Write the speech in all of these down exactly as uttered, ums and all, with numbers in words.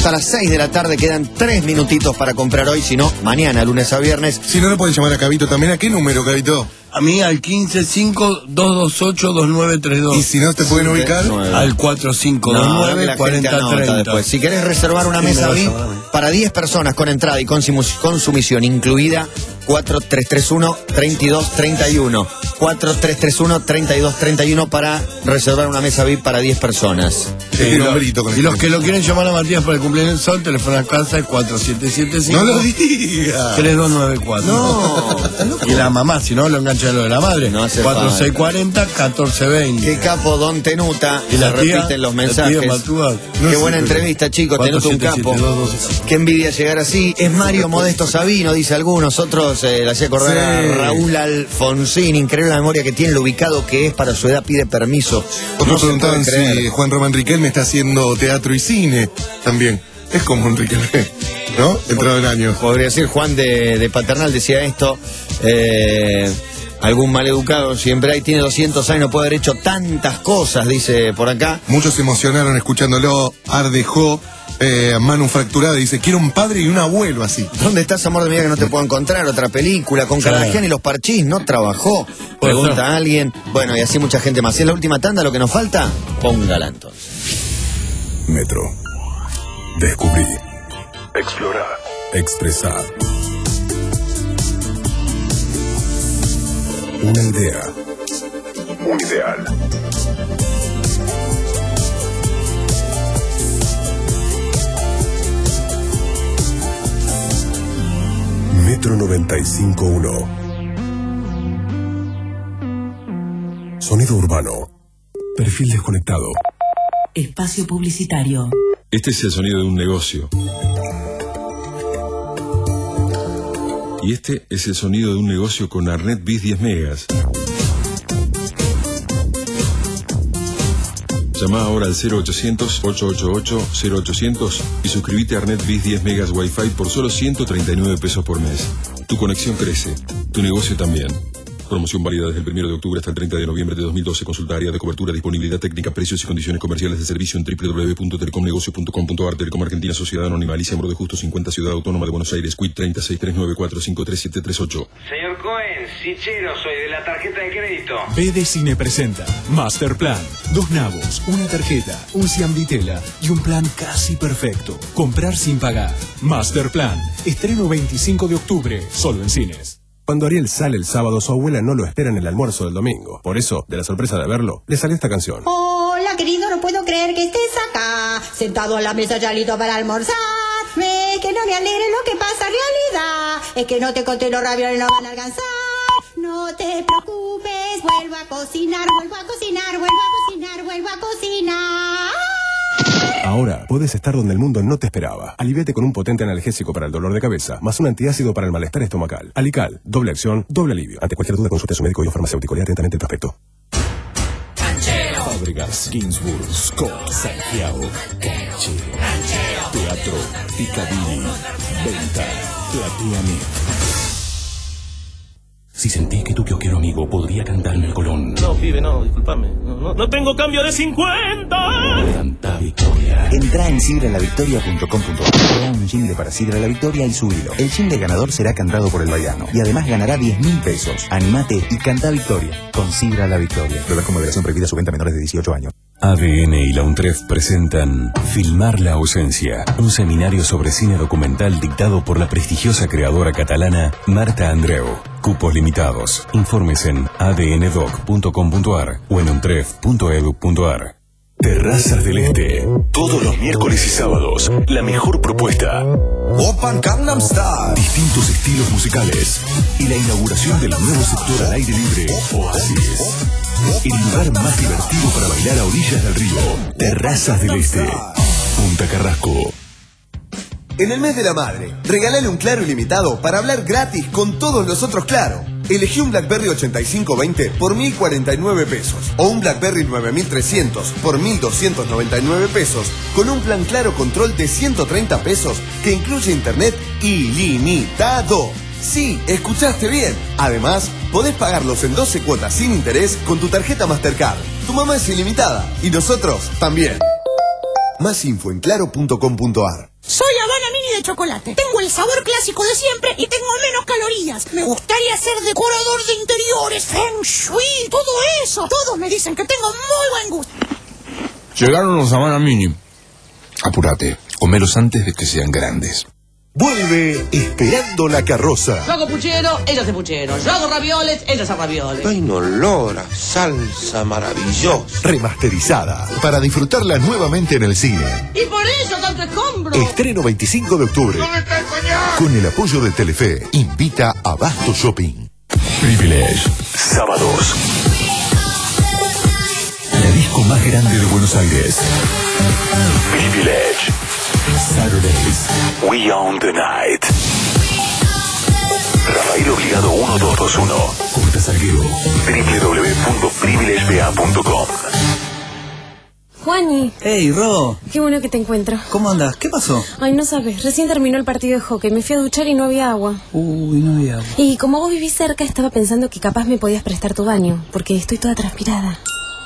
a las seis de la tarde, quedan tres minutitos para comprar hoy, si no, mañana, lunes a viernes. Si no, lo pueden llamar a Cabito también. ¿A qué número, Cabito? A mí al quince cinco dos dos ocho dos nueve tres dos. Y si no te pueden Sí, ubicar, nueve. Al cuatro cinco dos No, que nueve la cuatro gente cero anota tres cero. después. Si querés reservar una Sí, me mesa vas a V I P llamar a mí. para diez personas con entrada y consumus- consumición incluida, cuatro tres tres uno, tres dos tres uno. cuatro tres tres uno, tres dos tres uno para reservar una mesa V I P para diez personas. este Y, lo- numerito con y el los que lo quieren llamar a Matías para el cumpleaños son teléfono a casa cuatro siete siete cinco no lo digas. tres dos nueve cuatro. No, ¿estás loco? Y la mamá, si no, lo engancha lo de la madre. No hace cuatro seis cuatro cero, uno cuatro veinte. Qué capo Don Tenuta. Y la se tía, repiten los la mensajes. tía Matúa. Qué No sé, buena pero- entrevista, chicos. Tenuta un cuatro siete capo. siete dos dos. Qué envidia llegar así. Es Mario Modesto Sabino, dice algunos. Otros eh, le hacía acordar Sí. a Raúl Alfonsín. Increíble la memoria que tiene, lo ubicado que es para su edad, pide permiso. Otros No se preguntaban puede creer. si Juan Román Riquelme está haciendo teatro y cine también. Es como un Riquelme, ¿no? Entrado el año. Podría ser Juan de, de Paternal, decía esto. Eh, algún maleducado siempre hay, tiene doscientos años, no puede haber hecho tantas cosas, dice por acá. Muchos se emocionaron escuchándolo. Ardejó, eh, Manu Fracturada, dice, quiero un padre y un abuelo así. ¿Dónde estás, amor de mi vida, que no te puedo encontrar? Otra película con Sí. Kardashian y los Parchís, ¿no trabajó? Pregunta a alguien. Bueno, y así mucha gente más. Si es la última tanda, lo que nos falta, póngala entonces. Metro. Descubrí. Explora. Expresar. Una idea. Un ideal. Metro noventa y cinco punto uno. Sonido urbano. Perfil desconectado. Espacio publicitario. Este es el sonido de un negocio. Y este es el sonido de un negocio con Arnet Bis diez megas. Llama ahora al cero ochocientos, ocho ocho ocho, cero ochocientos y suscríbete a Arnet Bis diez megas Wi-Fi por solo ciento treinta y nueve pesos por mes. Tu conexión crece, tu negocio también. Promoción válida desde el primero de octubre hasta el treinta de noviembre de dos mil doce. Consulta área de cobertura, disponibilidad técnica, precios y condiciones comerciales de servicio en doble u doble u doble u punto telecomnegocio punto com punto a r. Telecom Argentina, Sociedad Anónima, Alicia Moro de Justo cincuenta, Ciudad Autónoma de Buenos Aires, Quit treinta, seis tres nueve cuatro cinco tres siete tres ocho. Señor Cohen, Sichero, soy de la tarjeta de crédito. B D Cine presenta Masterplan. Dos nabos, una tarjeta, un Cian Vitela y un plan casi perfecto. Comprar sin pagar. Masterplan. Estreno veinticinco de octubre, solo en cines. Cuando Ariel sale el sábado, su abuela no lo espera en el almuerzo del domingo. Por eso, de la sorpresa de verlo, le salió esta canción. Hola, querido, no puedo creer que estés acá, sentado a la mesa ya listo para almorzar. Me, que no me alegre lo que pasa en realidad, es que no te conté los ravioles, no van a alcanzar. No te preocupes, vuelvo a cocinar, vuelvo a cocinar, vuelvo a cocinar, vuelvo a cocinar. Ahora puedes estar donde el mundo no te esperaba. Aliviate con un potente analgésico para el dolor de cabeza, más un antiácido para el malestar estomacal. Alical, doble acción, doble alivio. Ante cualquier duda, consulte a su médico y o farmacéutico. Lea atentamente el prospecto. Fábricas Ginsburg, Scott, Santiago, Canche, Teatro, Picadilly, Venta, Platea Net. Si sentís que tu kiosquero amigo podría cantarme el Colón. No, pibe, no, discúlpame. No, no, no tengo cambio de cincuenta. Canta Victoria. Entrá en sidra la victoria punto com punto a r. Crea un jingle para Sidra La Victoria y subilo. El jingle ganador será cantado por el baiano. Y además ganará diez mil pesos. Animate y canta Victoria. Con Sidra La Victoria. Beber con moderación, prohibida su venta a menores de dieciocho años. A D N y la UNTREF presentan Filmar la ausencia, un seminario sobre cine documental dictado por la prestigiosa creadora catalana Marta Andreu. Cupos limitados. Informes en a d n doc punto com punto a r o en untref punto edu punto a r. Terrazas del Este. Todos los miércoles y sábados. La mejor propuesta. Open Gangnam Style. Distintos estilos musicales. Y la inauguración del nuevo sector al aire libre, Oasis. El lugar más divertido para bailar a orillas del río. Terrazas del Este. Punta Carrasco. En el mes de la madre, regálale un Claro ilimitado para hablar gratis con todos los otros Claro. Elegí un BlackBerry ochenta y cinco veinte por mil cuarenta y nueve pesos o un BlackBerry nueve mil trescientos por mil doscientos noventa y nueve pesos con un plan Claro Control de ciento treinta pesos que incluye internet ilimitado. Sí, escuchaste bien. Además, podés pagarlos en doce cuotas sin interés con tu tarjeta Mastercard. Tu mamá es ilimitada y nosotros también. Más info en claro punto com punto ar. Soy Habana Mini de chocolate. Tengo el sabor clásico de siempre y tengo menos calorías. Me gustaría ser decorador de interiores, feng shui, todo eso. Todos me dicen que tengo muy buen gusto. Llegaron los Habana Mini. Apúrate, comelos antes de que sean grandes. Vuelve Esperando la Carroza. Yo hago puchero, ella hace puchero. Yo hago ravioles, ella hace ravioles. Hay un olor a salsa maravillosa. Remasterizada para disfrutarla nuevamente en el cine. Y por eso tanto escombro. Estreno veinticinco de octubre. ¿Dónde está el pañal? Con el apoyo de Telefe. Invita a Basto Shopping. Privilege. Sábados. La disco más grande de Buenos Aires. Privilege. Saturdays. We own the night. Rafael Obligado uno dos dos uno. Costa Salguero. doble u doble u doble u punto privilege b a punto com. Juani. Hey, Ro. Qué bueno que te encuentro. ¿Cómo andas? ¿Qué pasó? Ay, no sabes. Recién terminó el partido de hockey. Me fui a duchar y no había agua. Uy, no había agua. Y como vos vivís cerca, estaba pensando que capaz me podías prestar tu baño, porque estoy toda transpirada.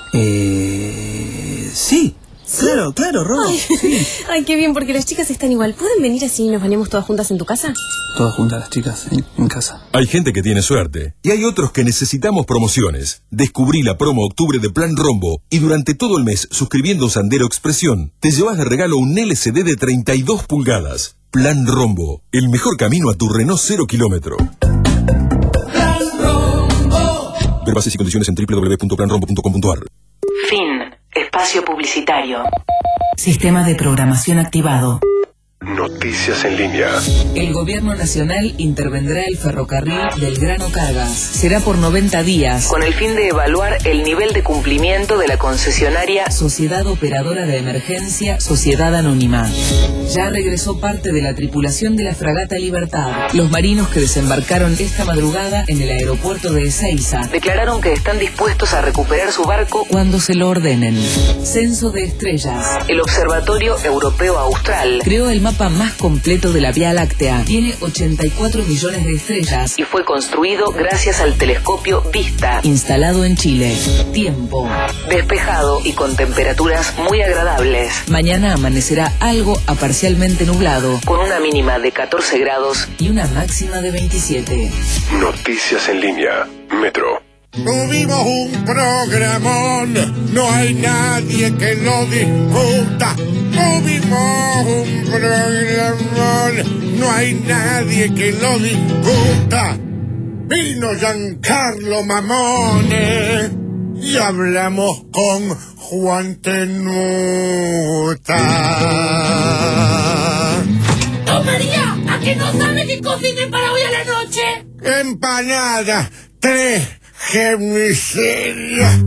Eh... Sí. Claro, claro, Ro. Ay, sí. Ay, qué bien, porque las chicas están igual. ¿Pueden venir así y nos bañamos todas juntas en tu casa? Todas juntas las chicas en, en casa. Hay gente que tiene suerte y hay otros que necesitamos promociones. Descubrí la promo octubre de Plan Rombo y durante todo el mes, suscribiendo Sandero Expresión, te llevas de regalo un L C D de treinta y dos pulgadas. Plan Rombo, el mejor camino a tu Renault cero kilómetro. Plan Rombo. Ver bases y condiciones en doble u doble u doble u punto plan rombo punto com punto ar. Fin. Espacio publicitario. Sistema de programación activado. Noticias en línea. El Gobierno Nacional intervendrá el ferrocarril Belgrano Cagas. Será por noventa días, Con el fin de evaluar el nivel de cumplimiento de la concesionaria Sociedad Operadora de Emergencia, Sociedad Anónima. Ya regresó parte de la tripulación de la fragata Libertad. Los marinos que desembarcaron esta madrugada en el aeropuerto de Ezeiza declararon que están dispuestos a recuperar su barco cuando se lo ordenen. Censo de estrellas. El Observatorio Europeo Austral Creó el mapa más completo de la Vía Láctea. Tiene ochenta y cuatro millones de estrellas. y fue construido gracias al telescopio Vista. Instalado en Chile. Tiempo. Despejado y con temperaturas muy agradables. Mañana amanecerá algo a parcialmente nublado, Con una mínima de catorce grados y una máxima de veintisiete. Noticias en línea. Metro. Tuvimos un programón, no hay nadie que lo discuta. Tuvimos un programón, no hay nadie que lo discuta. Vino Giancarlo Mamone y hablamos con Juan Tenuta. ¡No, María! ¿A que no sabe qué cocinen para hoy a la noche? Empanada, tres miseria.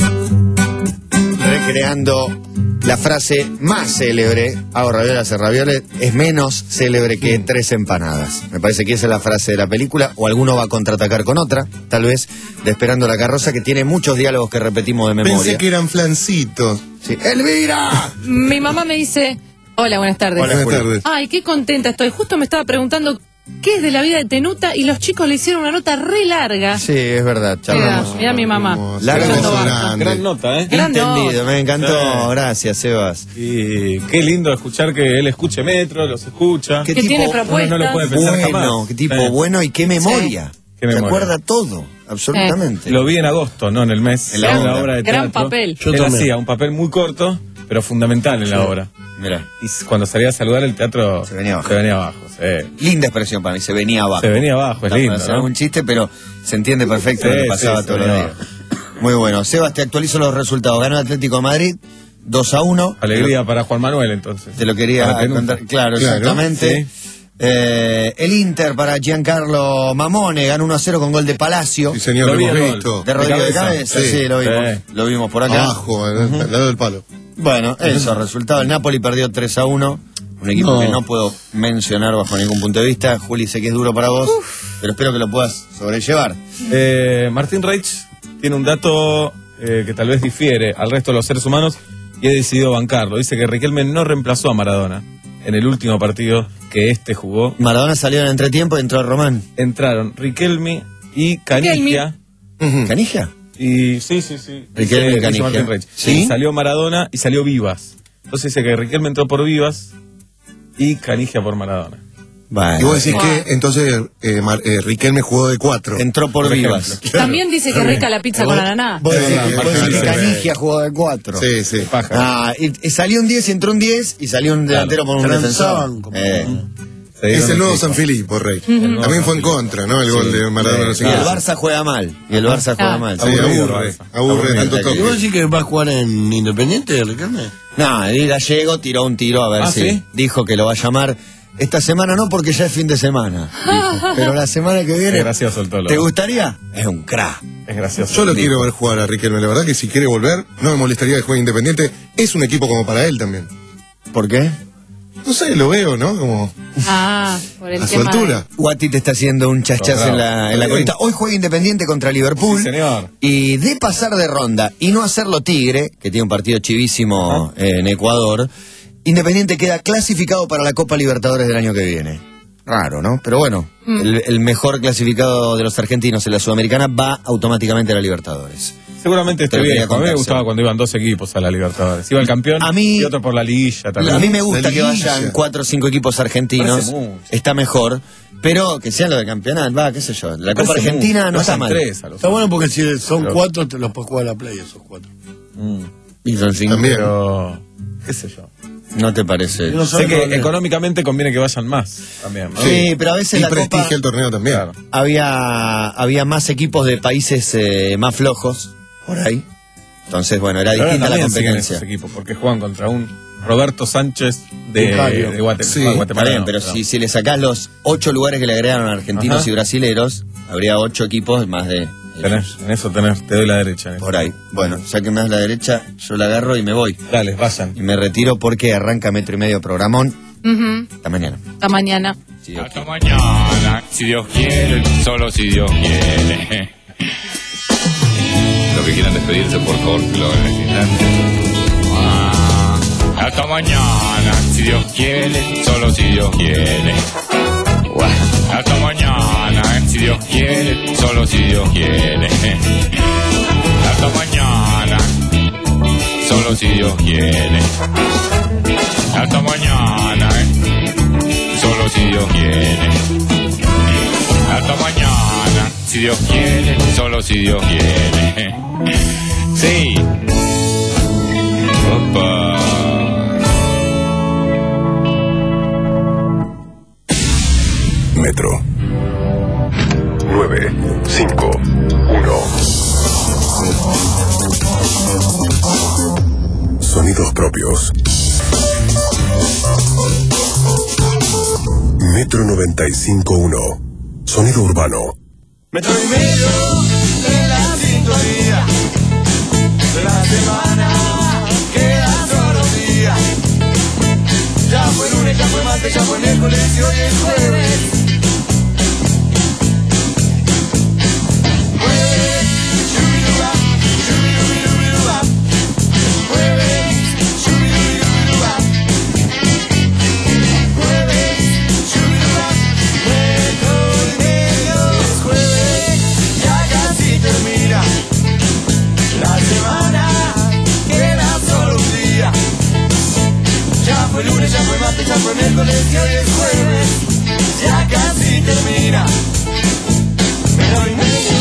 Recreando la frase más célebre, hago ravioles, hace ravioles, es menos célebre que tres empanadas. Me parece que esa es la frase de la película, o alguno va a contraatacar con otra, tal vez, de Esperando la Carroza, que tiene muchos diálogos que repetimos de memoria. Pensé que eran flancitos. Sí. ¡Elvira! Mi mamá me dice, hola, buenas tardes. Hola, buenas tardes. Ay, qué contenta estoy. Justo me estaba preguntando qué es de la vida de Tenuta y los chicos le hicieron una nota re larga. Sí, es verdad. Charlamos. Mira mi mamá. Larga, Gran, gran nota, ¿eh? Gran Entendido, nota. me encantó. Sí. Gracias, Sebas. Y qué lindo escuchar que él escuche Metro, los escucha. ¿Qué Que tipo tiene Uno propuestas. no lo puede pensar bueno, jamás. qué tipo Sí. bueno y qué memoria. Qué Se memoria. acuerda todo, absolutamente. Lo vi en agosto, no en el mes. En la en obra. la obra de Gran teatro. papel. Yo él también. hacía un papel muy corto, pero fundamental en la obra. Mirá, Y cuando salía a saludar el teatro Se venía abajo. Se venía abajo, sí. linda expresión para mí, se venía abajo. Se venía abajo, es Está lindo, para hacer ¿no? algún chiste, pero se entiende perfecto Sí, lo que pasaba sí, todos se los venía días. Muy bueno. Sebas, te actualizo los resultados. Ganó el Atlético de Madrid, dos a uno. Alegría para Juan Manuel, entonces. Te lo quería Para Tenuta. contar. Claro, Claro, exactamente. sí. Eh, el Inter para Giancarlo Mamone ganó uno a cero con gol de Palacio. Sí, señor, Lo lo vi hemos el gol. visto. De Rodrigo de cabeza. cabeza, sí, Sí. lo vimos. Sí. Lo vimos por acá. Abajo, al, al lado del palo. Bueno, eso, resultado. El Napoli perdió tres a uno. Un equipo No. que no puedo mencionar bajo ningún punto de vista. Juli, sé que es duro para vos, pero espero que lo puedas sobrellevar. Eh, Martín Reich tiene un dato eh, que tal vez difiere al resto de los seres humanos y he decidido bancarlo. Dice que Riquelme no reemplazó a Maradona en el último partido que este jugó. Maradona salió en entretiempo y entró Román. Entraron Riquelme y Canigia. ¿Canigia? Y sí, sí, sí. Riquelme y Dice- dice Canigia. Martín Reich. ¿Sí? Y salió Maradona y salió Vivas. Entonces dice que Riquelme entró por Vivas y Canigia por Maradona. Bueno. Y vos decís que entonces eh, Mar- eh, Riquelme jugó de cuatro. Entró por, Por Vivas. ejemplo. También dice que rica la pizza con ananá. Vos decís Sí, que, vos decís que Canigia jugó de cuatro. Sí, sí. Paja. Ah, y, y salió un diez y entró un diez y salió un delantero por un defensor. Transaban como- Eh. Se dieron Es el nuevo pico. San Filipo, Rey. nuevo También fue San en contra, ¿no? El gol de Maradona. no sé Y qué. el Barça juega mal. Y el Barça juega Ah. mal. Sí, Aburrido, aburre, Barça. aburre Aburrido. tanto ¿Y vos toque. decís que va a jugar en Independiente, Riquelme? No, y Gallego tiró un tiro a ver Ah, si ¿sí? dijo que lo va a llamar esta semana, no porque ya es fin de semana, dijo. Pero la semana que viene. Es gracioso el Tolo. ¿Te gustaría? Es un crack. Es gracioso. Yo lo Dijo. quiero ver jugar a Riquelme. La verdad que si quiere volver, no me molestaría que juegue Independiente. Es un equipo como para él también. ¿Por qué? No sé, lo veo, ¿no? Como Ah, por el a su tema. altura. Guati te está haciendo un chachaz Bravo. en la, en la Sí. colita. Hoy juega Independiente contra Liverpool. Sí, señor. Y de pasar de ronda y no hacerlo Tigre, que tiene un partido chivísimo eh, en Ecuador, Independiente queda clasificado para la Copa Libertadores del año que viene. Raro, ¿no? Pero bueno, Mm. el, el mejor clasificado de los argentinos en la Sudamericana va automáticamente a la Libertadores. Seguramente esté Pero bien. quería A mí me contárselo. gustaba cuando iban dos equipos a la Libertadores. Iba el campeón A mí- y otro por la liguilla también. A mí me gusta La que liguilla. vayan cuatro o cinco equipos argentinos. Parece mucho. Está mejor. Pero que sean los de campeonato, va, qué sé yo. La Copa Parece Argentina mucho. no está Pasan mal. tres a los Está bueno porque si son Pero- cuatro, te los puedes jugar a la play, esos cuatro. Mm. Y son cinco. También. Pero, qué sé yo. ¿No te parece? Yo no Sé sé que dónde- económicamente conviene que vayan más también. ¿no? Sí, pero a veces Y la prestigia Copa el torneo también. Claro. había, había más equipos de países eh, más flojos por ahí. Entonces, bueno, era Pero ahora distinta la también siguen competencia. esos equipos porque juegan contra un Roberto Sánchez de, Vicario. de Guate- Sí, Guatemala. Está bien, no, pero no. si, si le sacás los ocho lugares que le agregaron a argentinos Ajá. y brasileros, habría ocho equipos más de... Tenés, en eso tenés, te doy la derecha. en eso. Por ahí. Bueno, ya que me das la derecha, yo la agarro y me voy. Dale, vayan. Y me retiro porque arranca metro y medio programón. Ujú. Hasta mañana. Hasta mañana. Si Dios quiere. Mañana, si Dios quiere, solo si Dios quiere. Los que quieran despedirse, por favor, que lo hagan. Ah, hasta mañana, si Dios quiere, solo si Dios quiere. Buah. Hasta mañana, si Dios quiere, solo si Dios quiere. Hasta mañana, solo si Dios quiere. Hasta mañana, solo si Dios quiere. Hasta mañana, si Dios quiere, solo si Dios quiere. Sí. Opa. Metro. nueve cinco uno. Sonidos propios. Metro noventa y cinco uno. Sonido urbano. Metro y medio de la sintonía de la semana, quedan solo días. Ya fue lunes, ya fue martes, ya fue miércoles y hoy es jueves. Jueves, shubiduba, shubidubidubiduba. Jueves, shubidubidubiduba. Jueves, shubiduba, metro y medio es jueves, ya casi termina. La semana queda solo un día. Ya fue lunes, ya fue martes, ya fue miércoles y hoy es jueves. Ya casi termina. Pero y medio.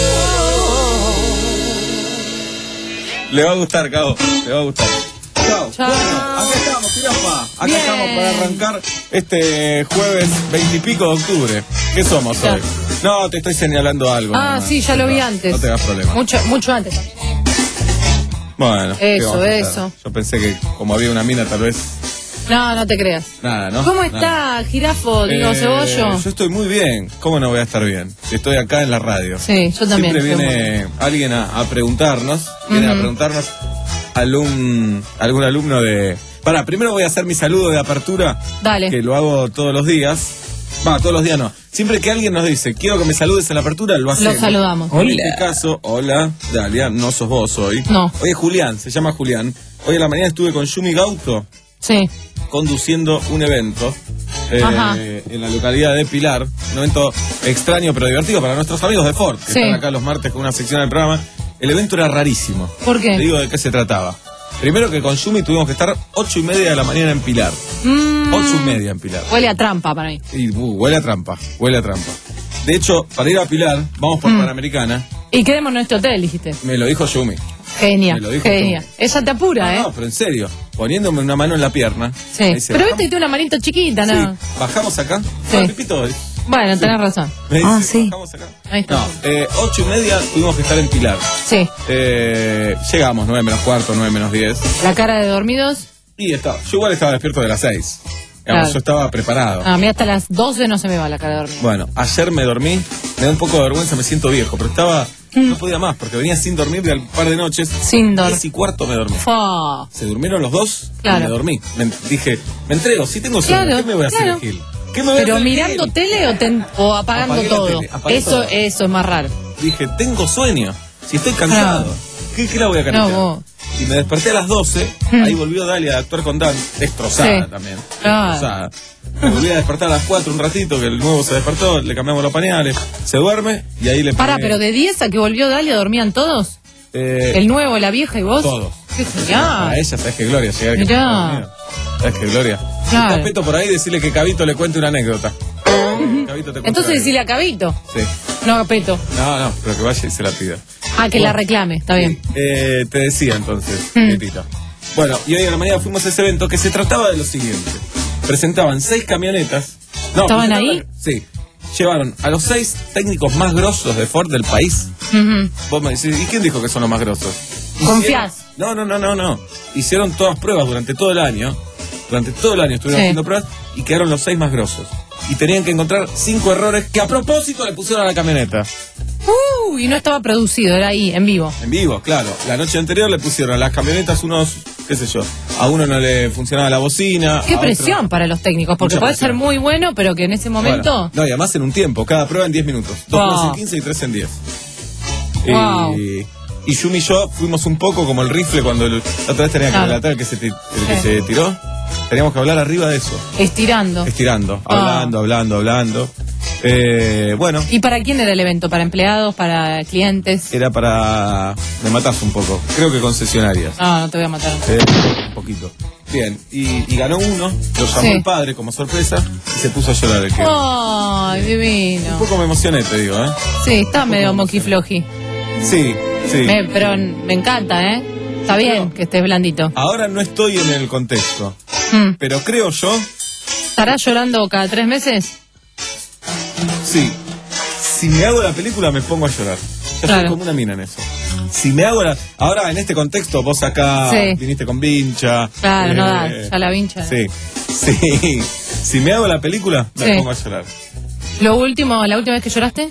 Le va a gustar, Cabo. Le va a gustar. Chao. Chao. Bueno, acá estamos, jirafa. Acá Bien. estamos para arrancar este jueves veintipico de octubre. ¿Qué somos Ya. hoy? No, te estoy señalando algo. Ah, nomás. sí, ya lo vi antes. No te hagas problema. Mucho, mucho antes. Bueno. ¿qué Eso, vamos a hacer? eso. Yo pensé que como había una mina, tal vez. No, no te creas. Nada, ¿no? ¿Cómo Nada. está, jirafo, digo, Eh, cebollo? Yo estoy muy bien. ¿Cómo no voy a estar bien? Si estoy acá en la radio. Sí, yo también. Siempre estoy viene alguien a, a preguntarnos. Viene a Ujú. preguntarnos algún, algún alumno de. Pará, primero voy a hacer mi saludo de apertura. Dale. Que lo hago todos los días. Va, todos los días no. Siempre que alguien nos dice, quiero que me saludes en la apertura, lo hacemos. Lo saludamos. En este caso, hola, Dalia, no sos vos hoy. No. Hoy es Julián, se llama Julián. Hoy en la mañana estuve con Yumi Gauto Sí. conduciendo un evento eh, Ajá. en la localidad de Pilar. Un evento extraño pero divertido para nuestros amigos de Ford, que Sí. están acá los martes con una sección del programa. El evento era rarísimo. ¿Por qué? Te digo de qué se trataba. Primero que con Yumi tuvimos que estar ocho y media de la mañana en Pilar. Mm, Ocho y media en Pilar. huele a trampa para mí. Y uh, huele a trampa, huele a trampa. De hecho, para ir a Pilar, vamos por Mm. Panamericana. Y quedemos en nuestro hotel, dijiste. Me lo dijo Yumi. Genia, Me lo dijo genia. Ella te apura, No, ¿eh? no, pero en serio, poniéndome una mano en la pierna. Sí. Me dice, Pero "Bajamos". viste que tiene una manito chiquita, ¿no? Sí, bajamos acá. Sí. Ah, Pipito, eh, Bueno, tenés razón. me dice, Ah, sí. bajamos acá. Ahí está. No, eh, ocho y media tuvimos que estar en Pilar. Sí. Eh, llegamos, nueve menos cuarto, nueve menos diez. La cara de dormidos. Y estaba, yo igual estaba despierto de las seis. Digamos, Claro. yo estaba preparado. A mí hasta las doce no se me va la cara de dormidos. Bueno, ayer me dormí, me da un poco de vergüenza, me siento viejo, pero estaba, no podía más, porque venía sin dormir de un par de noches. Sin dormir. Diez y cuarto me dormí. Fa. Se durmieron los dos Claro. y me dormí. Me- dije, me entrego, si tengo sueño, Claro, ¿qué me voy a claro. hacer, Gil? ¿Qué me voy a Pero hacer, mirando Gil? tele o, ten- o apagando Apagué la todo. tele, apagué Eso, todo. eso es más raro. Dije, tengo sueño, si estoy cansado, ¿qué, qué la voy a caretear? No, vos. Y me desperté a las doce, ahí volvió Dalia a actuar con Dan, destrozada Sí. también. Claro. Destrozada. Me volví a despertar a las cuatro un ratito, que el nuevo se despertó, le cambiamos los pañales, se duerme y ahí le Pará, pegué, pero de diez a que volvió Dalia, ¿dormían todos? eh, ¿El nuevo, la vieja y vos? Todos. Qué Para genial. ella, sabes que Gloria, llegar que Mirá. sabes que Gloria. Claro. Si está Peto por ahí, decirle que Cabito le cuente una anécdota. Cabito te cuenta Entonces una decirle a Cabito, Sí. no a Peto. No, no, pero que vaya y se la pida. Ah, que la reclame, está bien. Eh, te decía entonces, Mm. Pepito. Bueno, y hoy a la mañana fuimos a ese evento que se trataba de lo siguiente. Presentaban seis camionetas. No, ¿Estaban presentaban- ahí? Sí. Llevaron a los seis técnicos más grosos de Ford del país. Ujú. Vos me decís, ¿y quién dijo que son los más grosos? ¿Confiás? No, no, no, no, no. Hicieron todas pruebas durante todo el año. Durante todo el año estuvieron Sí. haciendo pruebas y quedaron los seis más grosos. Y tenían que encontrar cinco errores que a propósito le pusieron a la camioneta. Uh, y no estaba producido, era ahí, en vivo. En vivo, claro. La noche anterior le pusieron a las camionetas unos, qué sé yo, a uno no le funcionaba la bocina. Qué a presión otro- para los técnicos, porque Mucha puede presión. ser muy bueno, pero que en ese momento... Bueno, no, y además en un tiempo, cada prueba en diez minutos. Dos Wow. pruebas en quince y tres en diez. Wow. Y, y Yumi y yo fuimos un poco como el rifle cuando el- la otra vez tenía que Claro. relatar el que, se, ti- el que Sí. se tiró. Teníamos que hablar arriba de eso. Estirando. Estirando, Ah. hablando, hablando, hablando. Eh, bueno, ¿Y para quién era el evento? ¿Para empleados? ¿Para clientes? era para... Me matás un poco. Creo que concesionarias. No, no te voy a matar. Eh, un poquito. Bien, y, y ganó uno, lo llamó Sí. el padre como sorpresa y se puso a llorar el que. Ay, divino. Un poco me emocioné, te digo, ¿eh? Sí, está medio moquifloji. Sí, sí. Me- pero me encanta, ¿eh? Está bien que estés blandito. Ahora no estoy en el contexto, Mm. pero creo yo, ¿Estarás llorando cada tres meses? sí. Si me hago la película me pongo a llorar. Ya Claro. soy como una mina en eso. Si me hago la... Ahora, en este contexto, vos acá Sí. viniste con Vincha. Claro, no da, eh, ya la vincha. Sí, sí. Si me hago la película, me Sí. pongo a llorar. ¿Lo último, la última vez que lloraste?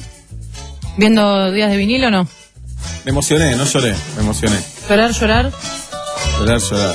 ¿Viendo Días de Vinilo o no? Me emocioné, no lloré, me emocioné. ¿Llorar, llorar? Llorar, llorar.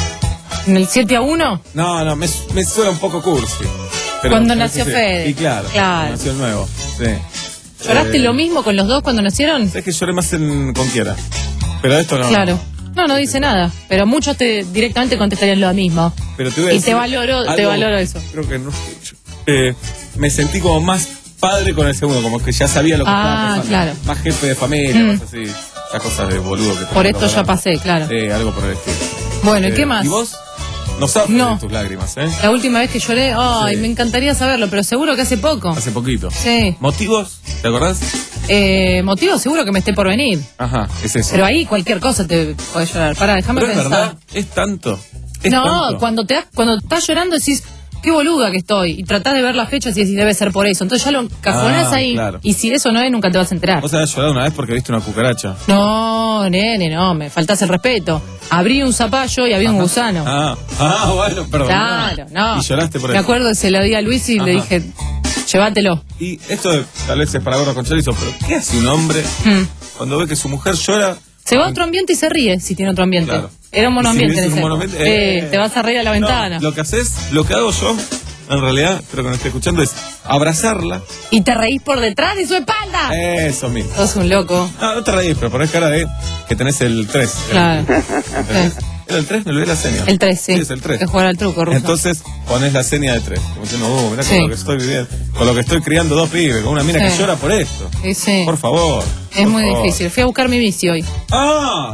¿En el siete a uno? No, no, me, me suena un poco cursi. pero- Cuando pero nació sí, sí. Fede. Y claro, Claro. nació el nuevo. Sí. ¿Lloraste Eh, lo mismo con los dos cuando nacieron? Es que lloré más en, con quiera. Pero esto no. Claro. No, no dice nada. Pero muchos te directamente contestarían lo mismo. Pero te voy a Y decir te valoro, te algo- valoro eso. Creo que no. Eh, me sentí como más padre con el segundo, como que ya sabía lo que Ah, estaba pasando. claro. Más jefe de familia, Mm. cosas así. Esas cosas de boludo que Por te esto ya pasé, claro. Sí, algo por el estilo. Bueno, ¿y Eh, qué más? ¿Y vos? No sabes No. de tus lágrimas, ¿eh? La última vez que lloré, ay, Sí. me encantaría saberlo, pero seguro que hace poco. Hace poquito. Sí. ¿Motivos? ¿Te acordás? Eh, motivo seguro que me esté por venir. Ajá, es eso. Pero ahí cualquier cosa te puede llorar. Pará, déjame Pero es pensar. verdad, es tanto. Es No, tanto. cuando te das- cuando estás llorando decís, qué boluda que estoy. Y tratás de ver las fechas y decís, debe ser por eso. Entonces ya lo encajonás Ah, ahí. claro. Y si eso no es, nunca te vas a enterar. Vos habías llorado una vez porque viste una cucaracha. No, nene, no, me faltás el respeto. Abrí un zapallo y había un gusano. Ah, ah, bueno, perdón. Claro, no. Y lloraste por Me eso. acuerdo que se lo di a Luis y le Ajá. dije, llévatelo. Y esto de- tal vez es para gorros con chorizo, pero ¿qué hace un hombre Mm. cuando ve que su mujer llora? Se va a otro ambiente y se ríe si tiene otro ambiente. Claro. Era un Y monoambiente. si en ves un ese. monoambiente, Eh, eh, te vas a reír a la ventana. No, lo que haces, lo que hago yo, en realidad, espero que no esté escuchando, es abrazarla. Y te reís por detrás de su espalda. Eso mismo. Sos un loco. No, no te reís, pero ponés cara de que tenés el tres. Claro. ¿Era el tres? Me olvidé la seña. El tres, sí. Sí, es el tres. Que jugar al truco, Ruso. Entonces ponés la seña de tres. Como diciendo, oh, mirá Sí. con lo que estoy viviendo, con lo que estoy criando dos pibes, con una mina que Sí. llora por esto. Sí, sí. Por favor. Es por muy favor. difícil. Fui a buscar mi bici hoy. ¡Ah!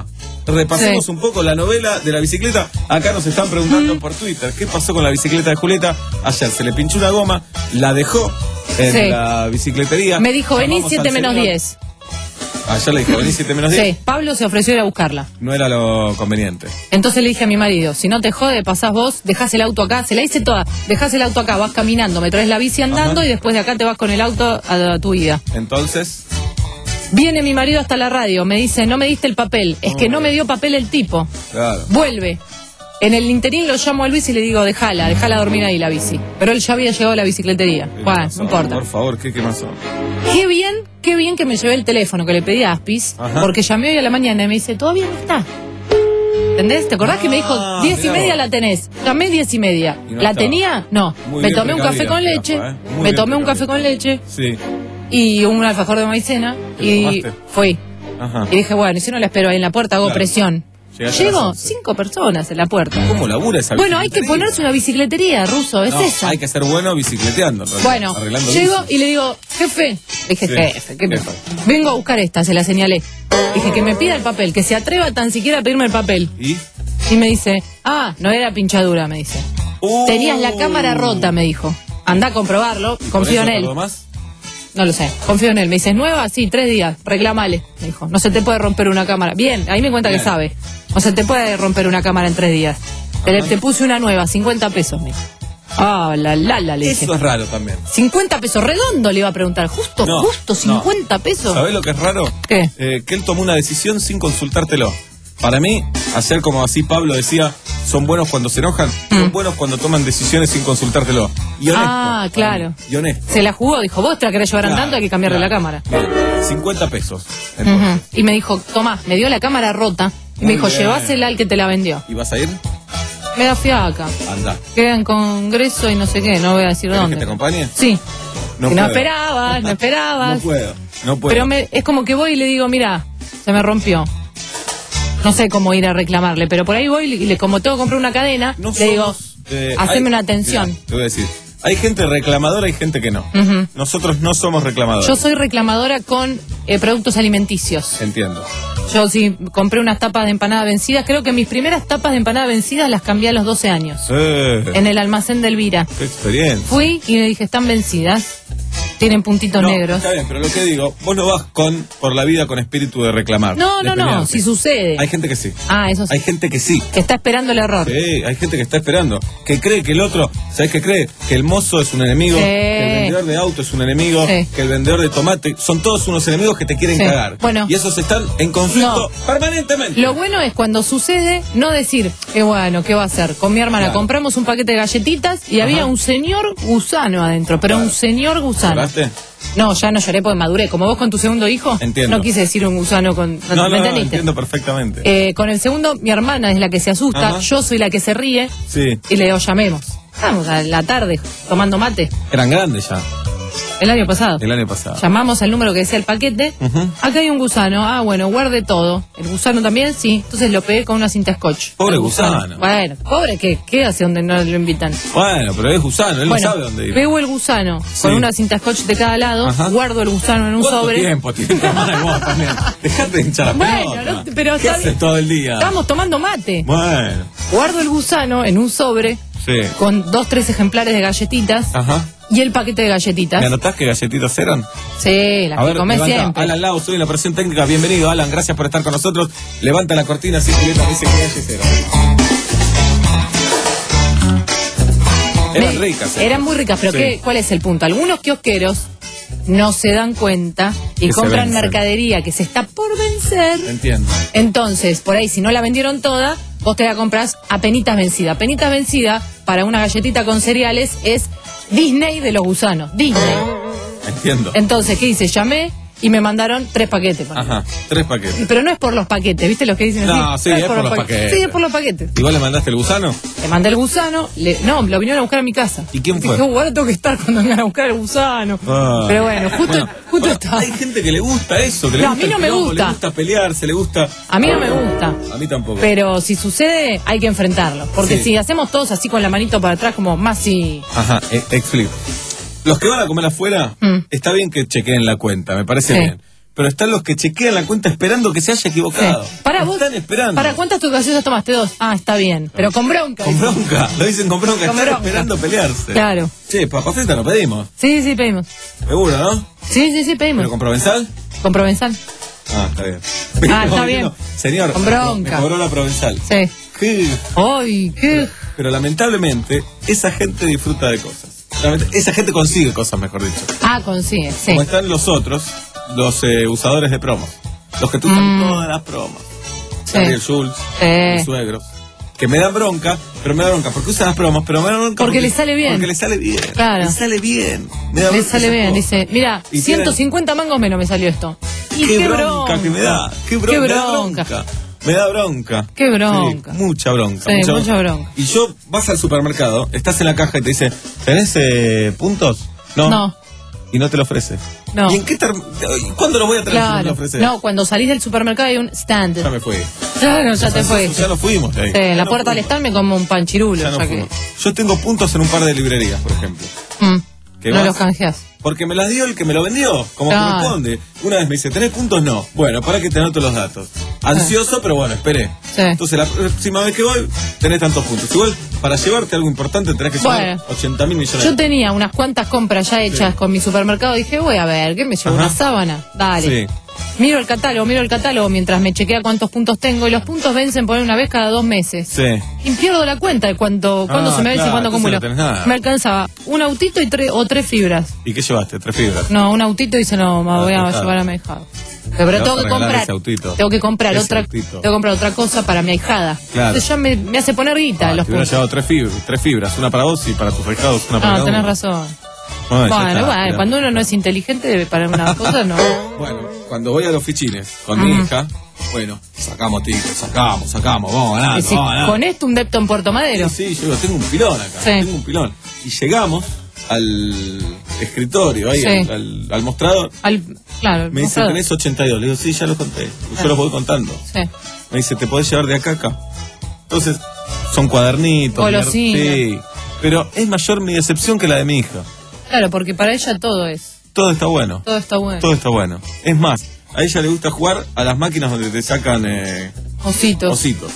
repasemos Sí. un poco la novela de la bicicleta. Acá nos están preguntando por Twitter qué pasó con la bicicleta de Julieta. Ayer se le pinchó una goma, la dejó en Sí. la bicicletería. Me dijo, vení Llamamos siete al menos señor. diez. Ayer le dije, vení siete menos diez. Sí, Pablo se ofreció a ir a buscarla. No era lo conveniente. Entonces le dije a mi marido, si no te jode, pasás vos, dejás el auto acá, se la hice toda, dejás el auto acá, vas caminando, me traes la bici andando Ajá. y después de acá te vas con el auto a, a tu vida. Entonces, Viene mi marido hasta la radio, me dice, no me diste el papel, es que no me dio papel el tipo. claro. Vuelve. En el interín lo llamo a Luis y le digo, dejala, dejala dormir ahí la bici. Pero él ya había llegado a la bicicletería. Bueno, no importa. Por favor, ¿qué, qué pasó? Qué bien, qué bien que me llevé el teléfono que le pedí a Aspis, Ajá. porque llamé hoy a la mañana y me dice, todavía no está. ¿Entendés? ¿Te acordás que me dijo, diez y mirá media vos. la tenés? Llamé diez y media. Y no ¿La estaba. tenía? No. Muy me bien tomé un café precavida, con leche, Rafa, ¿eh? Muy me bien tomé un precavida. café con leche Sí. y un alfajor de maicena ¿Te lo y tomaste? fui. Ajá. Y dije, bueno, y si no la espero ahí en la puerta, hago Claro. presión. Llegaste a las Llego, once. cinco personas en la puerta. ¿Cómo labura esa Bueno, hay que bicicletería? ponerse una bicicletería, Ruso, es No, esa. hay que ser bueno bicicleteando. en realidad, Bueno, arreglando llego bici. y le digo, jefe, dije, Sí, jefe, ¿qué me jefe. vengo a buscar esta, se la señalé. Dije que me pida el papel, que se atreva tan siquiera a pedirme el papel. ¿Y? Y me dice, ah, no era pinchadura, me dice. Uh. Tenías la cámara rota, me dijo. Anda a comprobarlo, ¿Y confío por en eso él. tardó más? No lo sé, confío en él. Me dice, ¿es nueva? Sí, tres días, reclamale. Me dijo, no se te puede romper una cámara. Bien, ahí me cuenta Bien. que sabe. No se te puede romper una cámara en tres días. Te, te puse una nueva, cincuenta pesos, me dijo. Ah, la la la, le dije. Eso es raro también. cincuenta pesos, redondo le iba a preguntar. Justo, No, justo, cincuenta pesos. ¿Sabés lo que es raro? ¿Qué? Eh, que él tomó una decisión sin consultártelo. Para mí, hacer como así Pablo decía, son buenos cuando se enojan, son buenos cuando toman decisiones sin consultártelo. Y honesto. Ah, claro. Y honesto. Se la jugó, dijo, vos te la querés llevar Claro, andando, hay que cambiarle claro. la cámara. Bien, cincuenta pesos. Ujú. Y me dijo, tomá, me dio la cámara rota. Y me Muy dijo, bien. llevásela al que te la vendió. ¿Y vas a ir? Me da fiaca. Anda. Queda en congreso y no sé qué, no voy a decir ¿Querés dónde. que te acompañe? Sí. No Que no puedo. esperabas, no esperabas. No puedo, no puedo. Pero me, es como que voy y le digo, mira, se me rompió. No sé cómo ir a reclamarle, pero por ahí voy y le, como tengo que comprar una cadena, No le digo, somos, eh, haceme hay- una atención. Mirá, te voy a decir, hay gente reclamadora y gente que no. Ujú. Nosotros no somos reclamadores. Yo soy reclamadora con eh, productos alimenticios. Entiendo. Yo sí compré unas tapas de empanada vencidas. Creo que mis primeras tapas de empanada vencidas las cambié a los doce años. Eh, En el almacén de Elvira. qué experiencia. Fui y le dije, están vencidas. Tienen puntitos No, negros. está bien, pero lo que digo, vos no vas con por la vida con espíritu de reclamar. No, de no, no, pelearte. si sucede. Hay gente que sí. Ah, eso sí. Hay gente que sí. Que está esperando el error. Sí, hay gente que está esperando, que cree que el otro, ¿sabes qué cree? Que el mozo es un enemigo, Sí. que el vendedor de auto es un enemigo, Sí. que el vendedor de tomate, son todos unos enemigos que te quieren Sí. cagar. Bueno. Y esos están en conflicto No. permanentemente. Lo bueno es cuando sucede, no decir, qué bueno, ¿qué va a hacer? Con mi hermana Claro. compramos un paquete de galletitas y Ajá. había un señor gusano adentro, pero Claro. un señor gusano. ¿Lloraste? No, ya no lloré porque maduré. Como vos con tu segundo hijo, Entiendo. no quise decir un gusano con... No, no, ¿Me no, entendiste? entiendo perfectamente. Eh, con el segundo, mi hermana es la que se asusta, Ajá. yo soy la que se ríe Sí, y le digo, llamemos. Estamos a la tarde tomando mate, eran grandes ya, el año pasado. el año pasado. Llamamos al número que decía el paquete. Ujú. Acá hay un gusano. Ah, bueno, guarde todo. ¿El gusano también? Sí. Entonces lo pegué con una cinta scotch. Pobre El gusano. Bueno, pobre que ¿qué hace donde no lo invitan? Bueno, pero es gusano, él bueno, no sabe dónde ir. pego el gusano Sí. con una cinta scotch de cada lado, Ajá. guardo el gusano en un ¿Cuánto sobre. tiempo tiene tu hermana y vos también? Dejate de hinchar la Bueno, pelota. no, pero ¿Qué está haces bien. todo el día? Estábamos tomando mate. Bueno, Guardo el gusano en un sobre sí. con dos, tres ejemplares de galletitas Ajá. y el paquete de ¿Me galletitas. anotás qué galletitas eran? Sí, las A que ver, comés levanta. siempre. Alan Lau, soy en la operación técnica. Bienvenido, Alan. Gracias por estar con nosotros. Levanta la cortina, así Julieta dice que galles eran. Eran Me- ricas. ¿eh? Eran muy ricas, pero Sí. ¿qué, ¿cuál es el punto? Algunos kiosqueros no se dan cuenta y Que se compran vencen. mercadería que se está por vencer. Entiendo. Entonces, por ahí, si no la vendieron toda, vos te la compras a penitas vencida. Penitas vencida para una galletita con cereales es Disney de los gusanos. Disney. Entiendo. Entonces, ¿qué hice? Llamé y me mandaron tres paquetes. Ajá, tres paquetes. Pero no es por los paquetes, ¿viste los que dicen No, así? sí, es por los paquetes. Sí, es por los paquetes. ¿Igual le mandaste el gusano? Le mandé el gusano, le- no, lo vinieron a buscar a mi casa. ¿Y quién fue? Dije, bueno, tengo que estar cuando vengan a buscar el gusano. Ah. Pero bueno, justo, Bueno, justo bueno, estaba. Hay gente que le gusta eso, que le No, a gusta mí no el me quilombo, gusta. le gusta pelearse, le gusta... A mí no me gusta. A mí tampoco. Pero si sucede, hay que enfrentarlo. Porque Sí. si hacemos todos así con la manito para atrás, como más si. Ajá, eh, explico. Los que van a comer afuera, Mm. está bien que chequeen la cuenta, me parece Sí. bien. pero están los que chequean la cuenta esperando que se haya equivocado. Sí. Para vos, están esperando. ¿para cuántas tu gaseosas tomaste? Dos. Ah, está bien. Pero con bronca. Con bronca. Lo dicen con bronca. Con están bronca. esperando pelearse. Claro. Che, papa frita no pedimos. Sí, sí, pedimos. Seguro, ¿no? Sí, sí, sí, pedimos. ¿Pero con provenzal? Con provenzal. Ah, está bien. Ah, está bien. Señor, Con bronca. me cobró la provenzal. Sí. ¿Qué? Ay, qué. Pero lamentablemente, esa gente disfruta de cosas. Lament- Esa gente consigue cosas, mejor dicho. Ah, consigue, sí. Como están los otros, los eh, usadores de promos. Los que te usan Mm. todas las promos. Sí. Gabriel Schulz, Sí. mis suegros. Que me dan bronca, pero me da bronca porque usan las promos, pero me dan bronca Porque le sale bien. Porque le sale bien. Claro. Le sale bien. Me da Le bronca sale esa bien, cosa. dice, mira, Y ciento cincuenta mangos menos me salió esto. Y Qué, qué bronca, que me da. Qué bronca. Qué me da bronca. bronca. Me da bronca. Qué bronca. Sí, mucha bronca. Sí, mucha bronca. Y yo vas al supermercado, estás en la caja y te dice, ¿tenés eh, puntos? No. No. Y no te lo ofrece. No. ¿Y en qué term- ¿Cuándo lo voy a traer si no me lo Claro. ofrece? No, cuando salís del supermercado hay un stand. Ya me fui. Claro, ya te fue. Ya no fuimos. de ahí. Sí, en Ya la no puerta del fuimos. stand me como un panchirulo. Ya no ya que... fuimos. Yo tengo puntos en un par de librerías, por ejemplo. Mm, ¿Qué no vas? los canjeás. Porque me las dio el que me lo vendió, como Claro. corresponde. Una vez me dice, ¿tenés puntos? No. Bueno, para que te anoto los datos. Ansioso, pero bueno, esperé. Sí. Entonces, la próxima vez que voy, tenés tantos puntos. Igual, para llevarte algo importante, tenés que sumar Bueno. ochenta mil millones. Yo tenía unas cuantas compras ya hechas Sí. con mi supermercado. Dije, voy a ver, ¿qué me llevo? Ajá. ¿Una sábana? Dale. Sí. Miro el catálogo, miro el catálogo mientras me chequea cuántos puntos tengo. Y los puntos vencen por una vez cada dos meses. Sí. Y pierdo la cuenta de cuánto, cuándo Ah, se me vence y claro, cuándo entonces acumulo. no tenés nada. Me alcanzaba un autito y tres o tres fibras. ¿Y qué llevaste? Tres fibras. No, un autito y se lo me Ah, voy a claro. llevar a mi ahijada. Pero, Le vas tengo a que regalar comprar. ese autito. Tengo que comprar Ese otra. autito. Tengo que comprar otra cosa para mi ahijada. Claro. Entonces ya me, me hace poner guita Ah, los te hubiera puntos. llevado tres fibras, tres fibras, una para vos y para tus recados, una para Ah, cada tenés uno. razón. Ay, ya Bueno, está, bueno, mirá. cuando uno no es inteligente para una cosa, no. Bueno, cuando voy a los fichines con mi Ajá. hija, bueno, sacamos tickets, sacamos, sacamos, vamos ganando, Y si vamos ganando. con esto un depto en Puerto Madero. Sí, sí, yo digo, tengo un pilón acá, Sí. tengo un pilón. Y llegamos al escritorio, ahí, Sí. al, al- al mostrador. Al, claro, el Me dice, mostrador. tenés ochenta y dos. Le digo, sí, ya los conté. Y yo los voy contando. Sí. Me dice, ¿te podés llevar de acá a acá? Entonces, son cuadernitos. Golosina. Sí. Pero es mayor mi decepción que la de mi hija. Claro, porque para ella todo es. Todo está bueno. Todo está bueno. Todo está bueno. Es más, a ella le gusta jugar a las máquinas donde te sacan eh, Ositos. ositos.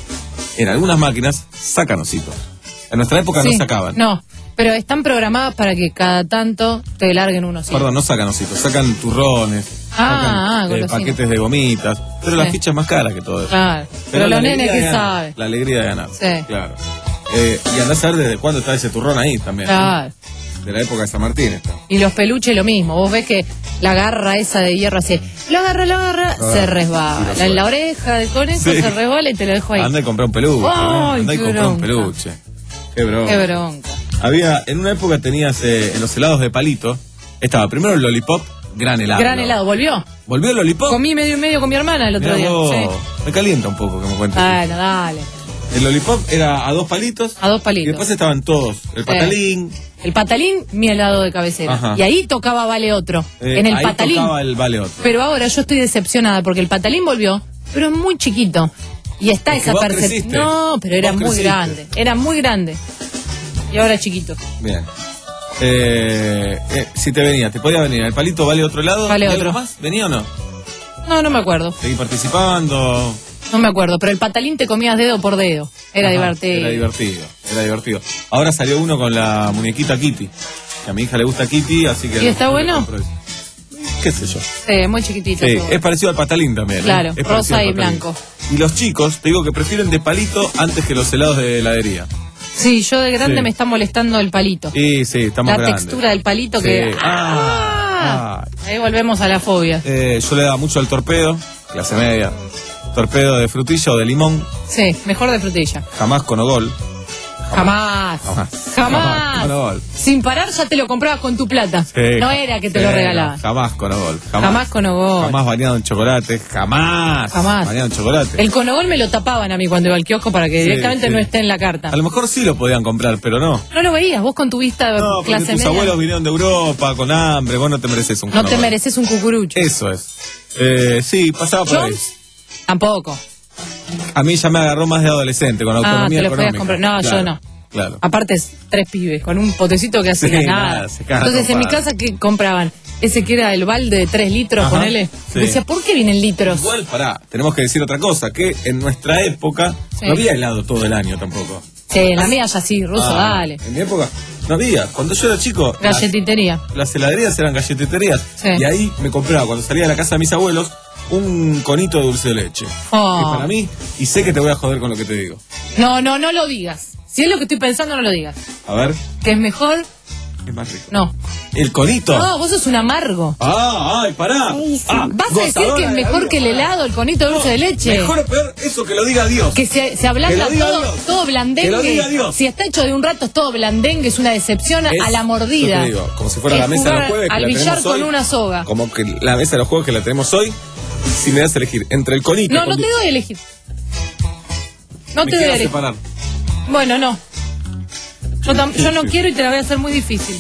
En algunas máquinas sacan ositos. En nuestra época Sí. no sacaban. No, pero están programadas para que cada tanto te larguen unos. Sí. Perdón, no sacan ositos, sacan turrones, Ah, sacan ah, eh, golosinas. paquetes de gomitas. Pero la Sí. ficha es más cara que todo eso. Claro. Pero, la los nenes alegría que de ganar, saben. La alegría de ganar. Sí. Claro. Eh, y andás a ver desde cuándo está ese turrón ahí también. ¿no? Claro. De la época de San Martín está. Y los peluches lo mismo. Vos ves que la garra esa de hierro así, lo agarra, lo agarra, Ah, se y resbala. lo En la oreja del conejo Sí. se resbala y te lo dejo ahí. Anda y compré un peluche. Ay, ¿no? Anda y qué compré un bronca. peluche. Qué bronca. Qué bronca. Había, en una época tenías eh, en los helados de palito, estaba primero el lollipop, gran helado. Gran helado, ¿volvió? ¿Volvió el lollipop? Comí medio y medio con mi hermana el otro Mirá día. vos, Sí. me calienta un poco que me cuentes. Bueno, dale. El lollipop era a dos palitos. A dos Y palitos. después estaban todos. El patalín. El patalín, mi helado de cabecera. Ajá. Y ahí tocaba Vale Otro. eh, en el ahí patalín. tocaba el vale otro. Pero ahora yo estoy decepcionada porque el patalín volvió, pero es muy chiquito. Y está Es que esa vos percepción. creciste. No, pero era Vos muy creciste. grande. Era muy grande. Y ahora es chiquito. Bien. Eh, eh, si te venía, te podía venir. ¿El palito vale otro lado? Vale ¿Y otro. algo más? ¿Venía o no? No, no me acuerdo. Seguí participando. No me acuerdo. Pero el patalín te comías dedo por dedo. Era Ajá, divertido. Era divertido. Era divertido. Ahora salió uno con la muñequita Kitty. Que a mi hija le gusta Kitty, así que. ¿Y está bueno? compro ese. ¿Qué sé yo? Sí, muy chiquitito. Sí, todo. es parecido al patalín también. ¿eh? Claro, Es parecido rosa al y patalín. blanco. Y los chicos, te digo que prefieren de palito antes que los helados de heladería. Sí, yo de grande Sí. me está molestando el palito. Y sí, estamos La grandes. textura del palito Sí. que. Ah, Ahí volvemos a la fobia. eh, yo le daba mucho al torpedo, clase media. Torpedo de frutilla o de limón, Sí, mejor de frutilla. jamás con ogol. Jamás. Jamás. Jamás. Con ogol. Sin parar ya te lo comprabas con tu plata. Sí. No era que te Sí, lo regalaban. no, jamás con ogol. Jamás, Jamás con ogol. Jamás bañado en chocolate. Jamás. Jamás. Bañado en chocolate. El conogol me lo tapaban a mí cuando iba al kiosco para que Sí, directamente sí. no esté en la carta. A lo mejor sí lo podían comprar, pero no. No lo veías, vos con tu vista No, porque clase tus media. abuelos vinieron de Europa con hambre, vos no te mereces un No te conogol. mereces un cucurucho. Eso es. Eh, sí, pasaba por ahí. Jones, tampoco. A mí ya me agarró más de adolescente, con Ah, autonomía te lo podías económica. comprar. No, yo Claro. no. Claro. Aparte es tres pibes, con un potecito que hace Sí, nada. nada, se caga Entonces en mi compadre. casa, ¿qué compraban? Ese que era el balde de tres litros, Ajá, ponele. sí. Decía, ¿por qué vienen litros? Igual, pará, tenemos que decir otra cosa, que en nuestra época Sí. no había helado todo el año tampoco. Sí, en la mía ya sí, ruso, Ah, dale. En mi época no había. Cuando yo era chico, las, Galletitería. las heladerías eran galletiterías. Sí. Y ahí me compraba, cuando salía de la casa de mis abuelos, un conito de dulce de leche. Oh. Que para mí, y sé que te voy a joder con lo que te digo. No, no, no lo digas. Si es lo que estoy pensando, no lo digas. A ver, Que es mejor, ¿qué es más rico? no. El conito. No, vos sos un amargo. Ah, ay, pará. Ah, ¿Vas a decir gozadora que es de la mejor vida. que el helado, el conito de dulce de leche? Mejor o peor, eso que lo diga Dios. Que se, se Que ablanda lo diga todo, Dios. todo blandengue. Que lo diga Dios. Si está hecho de un rato es todo blandengue, es una decepción Es- a la mordida. yo te digo, como si fuera Es la mesa de los jugar jueves que al la billar tenemos con hoy. una soga. Como que la mesa de los juegos que la tenemos hoy, si me das a elegir entre el conito. No, con no te dulce- doy a elegir. No me te doy quiero a elegir. separar. Bueno, no. Yo, tam- yo no quiero y te la voy a hacer muy difícil.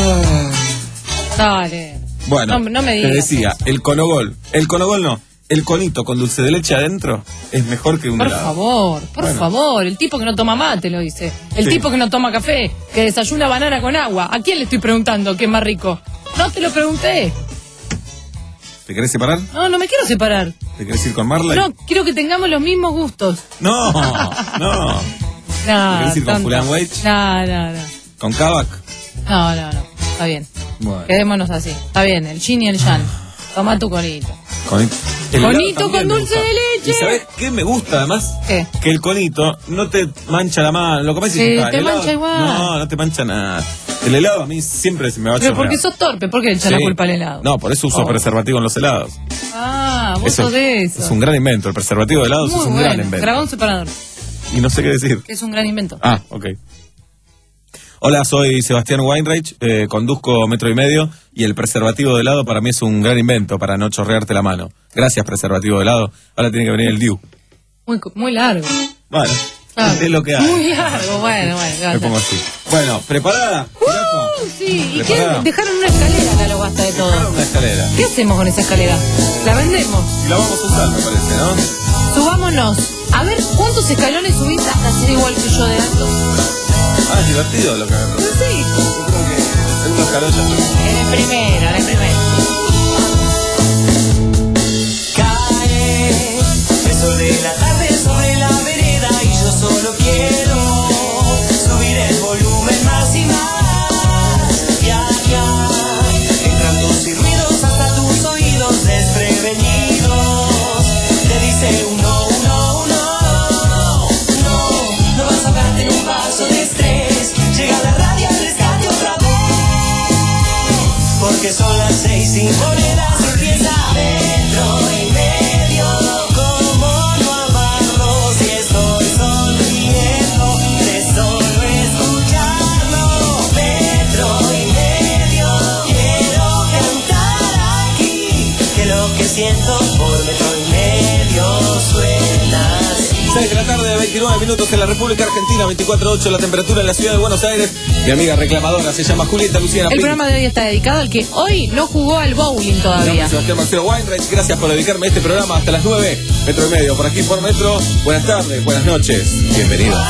Dale. Bueno, No, no me te digas decía, el conogol. El conogol no. El conito con dulce de leche adentro es mejor que un Por helado. favor, por Bueno. favor. El tipo que no toma mate lo dice. El Sí. tipo que no toma café, que desayuna banana con agua. ¿A quién le estoy preguntando qué es más rico? No te lo pregunté. ¿Te querés separar? No, no me quiero separar. ¿Te querés ir con Marley? No, quiero que tengamos los mismos gustos. No, no. No, ¿Te querés ir con tonto. Julián Weich? No, no, no. ¿Con Kavak? No, no, no. Está bien. Bueno. Quedémonos así. Está bien, el yin y el yang. Toma tu conito. Conito. El Conito helado también con me dulce gusta. de leche. ¿Y sabés qué me gusta además? ¿Qué? Que el conito no te mancha la mano. Lo comés y Sí, ya está. te El helado- mancha igual. No, no te mancha nada. El helado a mí siempre se me va a Pero chorrear. porque sos torpe, ¿por qué le echas Sí. la culpa al helado? No, por eso uso Oh. preservativo en los helados. Ah, vos Eso sos de eso. Es un gran invento. El preservativo de helados Muy es un bueno. gran invento. Grabá un separador, Y no sé qué decir. que es un gran invento. Ah, ok. Hola, soy Sebastián Weinreich, eh, conduzco Metro y Medio y el preservativo de helado para mí es un gran invento para no chorrearte la mano. Gracias, preservativo de helado. Ahora tiene que venir el Diu. Muy, co- muy largo. Bueno, Claro. es lo que hay. Muy largo, bueno, bueno. ya Me está. pongo así. Bueno, ¿preparada? Uh, sí, ¿y qué? ¿Preparada? Dejaron una escalera, la lo basta de todo. Una escalera. ¿Qué hacemos con esa escalera? ¿La vendemos? Y la vamos a usar, me parece, ¿no? Subámonos. A ver, ¿cuántos escalones subís hasta ser igual que yo de alto? Ah, es divertido lo que hago. Sí. Yo creo que en unos escalones ya estoy. En el primero, en el primero. Cae el sol de la tarde sobre la vereda y yo solo quiero subir el volumen más y más. Ya, ya, entran tus ruidos hasta tus oídos desprevenidos. Te dice un no, un no, un no, no, no vas a darte en un paso de estrés. Llega la radio al rescate otra vez, porque son las seis sin monedas empieza metro y medio. Como no amarlo si estoy sonriendo de solo escucharlo. Metro y medio, quiero cantar aquí, que lo que siento por metro y medio suena así. seis de la tarde, veintinueve minutos en la República Argentina, veinticuatro ocho la temperatura en la ciudad de Buenos Aires. Mi amiga reclamadora se llama Julieta Luciana El Pink. programa de hoy está dedicado al que hoy no jugó al bowling Mi todavía. nombre es Sebastián Marcelo Weinreich, gracias por dedicarme a este programa hasta las nueve, Metro y Medio, por aquí por Metro. Buenas tardes, buenas noches, bienvenidos.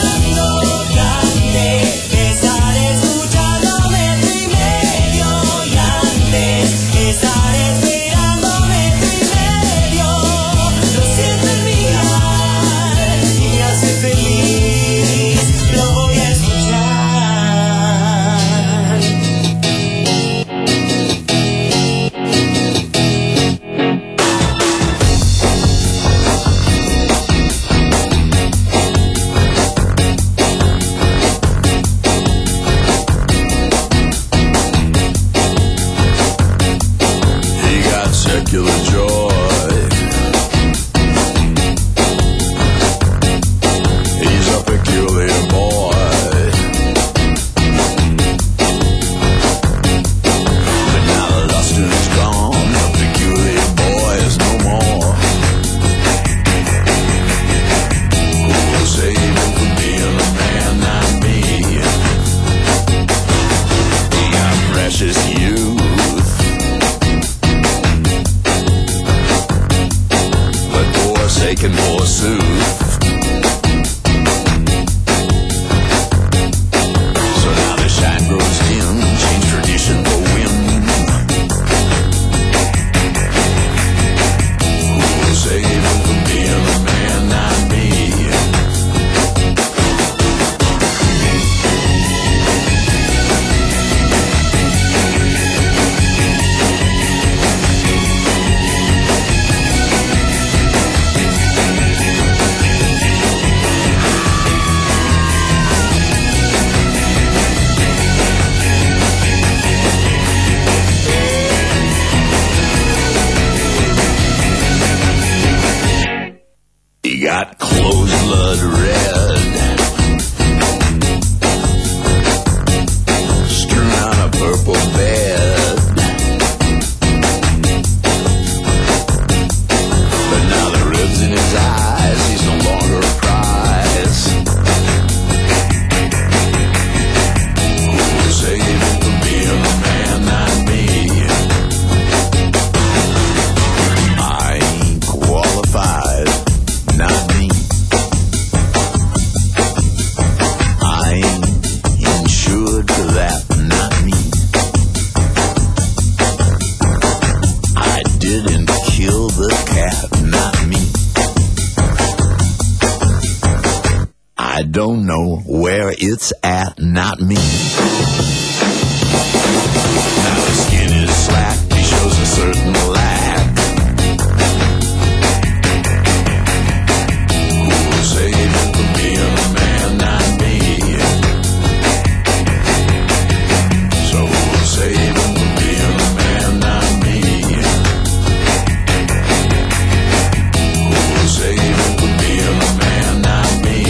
Estar escuchando metro y medio y antes estar esperando metro y medio. Lo siento en mi alma y me hace feliz. Lo voy a escuchar. He got secular joy. He's a peculiar boy. But now the luster is gone, the peculiar boy is no more. Who will save him from being a man, not me? He got precious youth. But forsaken forsooth. got closed blood red, strewn on a purple bed. But now the ribs in his eyes, he's no longer a prize. Who will save him from being a man, not me? I ain't qualified, not me. I ain't insured for that, not me. I didn't kill the cat, not me. I don't know where it's at, not me. Now his skin is slack, he shows a certain lack. Who will save him from being a man, not me? So who will save him from being a man, not me? Who will save him from being a man, not me?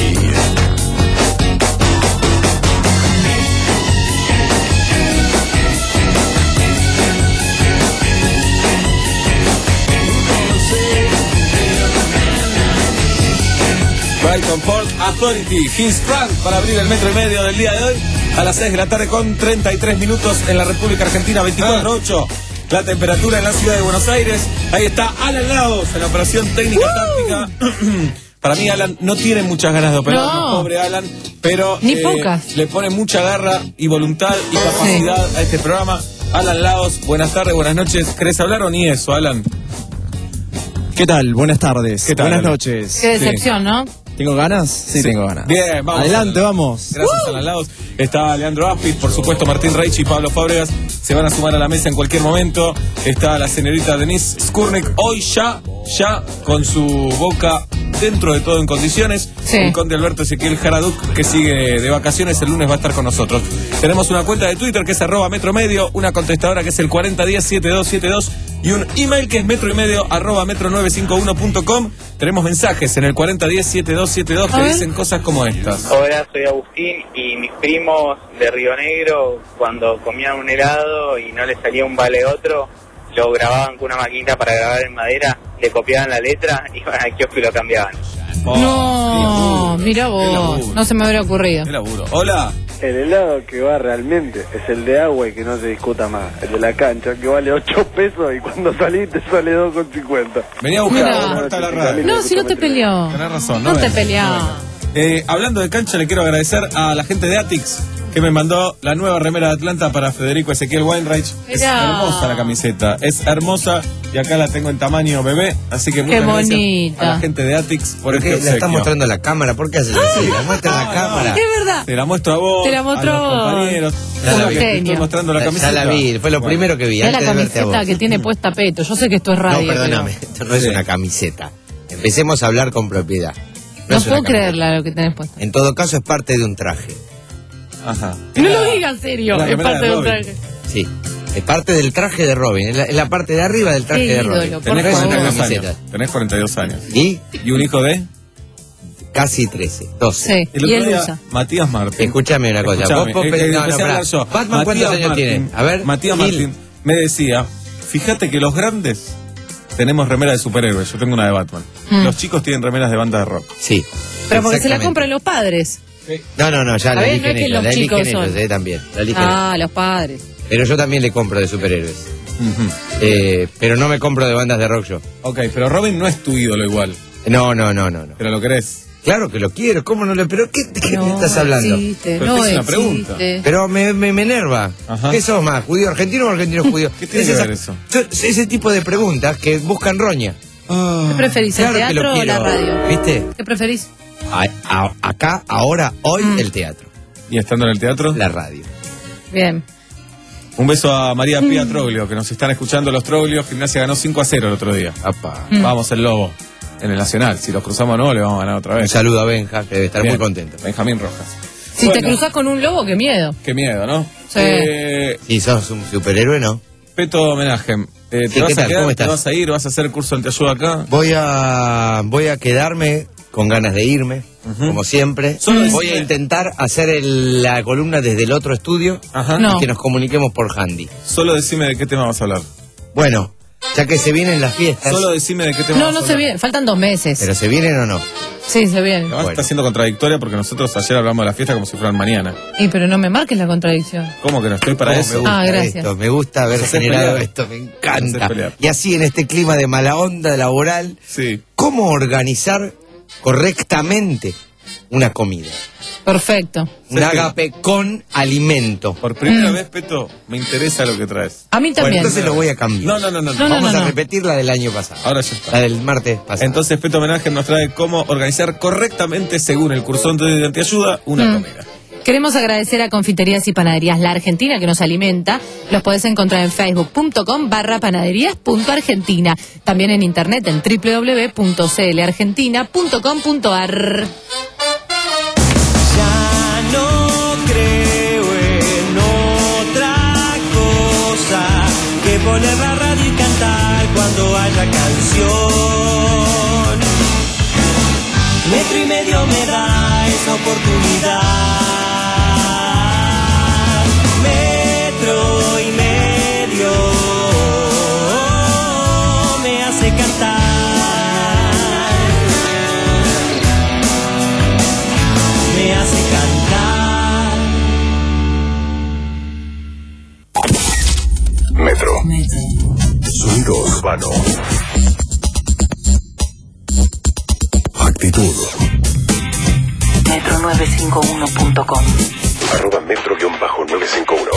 Brighton Port Authority, His Frank, para abrir el metro y medio del día de hoy a las seis de la tarde con treinta y tres minutos en la República Argentina, veinticuatro ocho. La temperatura en la ciudad de Buenos Aires. Ahí está Alan Laos en la operación técnica táctica. Para mí Alan no tiene muchas ganas de operar, No. pobre Alan, pero Ni eh, pocas. le pone mucha garra y voluntad y capacidad a este programa. Alan Laos, buenas tardes, buenas noches. ¿Querés hablar o ni eso, Alan? ¿Qué tal? Buenas tardes. ¿Qué tal, Buenas Alan? noches. Qué decepción, ¿no? ¿Tengo ganas? Sí, tengo ganas. Bien, vamos. Adelante, vamos. Gracias a Alan Laos. Está Leandro Aspis, por supuesto Martín Reich y Pablo Fábregas se van a sumar a la mesa en cualquier momento. Está la señorita Denise Skurnik, hoy ya, ya con su boca dentro de todo en condiciones. Sí. El conde Alberto Ezequiel Jaraduc, que sigue de vacaciones, el lunes va a estar con nosotros. Tenemos una cuenta de Twitter que es arroba metro medio, una contestadora que es el cuarenta diez setenta y dos setenta y dos y un email que es metro y medio arroba metro nueve cinco uno punto com. Tenemos mensajes en el cuarenta diez setenta y dos setenta y dos que dicen cosas como estas. Hola, soy Agustín y mis primos de Río Negro, cuando comían un helado y no les salía un vale otro, lo grababan con una maquinita para grabar en madera, le copiaban la letra, iban al kiosco y lo cambiaban. No, mira vos, no se me habría ocurrido. Qué laburo. Hola. El helado que va realmente es el de agua y que no se discuta más. El de la cancha que vale ocho pesos y cuando salís te sale dos con cincuenta. Vení a buscar, corta la radio. No, si no te peleó. Tenés razón, No no te ven, peleó. no ven. Eh, hablando de cancha, le quiero agradecer a la gente de Atix que me mandó la nueva remera de Atlanta para Federico Ezequiel Weinreich. Es Mirá. hermosa la camiseta, es hermosa y acá la tengo en tamaño bebé, así que muchas Qué gracias bonita. a la gente de Atix por ¿Por este qué la está obsequio. mostrando a la cámara? ¿Por qué hace así? La muestra a la cámara. Es verdad. Te la muestro a vos, Te la muestro a a los vos. compañeros. Ya la vi. Estoy Genio. mostrando la Ya- camiseta. Ya la vi, fue lo Bueno. primero que vi, Es la antes de verte a vos. camiseta que tiene puesta Peto. Yo sé que esto es No, radio. perdóname, pero esto no es una camiseta. Empecemos a hablar con propiedad. No es una puedo camiseta. creerla lo que tenés puesto. En todo caso es parte de un traje. Ajá. No lo digas en serio. La Es remera parte de de un Robin. traje. Sí, es parte del traje de Robin, es la, es la parte de arriba del traje Qué de ídolo, Robin. por Tenés No es una cuarenta y dos camiseta. años. Tenés cuarenta y dos años. ¿Y? ¿Y un hijo de? Casi trece, doce. Sí, El y otro él día, usa. Matías Martín. Escúchame una cosa. Escuchame, Vos, vos, eh, eh, no, no, empecé a pará. hablar yo. Batman, ¿cuántos Matías años Martín, tiene? A ver, Matías Gil. Martín me decía, fíjate que los grandes tenemos remeras de superhéroes. Yo tengo una de Batman. Mm. Los chicos tienen remeras de banda de rock. Sí. Pero porque se la exactamente. compran los padres. No, no, no, ya A la ver, eligen no es que ellos, los la eligen chicos ellos, son. eh, también. La eligen Ah, los padres. ellos. Pero yo también le compro de superhéroes. Eh, pero no me compro de bandas de rock yo. Ok, pero Robin no es tu ídolo igual. No, no, no, no, no. Pero lo querés. Claro que lo quiero, ¿cómo no le? ¿Pero qué, de qué No me estás hablando? existe, Pero no te hice una existe. pregunta. Pero me, me, me enerva. Ajá. ¿Qué sos más, judío argentino o argentino judío? ¿Qué tiene Es que esa- ver eso? son- ese tipo de preguntas que buscan roña. ¿Qué preferís, Claro el que lo teatro o la quiero, radio? ¿viste? ¿Qué preferís? A- a- acá, ahora, hoy, Mm. el teatro. ¿Y estando en el teatro? La radio. Bien. Un beso a María Pía Mm. Troglio, que nos están escuchando los Troglios. Gimnasia ganó cinco a cero el otro día. Apa. Mm. Vamos, el Lobo. En el Nacional. Si los cruzamos o no, le vamos a ganar otra Un vez. saludo a Benja, que debe estar Bien. muy contento. Benjamín Rojas. Si Bueno, te cruzas con un lobo, qué miedo. Qué miedo, ¿no? Sí. Eh, Si sos un superhéroe, ¿no? Peto homenaje. Eh, ¿Te Sí, vas ¿qué a tal? quedar? ¿Cómo ¿Te estás? vas a ir? ¿Vas a hacer curso de ayuda acá? Voy a, voy a quedarme con ganas de irme, uh-huh. como siempre. Solo Voy decime... a intentar hacer el, la columna desde el otro estudio Ajá. y No. que nos comuniquemos por handy. Solo decime de qué tema vas a hablar. Bueno, ya que se vienen las fiestas... Solo decime de qué tema No, vas no a se hablar. viene, faltan dos meses. ¿Pero se vienen o no? Sí, se vienen. Además bueno. está siendo contradictoria porque nosotros ayer hablamos de la fiesta como si fueran mañana. Y pero no me marques la contradicción. ¿Cómo que no estoy para oh, eso? Me gusta Ah, gracias. Esto, me gusta haber generado pelear. esto, me encanta. Y así en este clima de mala onda laboral, sí. ¿cómo organizar correctamente una comida? Perfecto. Un ágape con alimento. Por primera mm. vez, Peto, me interesa lo que traes. A mí también. Bueno, entonces lo voy a cambiar. No, no, no. no. no Vamos no, no, a no. repetir la del año pasado. Ahora ya está. La del martes pasado. Entonces, Peto Homenaje nos trae cómo organizar correctamente, según el cursón de Antiayuda, una mm. comida. Queremos agradecer a Confiterías y Panaderías La Argentina que nos alimenta. Los podés encontrar en facebook.com barra panaderías.argentina. También en internet en doble u doble u doble u punto c l argentina punto com punto a r. Ya no creo en otra cosa que poner la radio y cantar cuando haya canción. Metro y medio me da esa oportunidad. Metro y medio me hace cantar. Me hace cantar. Metro. Sonido urbano. Actitud. metro novecientos cincuenta y uno punto com. Arroba metro nueve cinco uno.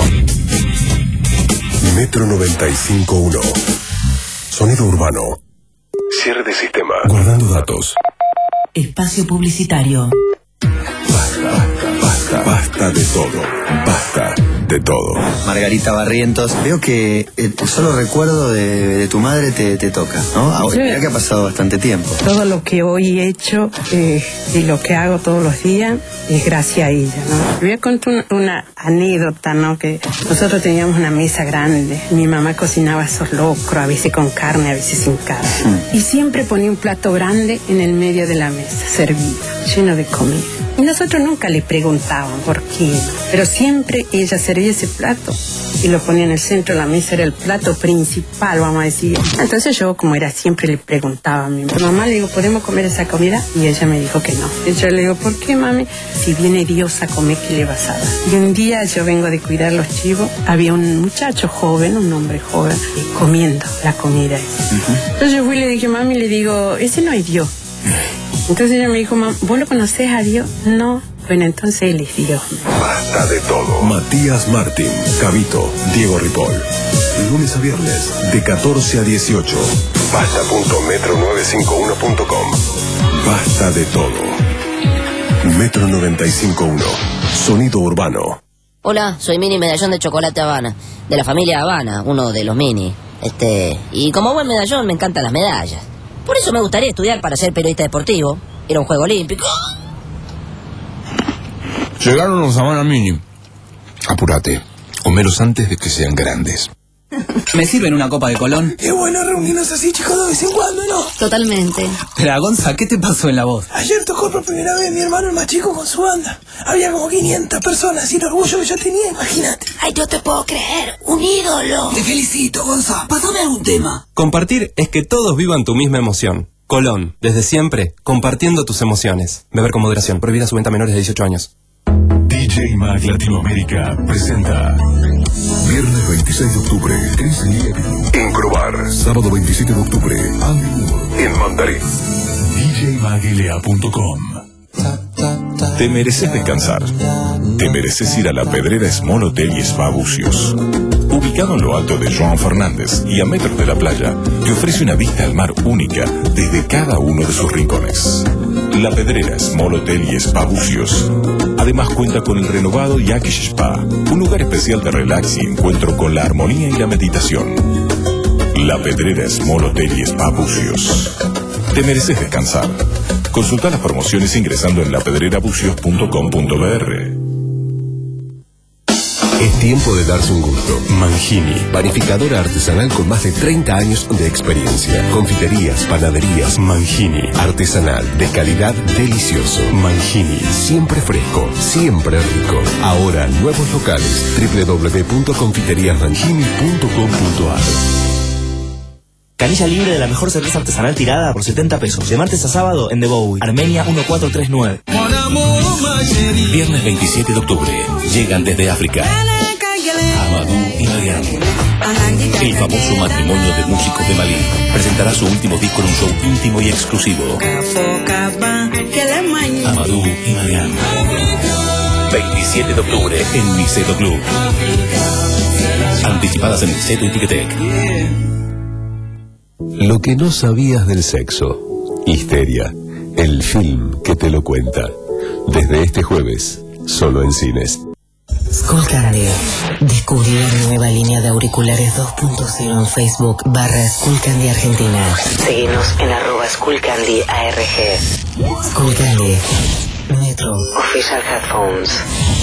Metro noventa y cinco punto uno. Sonido urbano. Cierre de sistema. Guardando datos. Espacio publicitario. Basta, basta, basta de todo. Basta de todo. Margarita Barrientos, veo que eh, solo recuerdo de, de tu madre te, te toca, ¿no? Ahora, Sí. mira que ha pasado bastante tiempo. Todo lo que hoy he hecho eh, y lo que hago todos los días es gracias a ella, ¿no? Voy a contar una, una anécdota, ¿no? Que nosotros teníamos una mesa grande. Mi mamá cocinaba esos locros, a veces con carne, a veces sin carne. Mm. Y siempre ponía un plato grande en el medio de la mesa, servido, lleno de comida. Y nosotros nunca le preguntábamos por qué, pero siempre ella servía ese plato y lo ponía en el centro de la mesa, era el plato principal, vamos a decir. Entonces yo, como era siempre, le preguntaba a mi mamá, le digo, ¿podemos comer esa comida? Y ella me dijo que no. Y yo le digo, ¿por qué, mami? Si viene Dios a comer, ¿qué le vas a dar? Y un día yo vengo de cuidar los chivos, había un muchacho joven, un hombre joven, eh, comiendo la comida esa. Uh-huh. Entonces yo fui y le dije, mami, le digo, ese no es Dios. Entonces ella me dijo, mamá, ¿vos lo conocés a Dios? No. Bueno, entonces él es Dios. Basta de todo. Matías Martín, Cabito, Diego Ripoll. Lunes a viernes, de catorce a dieciocho. Basta punto metro nueve cinco uno punto com. Basta de todo. Metro noventa y cinco punto uno. Sonido urbano. Hola, soy Mini Medallón de Chocolate Habana, de la familia Habana, uno de los Mini. Este, y como buen medallón me encantan las medallas. Por eso me gustaría estudiar para ser periodista deportivo, ir a un juego olímpico. Llegaron los Habana Mini. Apúrate, comelos antes de que sean grandes. ¿Me sirven una copa de Colón? Qué bueno reunirnos así, chicos, de vez en cuando, ¿no? Totalmente. Pero, Gonza, ¿qué te pasó en la voz? Ayer tocó por primera vez mi hermano el más chico con su banda. Había como quinientas personas y el orgullo que yo tenía, imagínate. Ay, no te puedo creer, un ídolo. Te felicito, Gonza. Pásame algún tema. Compartir es que todos vivan tu misma emoción. Colón, desde siempre, compartiendo tus emociones. Beber con moderación. Prohibida su venta a menores de dieciocho años. D J Mag Latinoamérica presenta viernes veintiséis de octubre, Chris Liebing en Crobar. Sábado veintisiete de octubre, Andy Moore en Mandarín. D J mag L A punto com. Te mereces descansar. Te mereces ir a la Pedrera Small Hotel y Spa Bucios. Ubicado en lo alto de Joan Fernández y a metros de la playa, te ofrece una vista al mar única desde cada uno de sus rincones. La Pedrera Small Hotel y Spa Bucios. Además cuenta con el renovado Yakish Spa, un lugar especial de relax y encuentro con la armonía y la meditación. La Pedrera Small Hotel y Spa Bucios. Te mereces descansar. Consulta las promociones ingresando en la pedrera bucios punto com punto b r. Es tiempo de darse un gusto. Mangini, panificadora artesanal con más de treinta años de experiencia. Confiterías, panaderías, Mangini. Artesanal, de calidad, delicioso. Mangini, siempre fresco, siempre rico. Ahora, nuevos locales. doble u doble u doble u punto confiterías mangini punto com punto a r. Canilla libre de la mejor cerveza artesanal tirada por setenta pesos. De martes a sábado en The Bowie, Armenia uno cuatro tres nueve. Viernes veintisiete de octubre. Llegan desde África Amadou y Mariam. El famoso matrimonio de músicos de Malí presentará su último disco en un show íntimo y exclusivo. Amadou y Mariam. veintisiete de octubre en Niceto Club. Anticipadas en Niceto y Ticketek. Lo que no sabías del sexo. Histeria. El film que te lo cuenta. Desde este jueves, solo en cines. Skullcandy. Descubrí la nueva línea de auriculares dos punto cero en Facebook barra Skullcandy Argentina. Síguenos en arroba Skullcandy A R G. Skullcandy. Metro. Official Headphones.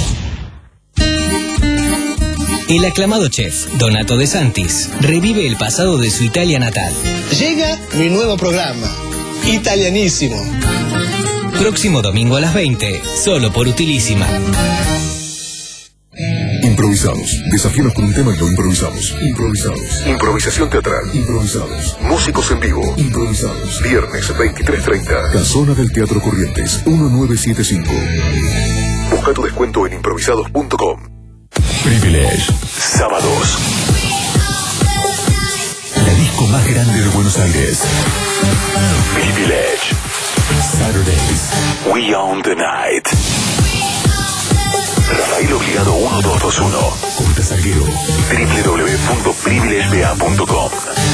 El aclamado chef Donato De Santis revive el pasado de su Italia natal. Llega mi nuevo programa, Italianísimo. Próximo domingo a las veinte, solo por Utilísima. Improvisamos. Desafíanos con un tema y lo improvisamos. Improvisamos. Improvisación teatral. Improvisamos. Músicos en vivo. Improvisamos. Viernes veintitrés treinta. Casona del Teatro Corrientes, uno nueve siete cinco. Busca tu descuento en improvisados punto com. Privilege. Sábados. La disco más grande de Buenos Aires. Privilege. Saturdays. We own the night. Rafael Obligado uno dos dos uno. Junta Salguero. doble u doble u doble u punto privilege b a punto com.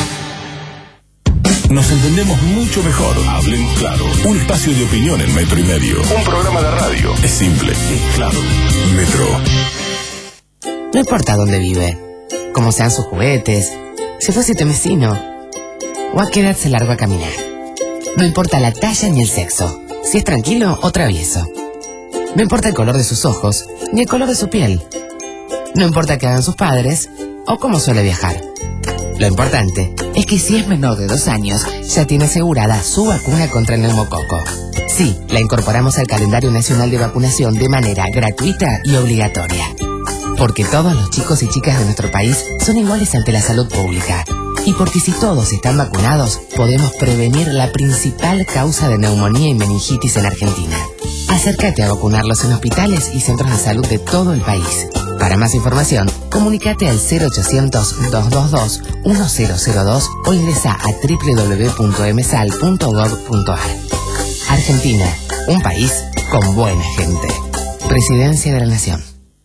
Nos entendemos mucho mejor. Hablen claro. Un espacio de opinión en metro y medio. Un programa de radio. Es simple, es claro. Metro. No importa dónde vive, cómo sean sus juguetes, si fue sitemesino o a qué edad se largó a caminar. No importa la talla ni el sexo, si es tranquilo o travieso. No importa el color de sus ojos ni el color de su piel. No importa qué hagan sus padres o cómo suele viajar. Lo importante es que si es menor de dos años, ya tiene asegurada su vacuna contra el neumococo. Sí, la incorporamos al calendario nacional de vacunación de manera gratuita y obligatoria. Porque todos los chicos y chicas de nuestro país son iguales ante la salud pública. Y porque si todos están vacunados, podemos prevenir la principal causa de neumonía y meningitis en Argentina. Acércate a vacunarlos en hospitales y centros de salud de todo el país. Para más información, comunícate al cero ochocientos, dos dos dos, uno cero cero dos o ingresa a doble u doble u doble u punto m s a l punto gov punto a r. Argentina, un país con buena gente. Presidencia de la Nación.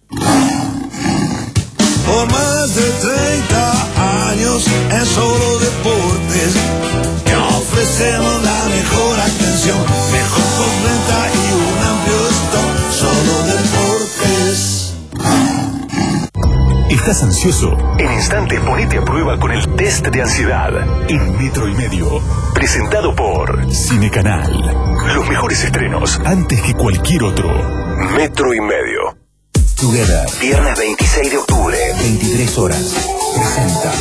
Por más de treinta años en Solo Deportes te ofrecemos la mejor atención, mejor postventa y un amplio stock. Solo Deportes. ¿Estás ansioso? En instantes ponete a prueba con el test de ansiedad en Metro y Medio. Presentado por Cinecanal. Los mejores estrenos antes que cualquier otro. Metro y Medio. Together, viernes veintiséis de octubre, veintitrés horas. Presenta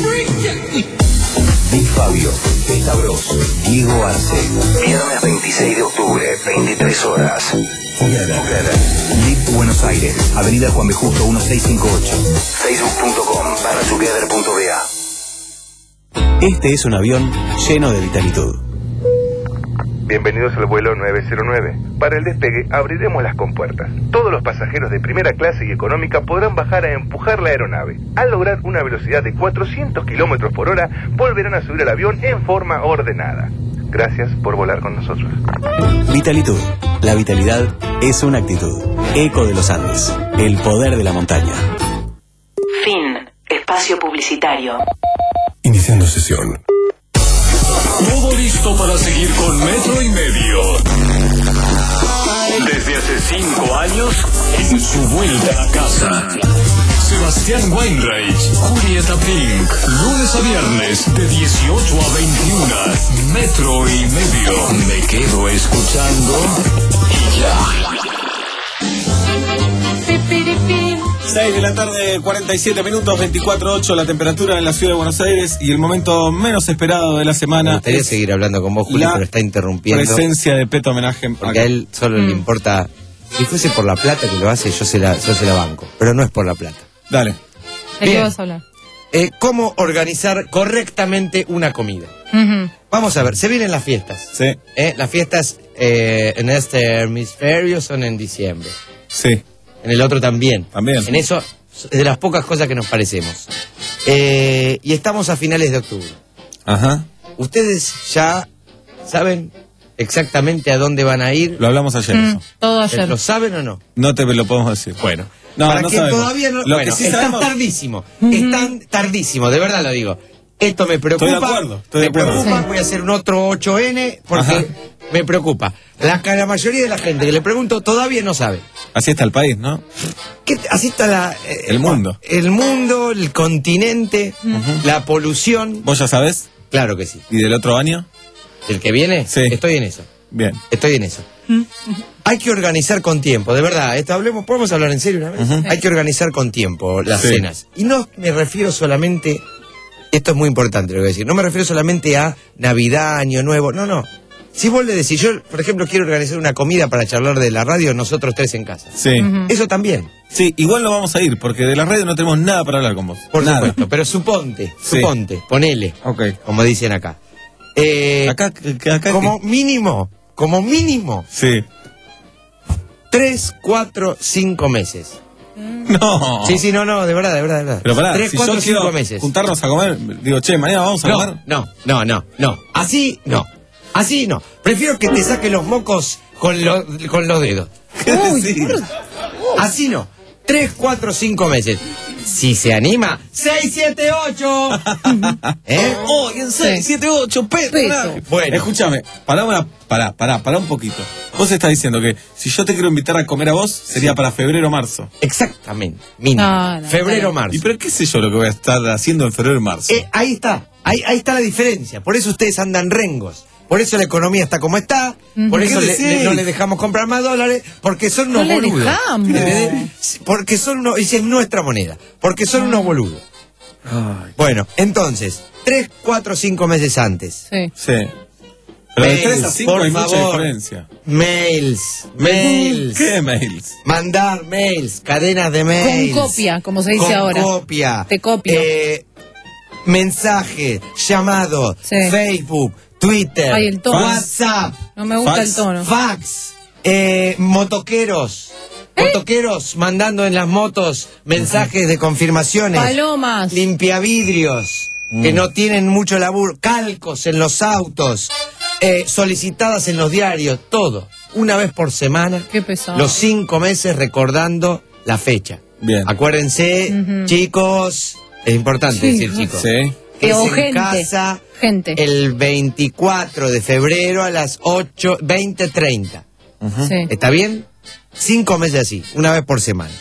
Big Fabio, Testa Bros, Diego Arce. Viernes veintiséis de octubre, veintitrés horas. Together, Together. Live Buenos Aires, Avenida Juan B. Justo mil seiscientos cincuenta y ocho. Facebook punto com barra together punto b a. Este es un avión lleno de vitalitud. Bienvenidos al vuelo nueve cero nueve. Para el despegue abriremos las compuertas. Todos los pasajeros de primera clase y económica podrán bajar a empujar la aeronave. Al lograr una velocidad de cuatrocientos kilómetros por hora, volverán a subir al avión en forma ordenada. Gracias por volar con nosotros. Vitalitud. La vitalidad es una actitud. Eco de los Andes. El poder de la montaña. Fin. Espacio publicitario. Iniciando sesión. Todo listo para seguir con Metro y Medio. Desde hace cinco años, en su vuelta a casa. Sebastián Weinreich, Julieta Pink, lunes a viernes de dieciocho a veintiuno. Metro y Medio. Me quedo escuchando y ya. seis de la tarde, cuarenta y siete minutos, veinticuatro ocho la temperatura en la ciudad de Buenos Aires y el momento menos esperado de la semana. Me gustaría seguir hablando con vos, Juli, pero está interrumpiendo. Presencia de Peto Homenaje. Porque a él solo mm. le importa. Si fuese por la plata que lo hace, yo se la, yo se la banco. Pero no es por la plata. Dale. ¿De qué vas a hablar? Eh, ¿Cómo organizar correctamente una comida? Uh-huh. Vamos a ver, se vienen las fiestas. Sí. ¿Eh? Las fiestas eh, en este hemisferio son en diciembre. Sí. En el otro también. También. En eso es de las pocas cosas que nos parecemos. Eh, y estamos a finales de octubre. Ajá. ¿Ustedes ya saben exactamente a dónde van a ir? Lo hablamos ayer. Mm, eso. Todo ayer. ¿Lo saben o no? No te lo podemos decir. Bueno. No, Para no quien sabemos. todavía no... Lo bueno, que sí están sabemos... tardísimo. Uh-huh. Están tardísimo, de verdad lo digo. Esto me preocupa. Estoy de acuerdo. Estoy de me acuerdo. preocupa, Sí. voy a hacer un otro ocho ene porque Ajá. me preocupa. La, la mayoría de la gente que le pregunto todavía no sabe. Así está el país, ¿no? ¿Qué, así está la, eh, El mundo. El mundo, el continente, Uh-huh. la polución. ¿Vos ya sabés? Claro que sí. ¿Y del otro año? ¿El que viene? Sí. Estoy en eso. Bien. Estoy en eso. Hay que organizar con tiempo, de verdad. Esto hablemos, ¿podemos hablar en serio una vez? Uh-huh. Hay que organizar con tiempo las Sí. cenas. Y no me refiero solamente, esto es muy importante lo que voy a decir, no me refiero solamente a Navidad, Año Nuevo, no, no. Si vos le decís, yo, por ejemplo, quiero organizar una comida para charlar de la radio, nosotros tres en casa. Sí. Ujú. Eso también, Sí, igual no vamos a ir, porque de la radio no tenemos nada para hablar con vos. por nada. supuesto. Pero suponte, Sí. suponte, ponele, Ok. como dicen acá. Eh, Acá, acá, acá como mínimo, como mínimo, Sí. tres, cuatro, cinco meses. No. Sí, sí, no, no, de verdad, de verdad, de verdad. Pero pará, Tres, si cuatro, yo cinco quiero meses. juntarnos a comer, digo, che, mañana vamos a No, comer. no, no, no, no. Así no. Así no. Prefiero que te saque los mocos con, lo- con los dedos. ¿Qué decís? Así no. Tres, cuatro, cinco meses. Si se anima, seis, siete, ocho. ¿Eh? Oh, en seis, siete, ocho, peso. Peso. Bueno. Escúchame, pará, una, pará, pará, pará un poquito. Vos estás diciendo que si yo te quiero invitar a comer a vos, sería para febrero o marzo. Exactamente. Mínimo. No, no, Febrero, no. marzo. ¿Y pero qué sé yo lo que voy a estar haciendo en febrero y marzo? Eh, ahí está. Ahí, ahí está la diferencia. Por eso ustedes andan rengos. Por eso la economía está como está. Por ¿Qué eso le- decís? le- no le dejamos comprar más dólares. Porque son unos No le boludos. dejamos. ¿Entendés? Porque son unos. Y si es nuestra moneda. Porque son unos boludos. Ay, Bueno, entonces, tres, cuatro, cinco meses antes. Sí. sí. Pero de Mails, tres a cinco por hay mucha favor. diferencia. Mails, mails. ¿Qué mails? Mandar mails, cadenas de mails. Con copia, como se dice Con ahora. copia. Te copio. Eh, mensaje, llamado, Sí. Facebook, Twitter, Ay, el tono. WhatsApp, No me gusta Fax. el tono. fax, eh, motoqueros. ¿Eh? Motoqueros mandando en las motos mensajes de confirmaciones. Palomas. Limpiavidrios, que no tienen mucho laburo. Calcos en los autos. eh, solicitadas en los diarios. Todo. Una vez por semana. Qué pesado. Los cinco meses recordando la fecha. Bien. Acuérdense, Ujú. chicos. Es importante Sí. decir chicos. Sí. Es O en gente. casa Gente. el veinticuatro de febrero a las ocho, veinte treinta. Ujú. Sí. ¿Está bien? Cinco meses así, una vez por semana.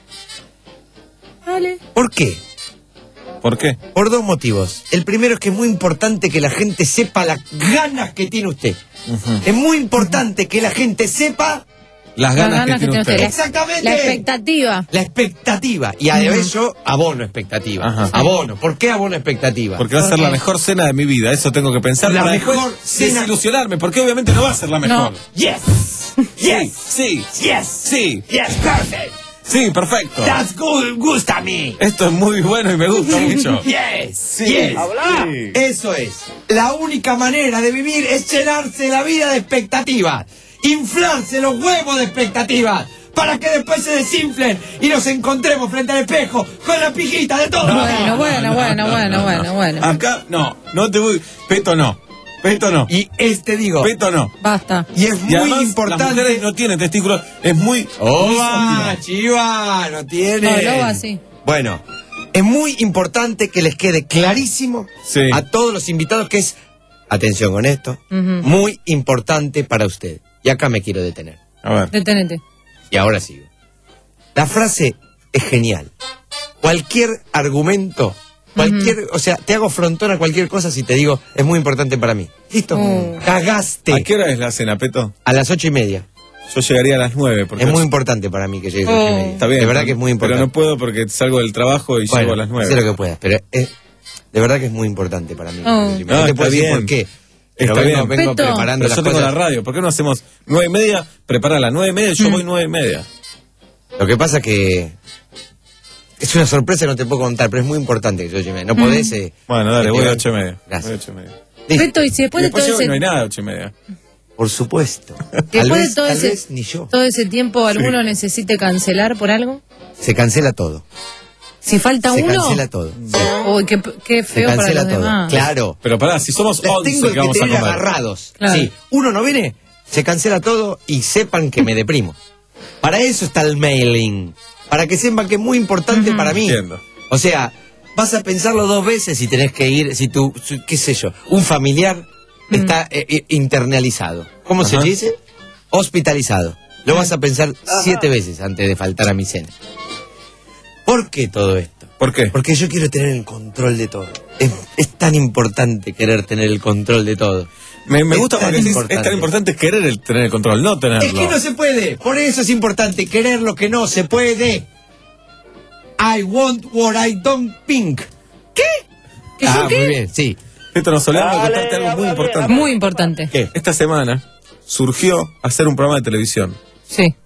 Dale. ¿Por qué? ¿Por qué? Por dos motivos. El primero es que es muy importante que la gente sepa las ganas que tiene usted. Ujú. Es muy importante que la gente sepa Las Las ganas, ganas que tiene usted. La- exactamente La expectativa. la expectativa. Y a Ujú. eso abono expectativa. Ajá. Abono. ¿Por qué abono expectativa? Porque va a ser ¿Por la qué? mejor cena de mi vida, eso tengo que pensar La para mejor después cena- desilusionarme, porque obviamente no va a ser la mejor. No. Yes. Yes. Sí, Yes. sí, Yes. Perfect. sí, perfecto. That's good. Gusta a mí. Esto es muy bueno y me gusta mucho. Yes. Sí. Yes. Habla. Sí. Eso es. La única manera de vivir es llenarse la vida de expectativas. Inflarse los huevos de expectativas. Para que después se desinflen y nos encontremos frente al espejo con la pijita de todo. Bueno, bueno, bueno, bueno, bueno, bueno. Acá, no, no te voy. Peto no. Peto no. Y este digo. Peto no. Basta. Y es Y muy además, importante. las mujeres no tienen testículos. Es muy. ¡Oh, muy va, óptimo. chiva! No tiene. No, no va así. Bueno, es muy importante que les quede clarísimo Sí. a todos los invitados que es, atención con esto, Ujú. muy importante para usted. Y acá me quiero detener. A ver. Detenete. Y ahora sigo. La frase es genial. Cualquier argumento, cualquier, o sea, te hago frontón a cualquier cosa si te digo, es muy importante para mí. ¿Listo? Mm. Cagaste. ¿A qué hora es la cena, Peto? A las ocho y media. Yo llegaría a las nueve. Porque es muy importante para mí que llegue. Oh. Está bien. De verdad que es muy importante. Pero no puedo porque salgo del trabajo y bueno, llego a las nueve. Sé lo que puedas, pero es, de verdad que es muy importante para mí. Oh. No, no te puedo decir por qué. Pero Está vengo, bien. vengo preparando pero las yo tengo cosas. la radio. ¿Por qué no hacemos nueve y media? Prepara a las nueve y media, yo voy nueve y media. Lo que pasa que es una sorpresa que no te puedo contar, pero es muy importante que yo llegue. No podés. Eh, bueno, dale, voy a ocho y media. Gracias. Voy a ocho y media. Beto, y si después, Y después de todo llego y ese, no hay nada a ocho y media. Por supuesto. Tal después vez, de todo tal ese, vez ni yo. todo ese tiempo, ¿alguno necesite cancelar por algo? Se cancela todo. Si falta Se uno. cancela todo. Uy, qué, qué Se feo para cancela los todo. demás. Claro. Pero pará, si somos Las once tengo que que vamos a tener comer. agarrados. Claro. Sí. Uno no viene, se cancela todo y sepan que me deprimo. Para eso está el mailing. Para que sepan que es muy importante Uh-huh. para mí. Entiendo. O sea, vas a pensarlo dos veces si tenés que ir, si tú, su- qué sé yo, un familiar está eh, eh, internalizado. ¿Cómo se Ajá. dice? Hospitalizado. Lo vas a pensar siete veces antes de faltar a mi cena. ¿Por qué todo esto? ¿Por qué? Porque yo quiero tener el control de todo. Es, es tan importante querer tener el control de todo. Me, me Es gusta tan porque decís, es importante. tan importante querer el, tener el control, no tenerlo. Es que no se puede. Por eso es importante querer lo que no se puede. I want what I don't think. ¿Qué? ¿Que ah, yo qué? muy bien, sí. Esto nos olvidamos de contarte algo muy importante. Muy importante. ¿Qué? Esta semana surgió hacer un programa de televisión Sí.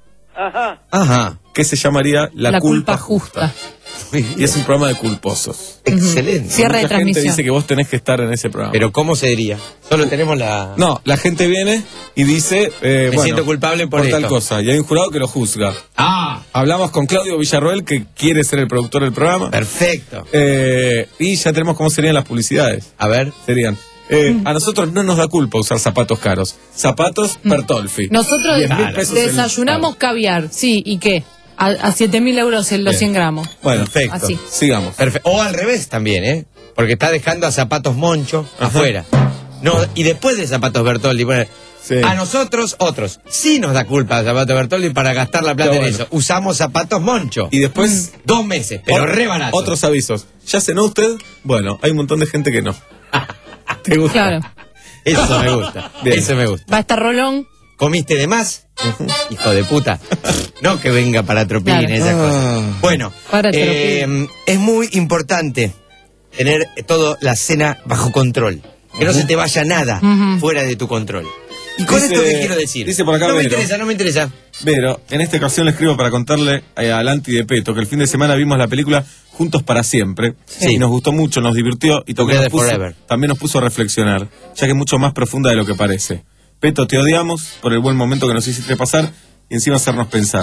Ajá. que se llamaría La, La Culpa, culpa justa. Y es un programa de culposos. Excelente. Cierre de Mucha gente transmisión. dice que vos tenés que estar en ese programa. Pero ¿cómo se diría? Solo tenemos la... No, la gente viene y dice, eh, Me bueno, siento culpable por tal esto. cosa. Y hay un jurado que lo juzga. Ah, Hablamos con Claudio Villarroel, que quiere ser el productor del programa. perfecto. Eh, y ya tenemos cómo serían las publicidades. A ver. Serían, eh, a nosotros no nos da culpa usar zapatos caros. Zapatos Bertolfi. Nosotros diez mil pesos el desayunamos caviar. Sí, ¿y qué? A, a siete mil euros en los Bien. cien gramos. Bueno, Perfecto. Así. sigamos. Perfecto. O al revés también, ¿eh? Porque está dejando a zapatos Moncho Ajá. afuera. No, y después de zapatos Bertoldi, bueno, Sí. a nosotros, otros, sí nos da culpa zapatos Bertoldi para gastar la plata Pero en bueno. eso. Usamos zapatos Moncho. Y después, Dos meses, pero ot- re barato. otros avisos. ¿Ya cenó usted? Bueno, hay un montón de gente que no. ¿Te gusta? Claro. Eso me gusta. Bien. Eso me gusta. Va a estar Rolón. ¿Comiste de más? Hijo de puta. No que venga para Tropín, Claro. esas Ah. cosas. Bueno, Para eh, es muy importante tener toda la cena bajo control. Que no se te vaya nada Ujú. fuera de tu control. ¿Y con Dice- esto qué quiero decir? dice por acá no me Vero. interesa, no me interesa. Pero en esta ocasión le escribo para contarle eh, a Lanti de Peto que el fin de semana vimos la película Juntos para Siempre. Sí. Y nos gustó mucho, nos divirtió y también Together nos, puso, Forever. también nos puso a reflexionar, ya que es mucho más profunda de lo que parece. Peto, te odiamos por el buen momento que nos hiciste pasar y encima hacernos pensar.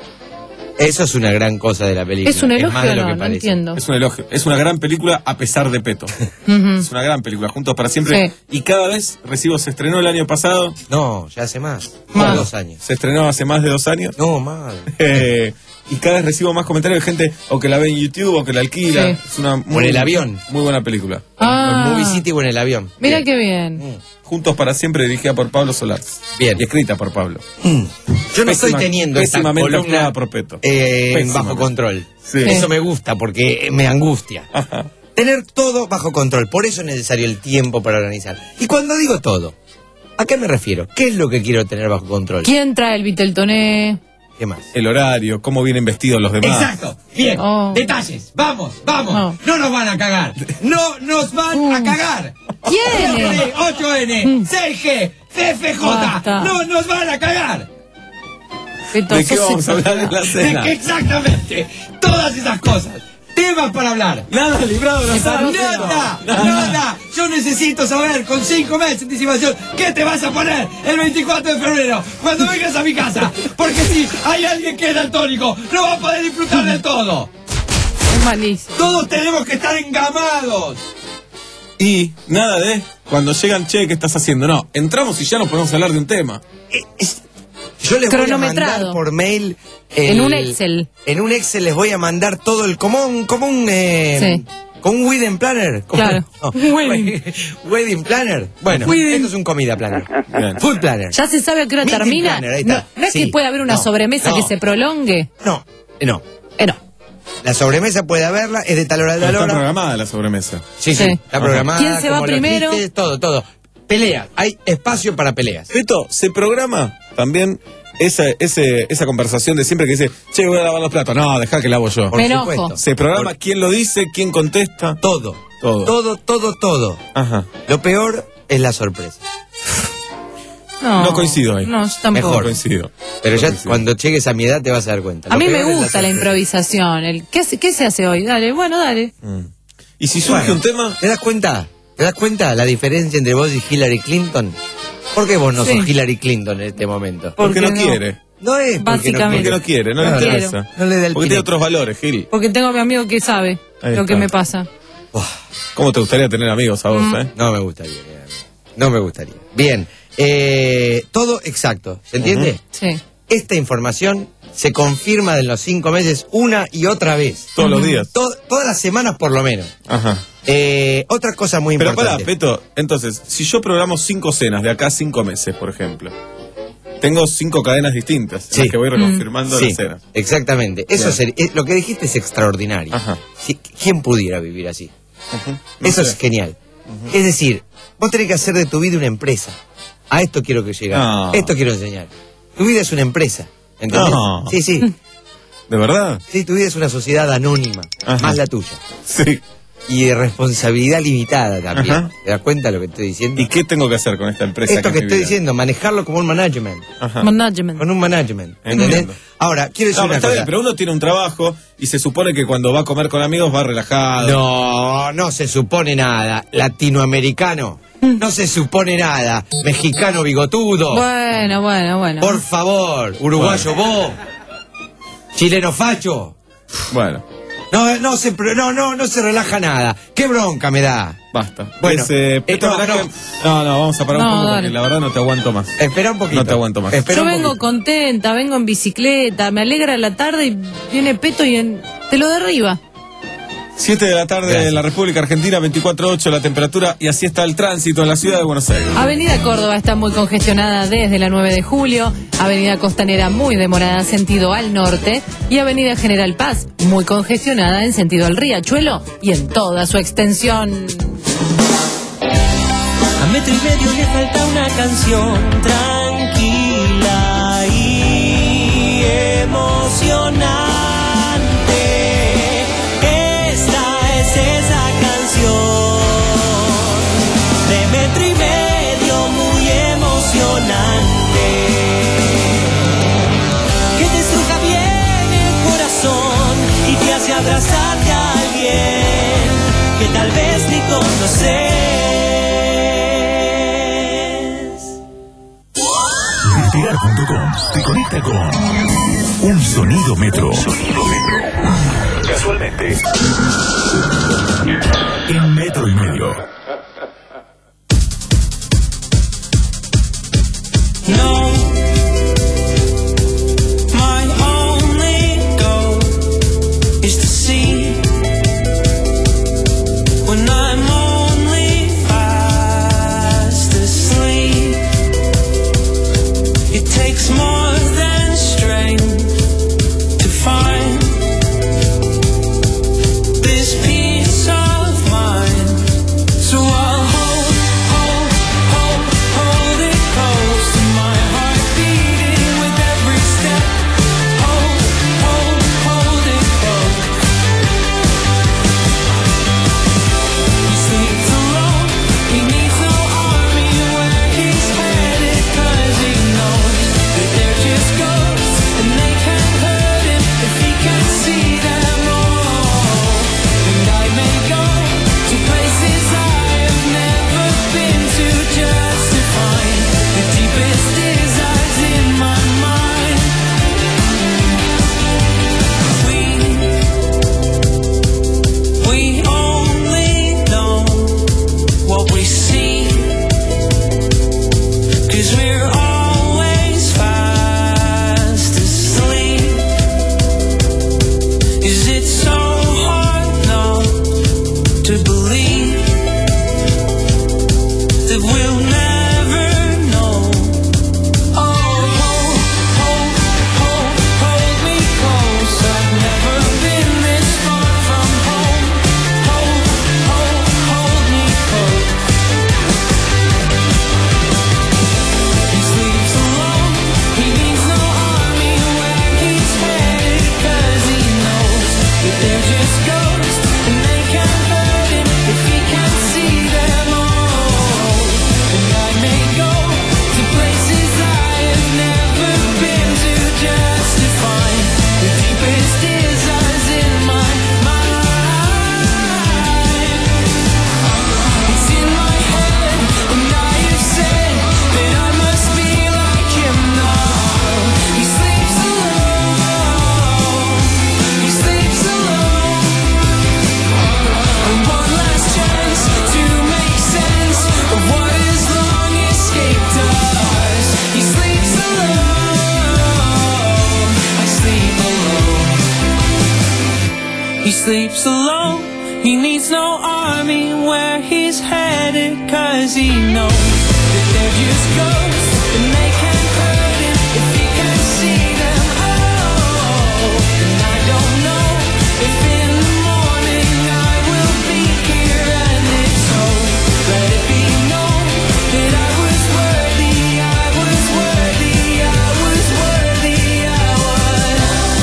Eso es una gran cosa de la película. ¿Es un elogio más de o lo no? que No parece. entiendo. Es un elogio. Es una gran película a pesar de Peto. Ujú. Es una gran película, Juntos para Siempre. Sí. Y cada vez, recibo, se estrenó el año pasado, No, ya hace más. Más. Dos años. se estrenó hace más de dos años. No, madre. Eh, y cada vez recibo más comentarios de gente o que la ve en YouTube o que la alquila. Sí. Es una O en el avión. muy buena película. Ah. En Movie City o en el avión. Mira Bien. qué bien. Mm. Juntos para Siempre, dirigida por Pablo Solars. Bien. Y escrita por Pablo. Mm. Yo no estoy Pésima- teniendo esta pésimamente columna actuada por Peto. eh, Pésimamente. bajo control. Sí. Eso me gusta porque me angustia. Ajá. Tener todo bajo control. Por eso es necesario el tiempo para organizar. Y cuando digo todo, ¿a qué me refiero? ¿Qué es lo que quiero tener bajo control? ¿Quién trae el Viteltoné? ¿Qué más? El horario, cómo vienen vestidos los demás. Exacto. Bien. Oh. Detalles. Vamos, vamos. No. No. nos van a cagar. No nos van a cagar. ¿Quién? ocho N, seis G, C F J. Basta. No nos van a cagar. Beto, ¿De qué sos- vamos a hablar en la cena? De que exactamente. Todas esas cosas. Temas para hablar. Nada librado de azar. Nada, nada. Yo necesito saber con cinco meses de anticipación qué te vas a poner el veinticuatro de febrero cuando vengas a mi casa. Porque si hay alguien que es daltónico, no va a poder disfrutar de todo. Es malísimo. Todos tenemos que estar engamados. Y nada de cuando llegan, che, ¿qué estás haciendo? No, entramos y ya nos podemos hablar de un tema. Eh, es- Yo les voy a Cronometrado. mandar por mail. el- En un Excel. En un Excel les voy a mandar todo el. Como un. Como un eh, Sí. como un wedding planner. Como- Claro. no, Un wedding. wedding planner. Bueno, Wedding. esto es un comida planner. Bien. Full planner. ¿Ya se sabe a qué hora Meeting termina? planner, ahí No, está. no es Sí. que puede haber una No. sobremesa No. que se prolongue. No, eh, no. Eh, no. La sobremesa puede haberla, es de tal hora de Pero tal está hora. programada la sobremesa. Sí, sí, Sí. está programada. ¿Quién se va como lo primero? dijiste, todo, todo. Pelea, hay espacio para peleas. Esto se programa también esa, ese, esa conversación de siempre que dice, che, voy a lavar los platos. No, dejá que lavo yo. Por Me supuesto. enojo. Se programa Por- quién lo dice, quién contesta. Todo. Todo. Todo, todo, todo. Ajá. Lo peor es la sorpresa. No, No coincido ahí. No, yo tampoco. No Mejor. coincido. Pero No ya coincido. cuando llegues a mi edad te vas a dar cuenta. A Lo mí me peor es gusta la sorpresa. improvisación. El, ¿qué, se- ¿Qué se hace hoy? Dale, bueno, dale. Mm. Y si surge Bueno, un tema, ¿Te das cuenta? ¿Te das cuenta la diferencia entre vos y Hillary Clinton? ¿Por qué vos no Sí. sos Hillary Clinton en este momento? porque no, no? quiere. No es porque no Básicamente. Porque no quiere, no, le No quiero. interesa. No le da el Porque tiene pineto. otros valores, Gil. Porque tengo a mi amigo que sabe Ahí lo está. que me pasa. ¿Cómo te gustaría tener amigos a vos, Mm. eh? No me gustaría. eh, No me gustaría. Bien. eh, todo exacto. ¿Se entiende? Sí. Esta información se confirma en los cinco meses una y otra vez. Todos los días. To- todas las semanas por lo menos. Ajá. Eh, otra cosa muy Pero pará, importante. Peto, entonces, si yo programo cinco cenas de acá a cinco meses, por ejemplo, tengo cinco cadenas distintas en Sí. las que voy reconfirmando Sí, las cenas. exactamente. Eso Bien. sería- eh, lo que dijiste es extraordinario. Ajá. Sí, ¿quién pudiera vivir así? Ujú. No Eso sé. es genial. Es decir, vos tenés que hacer de tu vida una empresa. A esto quiero que llegue. No. Esto quiero enseñar. Tu vida es una empresa. ¿Entendés? No. Sí, sí. ¿De verdad? Sí, tu vida es una sociedad anónima. Ajá. Más la tuya. Sí. Y de responsabilidad limitada también. Ajá. ¿Te das cuenta de lo que estoy diciendo? ¿Y qué tengo que hacer con esta empresa? Esto que es mi estoy vida? diciendo, manejarlo como un management. Ajá. Management. Con un management. ¿Entendés? Entiendo. Ahora, quiero decir No, pero una está cosa. bien, pero uno tiene un trabajo y se supone que cuando va a comer con amigos va relajado. No, no se supone nada. Latinoamericano. No se supone nada. Mexicano bigotudo. Bueno, bueno, bueno. Por favor. Uruguayo vos. Chileno facho. Bueno, No, no se, pro- no, no, no se relaja nada. Qué bronca me da. basta. Bueno, Es, eh, eh, Peto, no, ¿verdad no. que- no, no, vamos a parar No, un poco dale. porque la verdad no te aguanto más. Espera un poquito. No te aguanto más. Espera Yo un vengo poquito. contenta, vengo en bicicleta, me alegra la tarde y viene Peto y en- te lo derriba. siete de la tarde Gracias. en la República Argentina, veinticuatro ocho la temperatura y así está el tránsito en la ciudad de Buenos Aires. Avenida Córdoba está muy congestionada desde la nueve de julio, Avenida Costanera muy demorada sentido al norte y Avenida General Paz muy congestionada en sentido al Riachuelo y en toda su extensión. A metro y medio le falta una canción tranquila y emocionante. Esta es esa canción de metro y medio muy emocionante que te estruja bien el corazón y te hace abrazarte a alguien que tal vez ni conoces. Despegar punto com te conecta con un sonido metro. Sonido metro. Casualmente. En metro y medio. No, my only goal is to see when I'm only fast asleep. It takes more than strength to find this peace of mind. So I'll troops alone. He needs no army where he's headed, cause he knows that they're just ghosts and they can't hurt him if he can see them. Oh, and I don't know if in the morning I will be here, and if so, let it be known that I was worthy, I was worthy, I was worthy, I was.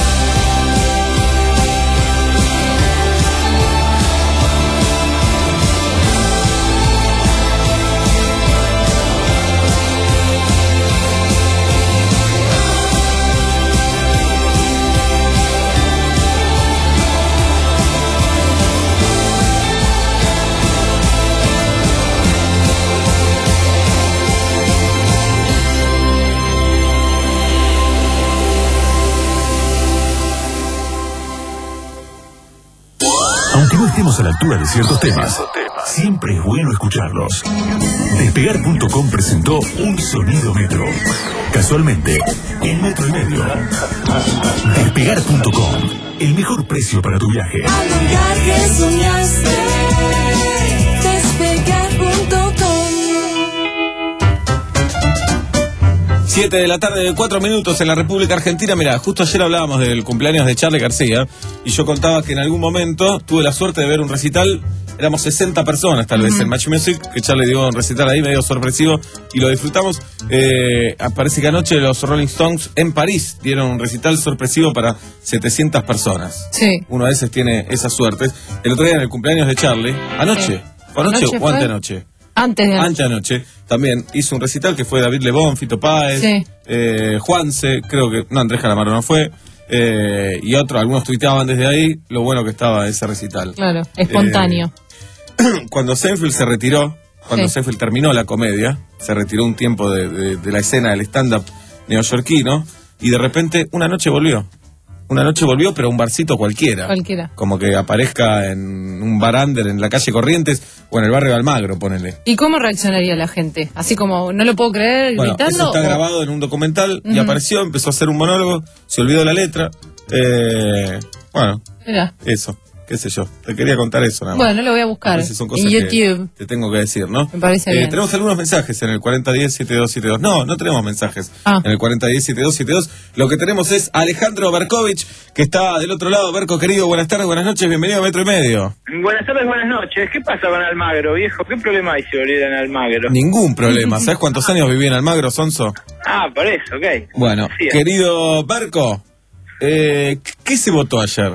Aunque no estemos a la altura de ciertos temas, siempre es bueno escucharlos. Despegar punto com presentó Un Sonido Metro. Casualmente, en metro y medio. Despegar punto com, el mejor precio para tu viaje. Al lugar que soñaste, despegar punto com. siete de la tarde, cuatro minutos en la República Argentina. Mira, justo ayer hablábamos del cumpleaños de Charly García y yo contaba que en algún momento tuve la suerte de ver un recital. Éramos sesenta personas tal vez Ujú. en Match Music, que Charly dio un recital ahí medio sorpresivo y lo disfrutamos. Eh, parece que anoche los Rolling Stones en París dieron un recital sorpresivo para setecientas personas. Sí. Uno a veces tiene esa suerte. El otro día en el cumpleaños de Charly, anoche, Sí. ¿fue anoche Anoche o fue. anteanoche? Antes de Antes anoche también hizo un recital que fue David Lebón, Fito Páez, Sí. eh, Juanse, creo que, no, Andrés Calamaro no fue, eh, y otros, algunos tuiteaban desde ahí lo bueno que estaba ese recital. Claro, espontáneo. Eh, cuando Seinfeld se retiró, cuando Sí. Seinfeld terminó la comedia, se retiró un tiempo de, de- de la escena del stand-up neoyorquino, y de repente una noche volvió. Una noche volvió, pero a un barcito cualquiera. Cualquiera. Como que aparezca en un bar under en la calle Corrientes o en el barrio de Almagro, ponele. ¿Y cómo reaccionaría la gente? Así como, no lo puedo creer, Bueno, gritando. eso está o- grabado en un documental y Ujú. apareció, empezó a hacer un monólogo, se olvidó la letra. Eh, bueno, Mirá. eso, qué sé yo. Te quería contar eso nada más. Bueno, lo voy a buscar. A veces son cosas En que YouTube. te tengo que decir, ¿no? Me parece Eh, bien. tenemos algunos mensajes en el cuarenta diez setenta y dos setenta y dos. No, no tenemos mensajes Ah. en el cuarenta diez setenta y dos setenta y dos. Lo que tenemos es Alejandro Berkovich, que está del otro lado. Berco, querido, buenas tardes, buenas noches, bienvenido a Metro y Medio. Buenas tardes, buenas noches. ¿Qué pasa con Almagro, viejo? ¿Qué problema hay si volvieran a Almagro? Ningún problema. ¿Sabes cuántos años viví en Almagro, Sonso? Ah, por eso, ok. Bueno, Sí, querido Berco, eh, ¿qué se votó ayer?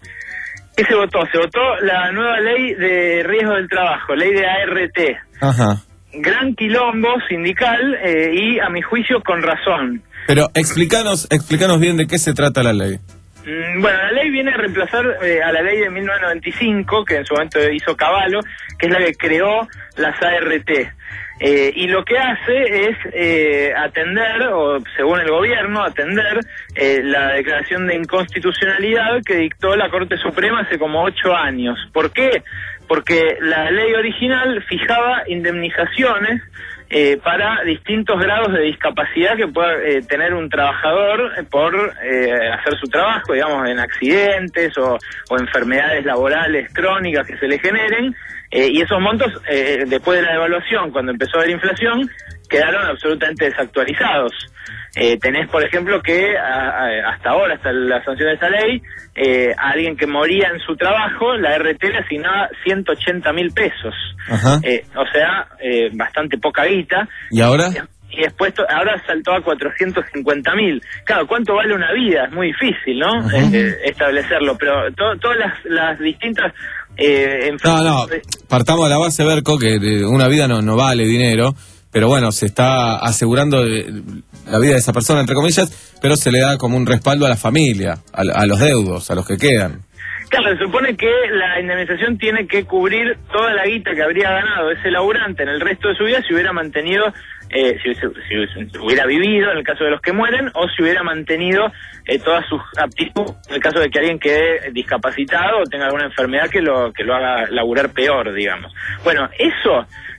¿Qué se votó? Se votó la nueva ley de riesgo del trabajo, ley de A R T. Ajá. Gran quilombo sindical eh, y, a mi juicio, con razón. Pero explícanos, explícanos bien de qué se trata la ley. Mm, Bueno, la ley viene a reemplazar eh, a la ley de mil novecientos noventa y cinco, que en su momento hizo Cavallo, que es la que creó las A R T. Eh, y lo que hace es eh, atender, o según el gobierno, atender eh, la declaración de inconstitucionalidad que dictó la Corte Suprema hace como ocho años. ¿Por qué? Porque la ley original fijaba indemnizaciones eh, para distintos grados de discapacidad que pueda eh, tener un trabajador eh, por eh, hacer su trabajo, digamos, en accidentes o, o enfermedades laborales crónicas que se le generen, eh, y esos montos, eh, después de la devaluación, cuando empezó a haber inflación, quedaron absolutamente desactualizados. Eh, tenés, por ejemplo, que a, a, hasta ahora, hasta la sanción de esa ley, eh, a alguien que moría en su trabajo, la R T le asignaba ciento ochenta mil pesos. Ajá. Eh, o sea, eh, bastante poca guita. ¿Y ahora? Y después, to- ahora saltó a cuatrocientos cincuenta mil. Claro, ¿cuánto vale una vida? Es muy difícil, ¿no? Ajá. Eh, establecerlo, pero to- todas las, las distintas... Eh, No, no, partamos de la base, Berco, que eh, una vida no, no vale dinero, pero bueno, se está asegurando eh, la vida de esa persona, entre comillas, pero se le da como un respaldo a la familia, a, a los deudos, a los que quedan. Claro, se supone que la indemnización tiene que cubrir toda la guita que habría ganado ese laburante en el resto de su vida si hubiera mantenido, eh, si, si- si hubiera vivido en el caso de los que mueren, o si hubiera mantenido eh, todas sus aptitudes en el caso de que alguien quede discapacitado o tenga alguna enfermedad que lo, que lo haga laburar peor, digamos. Bueno, eso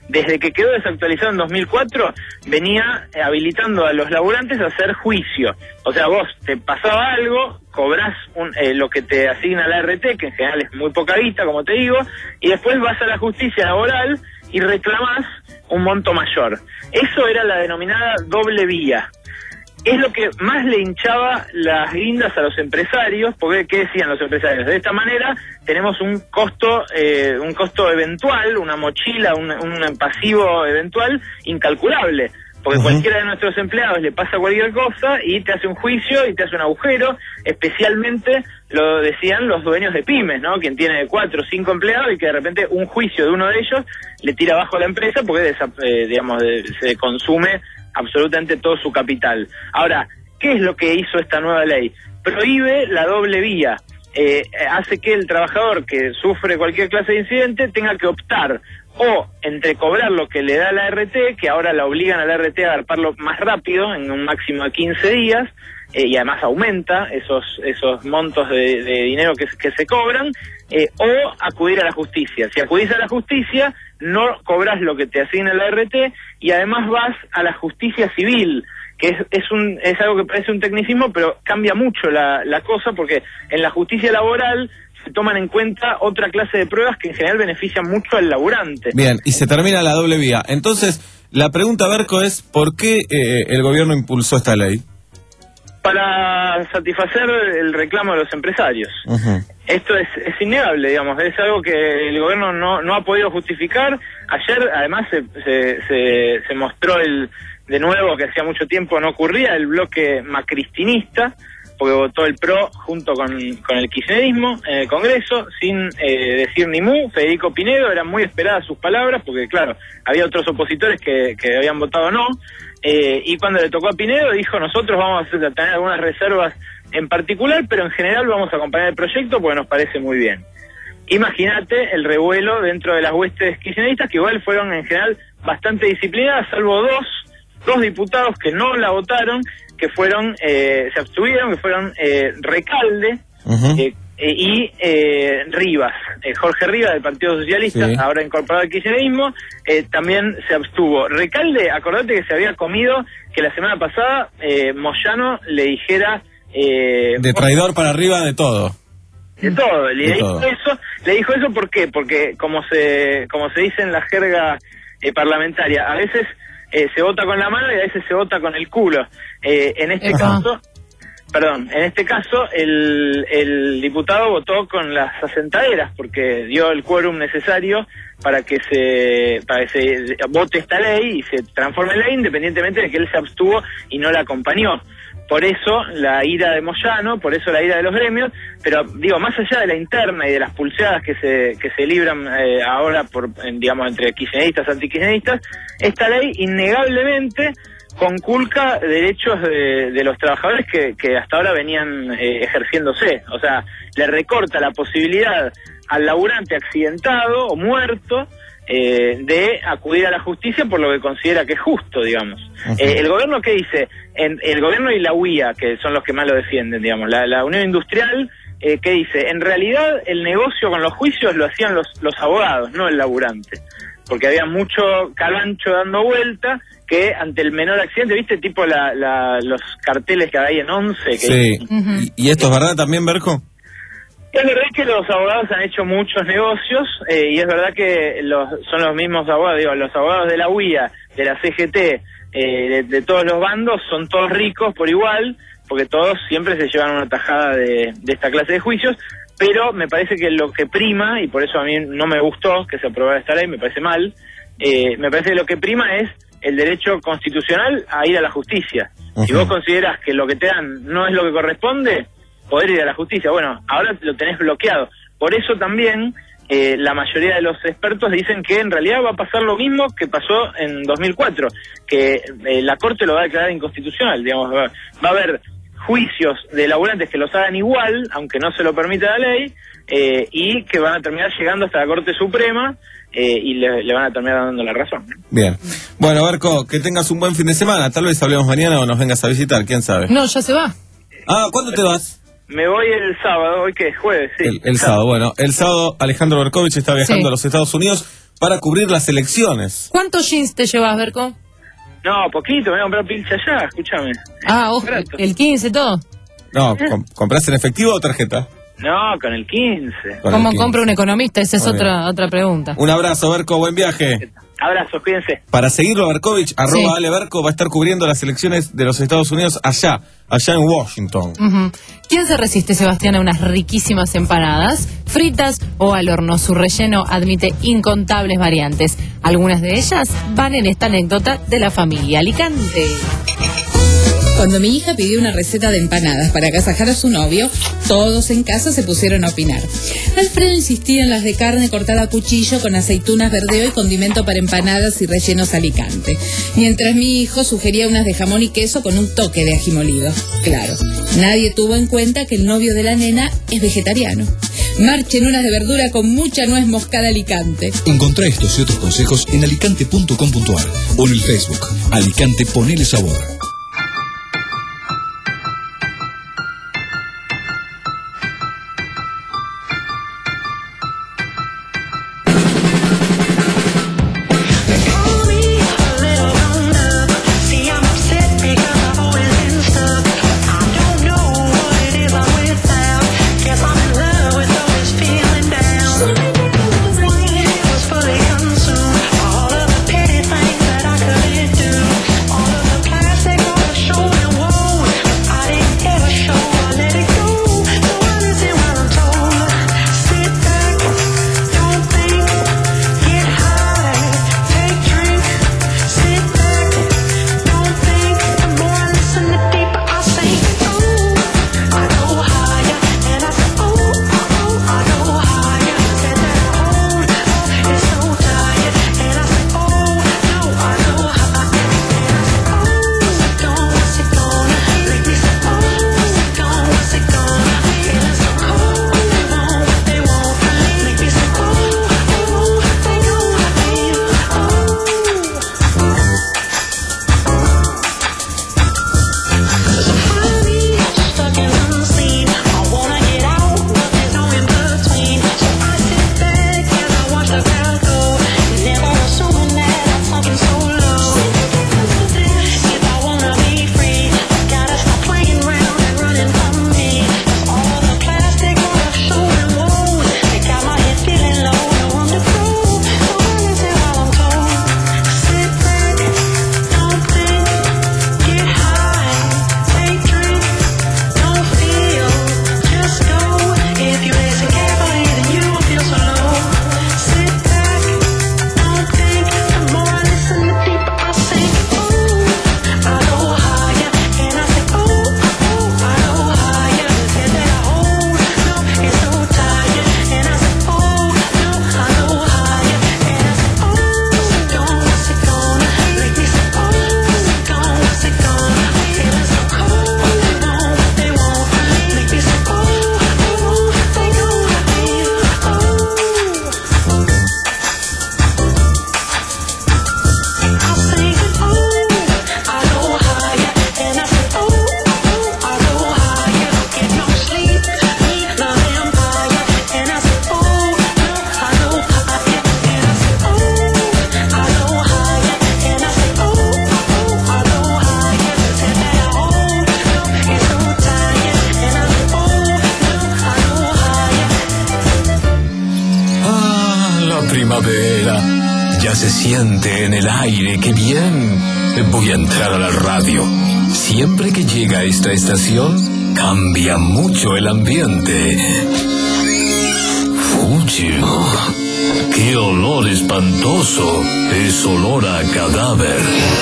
desde que quedó desactualizado en dos mil cuatro, venía eh, habilitando a los laburantes a hacer juicio. O sea, vos te pasaba algo, cobrás un, eh, lo que te asigna la R T, que en general es muy poca guita, como te digo, y después vas a la justicia laboral y reclamás un monto mayor. Eso era la denominada doble vía. Es lo que más le hinchaba las guindas a los empresarios, porque ¿qué decían los empresarios? De esta manera tenemos un costo eh, un costo eventual, una mochila, un, un pasivo eventual incalculable, porque uh-huh. cualquiera de nuestros empleados le pasa cualquier cosa y te hace un juicio y te hace un agujero, especialmente lo decían los dueños de pymes, ¿no? Quien tiene cuatro o cinco empleados y que de repente un juicio de uno de ellos le tira abajo a la empresa porque eh, digamos de, se consume absolutamente todo su capital. Ahora, ¿qué es lo que hizo esta nueva ley? Prohíbe la doble vía. Eh, hace que el trabajador que sufre cualquier clase de incidente tenga que optar o entre cobrar lo que le da la R T, que ahora la obligan a la R T a agarparlo más rápido, en un máximo de quince días, eh, y además aumenta esos esos montos de, de dinero que, que se cobran, eh, o acudir a la justicia. Si acudís a la justicia, no cobras lo que te asigna la R T y además vas a la justicia civil, que es, es, un, es algo que parece un tecnicismo, pero cambia mucho la, la cosa, porque en la justicia laboral se toman en cuenta otra clase de pruebas que en general benefician mucho al laburante. Bien, y se termina la doble vía. Entonces, la pregunta, Berco, es ¿por qué eh, el gobierno impulsó esta ley? Para satisfacer el reclamo de los empresarios. Uh-huh. Esto es, es innegable, digamos, es algo que el gobierno no, no ha podido justificar. Ayer, además, se, se, se, se mostró el de nuevo, que hacía mucho tiempo no ocurría, el bloque macristinista, porque votó el PRO junto con, con el kirchnerismo en el Congreso, sin eh, decir ni mu. Federico Pinedo, eran muy esperadas sus palabras, porque claro, había otros opositores que, que habían votado no, eh, y cuando le tocó a Pinedo dijo, nosotros vamos a tener algunas reservas en particular, pero en general vamos a acompañar el proyecto porque nos parece muy bien. Imagínate el revuelo dentro de las huestes kirchneristas, que igual fueron en general bastante disciplinadas, salvo dos, dos diputados que no la votaron, que fueron, eh, se abstuvieron, que fueron eh, Recalde uh-huh. eh, eh, y eh, Rivas, eh, Jorge Rivas del Partido Socialista, sí. ahora incorporado al kirchnerismo, eh, también se abstuvo. Recalde, acordate que se había comido que la semana pasada eh, Moyano le dijera... Eh, de traidor para arriba de todo. De todo, le de dijo todo. eso, le dijo eso ¿por qué? Porque como se, como se dice en la jerga eh, parlamentaria, a veces... Eh, se vota con la mano y a veces se vota con el culo. Eh, en este Epa. caso, perdón, en este caso el, el diputado votó con las asentaderas porque dio el quórum necesario para que se para que se vote esta ley y se transforme en ley, independientemente de que él se abstuvo y no la acompañó. Por eso la ira de Moyano, por eso la ira de los gremios, pero digo, más allá de la interna y de las pulseadas que se que se libran eh, ahora por en, digamos entre kirchneristas y antikirchneristas, esta ley innegablemente conculca derechos de, de los trabajadores que, que hasta ahora venían eh, ejerciéndose. O sea, le recorta la posibilidad al laburante accidentado o muerto Eh, de acudir a la justicia por lo que considera que es justo, digamos. Uh-huh. Eh, el gobierno, ¿qué dice? En, el gobierno y la U I A, que son los que más lo defienden, digamos, la, la Unión Industrial, eh, ¿qué dice? En realidad el negocio con los juicios lo hacían los, los abogados, no el laburante, porque había mucho calancho dando vuelta que ante el menor accidente, ¿viste? Tipo la, la, los carteles que hay en once. Que sí. Uh-huh. ¿Y esto es verdad también, Berco? Es verdad que los abogados han hecho muchos negocios eh, y es verdad que los, son los mismos abogados, digo, los abogados de la U I A, de la C G T, eh, de, de todos los bandos, son todos ricos por igual, porque todos siempre se llevan una tajada de, de esta clase de juicios, pero me parece que lo que prima, y por eso a mí no me gustó que se aprobara esta ley, me parece mal, eh, me parece que lo que prima es el derecho constitucional a ir a la justicia. Uh-huh. Si vos considerás que lo que te dan no es lo que corresponde, poder ir a la justicia. Bueno, ahora lo tenés bloqueado. Por eso también eh, la mayoría de los expertos dicen que en realidad va a pasar lo mismo que pasó en dos mil cuatro, que eh, la Corte lo va a declarar inconstitucional. Digamos, va, va a haber juicios de laburantes que los hagan igual, aunque no se lo permita la ley, eh, y que van a terminar llegando hasta la Corte Suprema eh, y le, le van a terminar dando la razón. Bien. Bueno, Berco, que tengas un buen fin de semana. Tal vez hablemos mañana o nos vengas a visitar, quién sabe. No, ya se va. Ah, ¿cuándo te vas? Me voy el sábado, ¿hoy qué? Jueves, sí. El, el sábado, bueno. El sábado Alejandro Berkovich está viajando sí. a los Estados Unidos. para cubrir las elecciones. ¿Cuántos jeans te llevas, Berco? No, poquito, me voy a comprar pilcha ya, escúchame. Ah, ojo, el quince, todo. No, com- ¿compras en efectivo o tarjeta? No, con el quince. Con ¿Cómo el compra un economista? Esa es Muy bien. otra otra pregunta. Un abrazo, Berco, buen viaje. Abrazos, cuídense. Para seguirlo a Berkovich, arroba Sí. Ale Berco, va a estar cubriendo las elecciones de los Estados Unidos allá, allá en Washington. Ujú. ¿Quién se resiste, Sebastián, a unas riquísimas empanadas, fritas o al horno? Su relleno admite incontables variantes. Algunas de ellas van en esta anécdota de la familia Alicante. Cuando mi hija pidió una receta de empanadas para agasajar a su novio, todos en casa se pusieron a opinar. Alfredo insistía en las de carne cortada a cuchillo con aceitunas, verdeo y condimento para empanadas y rellenos Alicante. Mientras mi hijo sugería unas de jamón y queso con un toque de ají molido. Claro, nadie tuvo en cuenta que el novio de la nena es vegetariano. Marchen unas de verdura con mucha nuez moscada Alicante. Encontrá estos y otros consejos en alicante punto com punto ar o en el Facebook. Alicante, ponele sabor. primavera. Ya se siente en el aire, qué bien. Voy a entrar a la radio. Siempre que llega a esta estación, cambia mucho el ambiente. Fuchi, qué olor espantoso. Es olor a cadáver.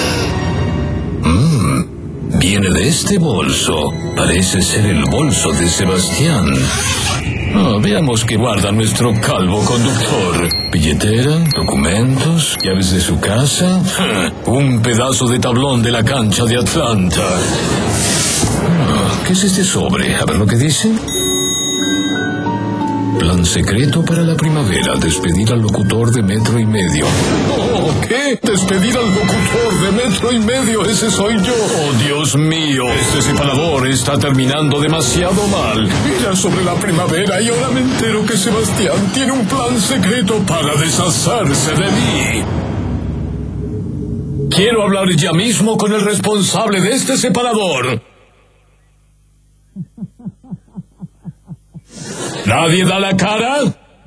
Mmm, viene de este bolso. Parece ser el bolso de Sebastián. Ah, veamos qué guarda nuestro calvo conductor. Billetera, documentos, llaves de su casa, un pedazo de tablón de la cancha de Atlanta. Ah, ¿qué es este sobre? A ver lo que dice. Plan secreto para la primavera. Despedir al locutor de metro y medio. ¡Oh, qué qué? Despedir al locutor de Metro y Medio, ese soy yo. Oh, Dios mío, este separador está terminando demasiado mal. Era sobre la primavera y ahora me entero que Sebastián tiene un plan secreto para deshacerse de mí. Quiero hablar ya mismo con el responsable de este separador. ¿Nadie da la cara?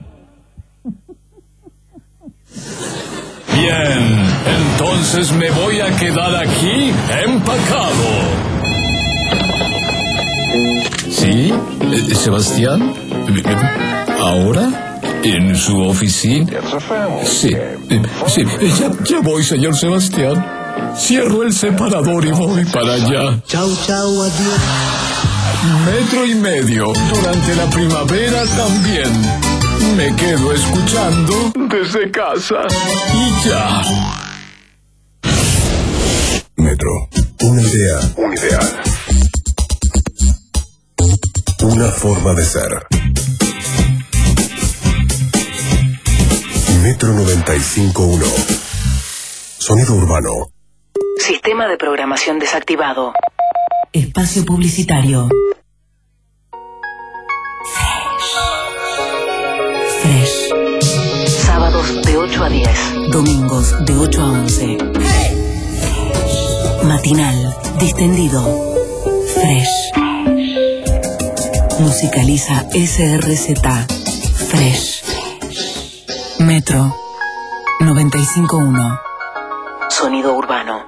Bien, entonces me voy a quedar aquí empacado. ¿Sí? Eh, ¿Sebastián? ¿Ahora? ¿En su oficina? Sí, eh, sí, ya, ya voy, señor Sebastián. Cierro el separador y voy para allá. Chau, chau, adiós. Metro y Medio, durante la primavera también. Me quedo escuchando desde casa y ya. Metro, una idea, un ideal. Una forma de ser. Metro noventa y cinco punto uno. Sonido urbano. Sistema de programación desactivado. Espacio publicitario. Fresh. Sábados de ocho a diez. Domingos de ocho a once. Matinal, distendido. Fresh. Musicaliza S R Z. Fresh. Metro noventa y cinco punto uno. Sonido urbano.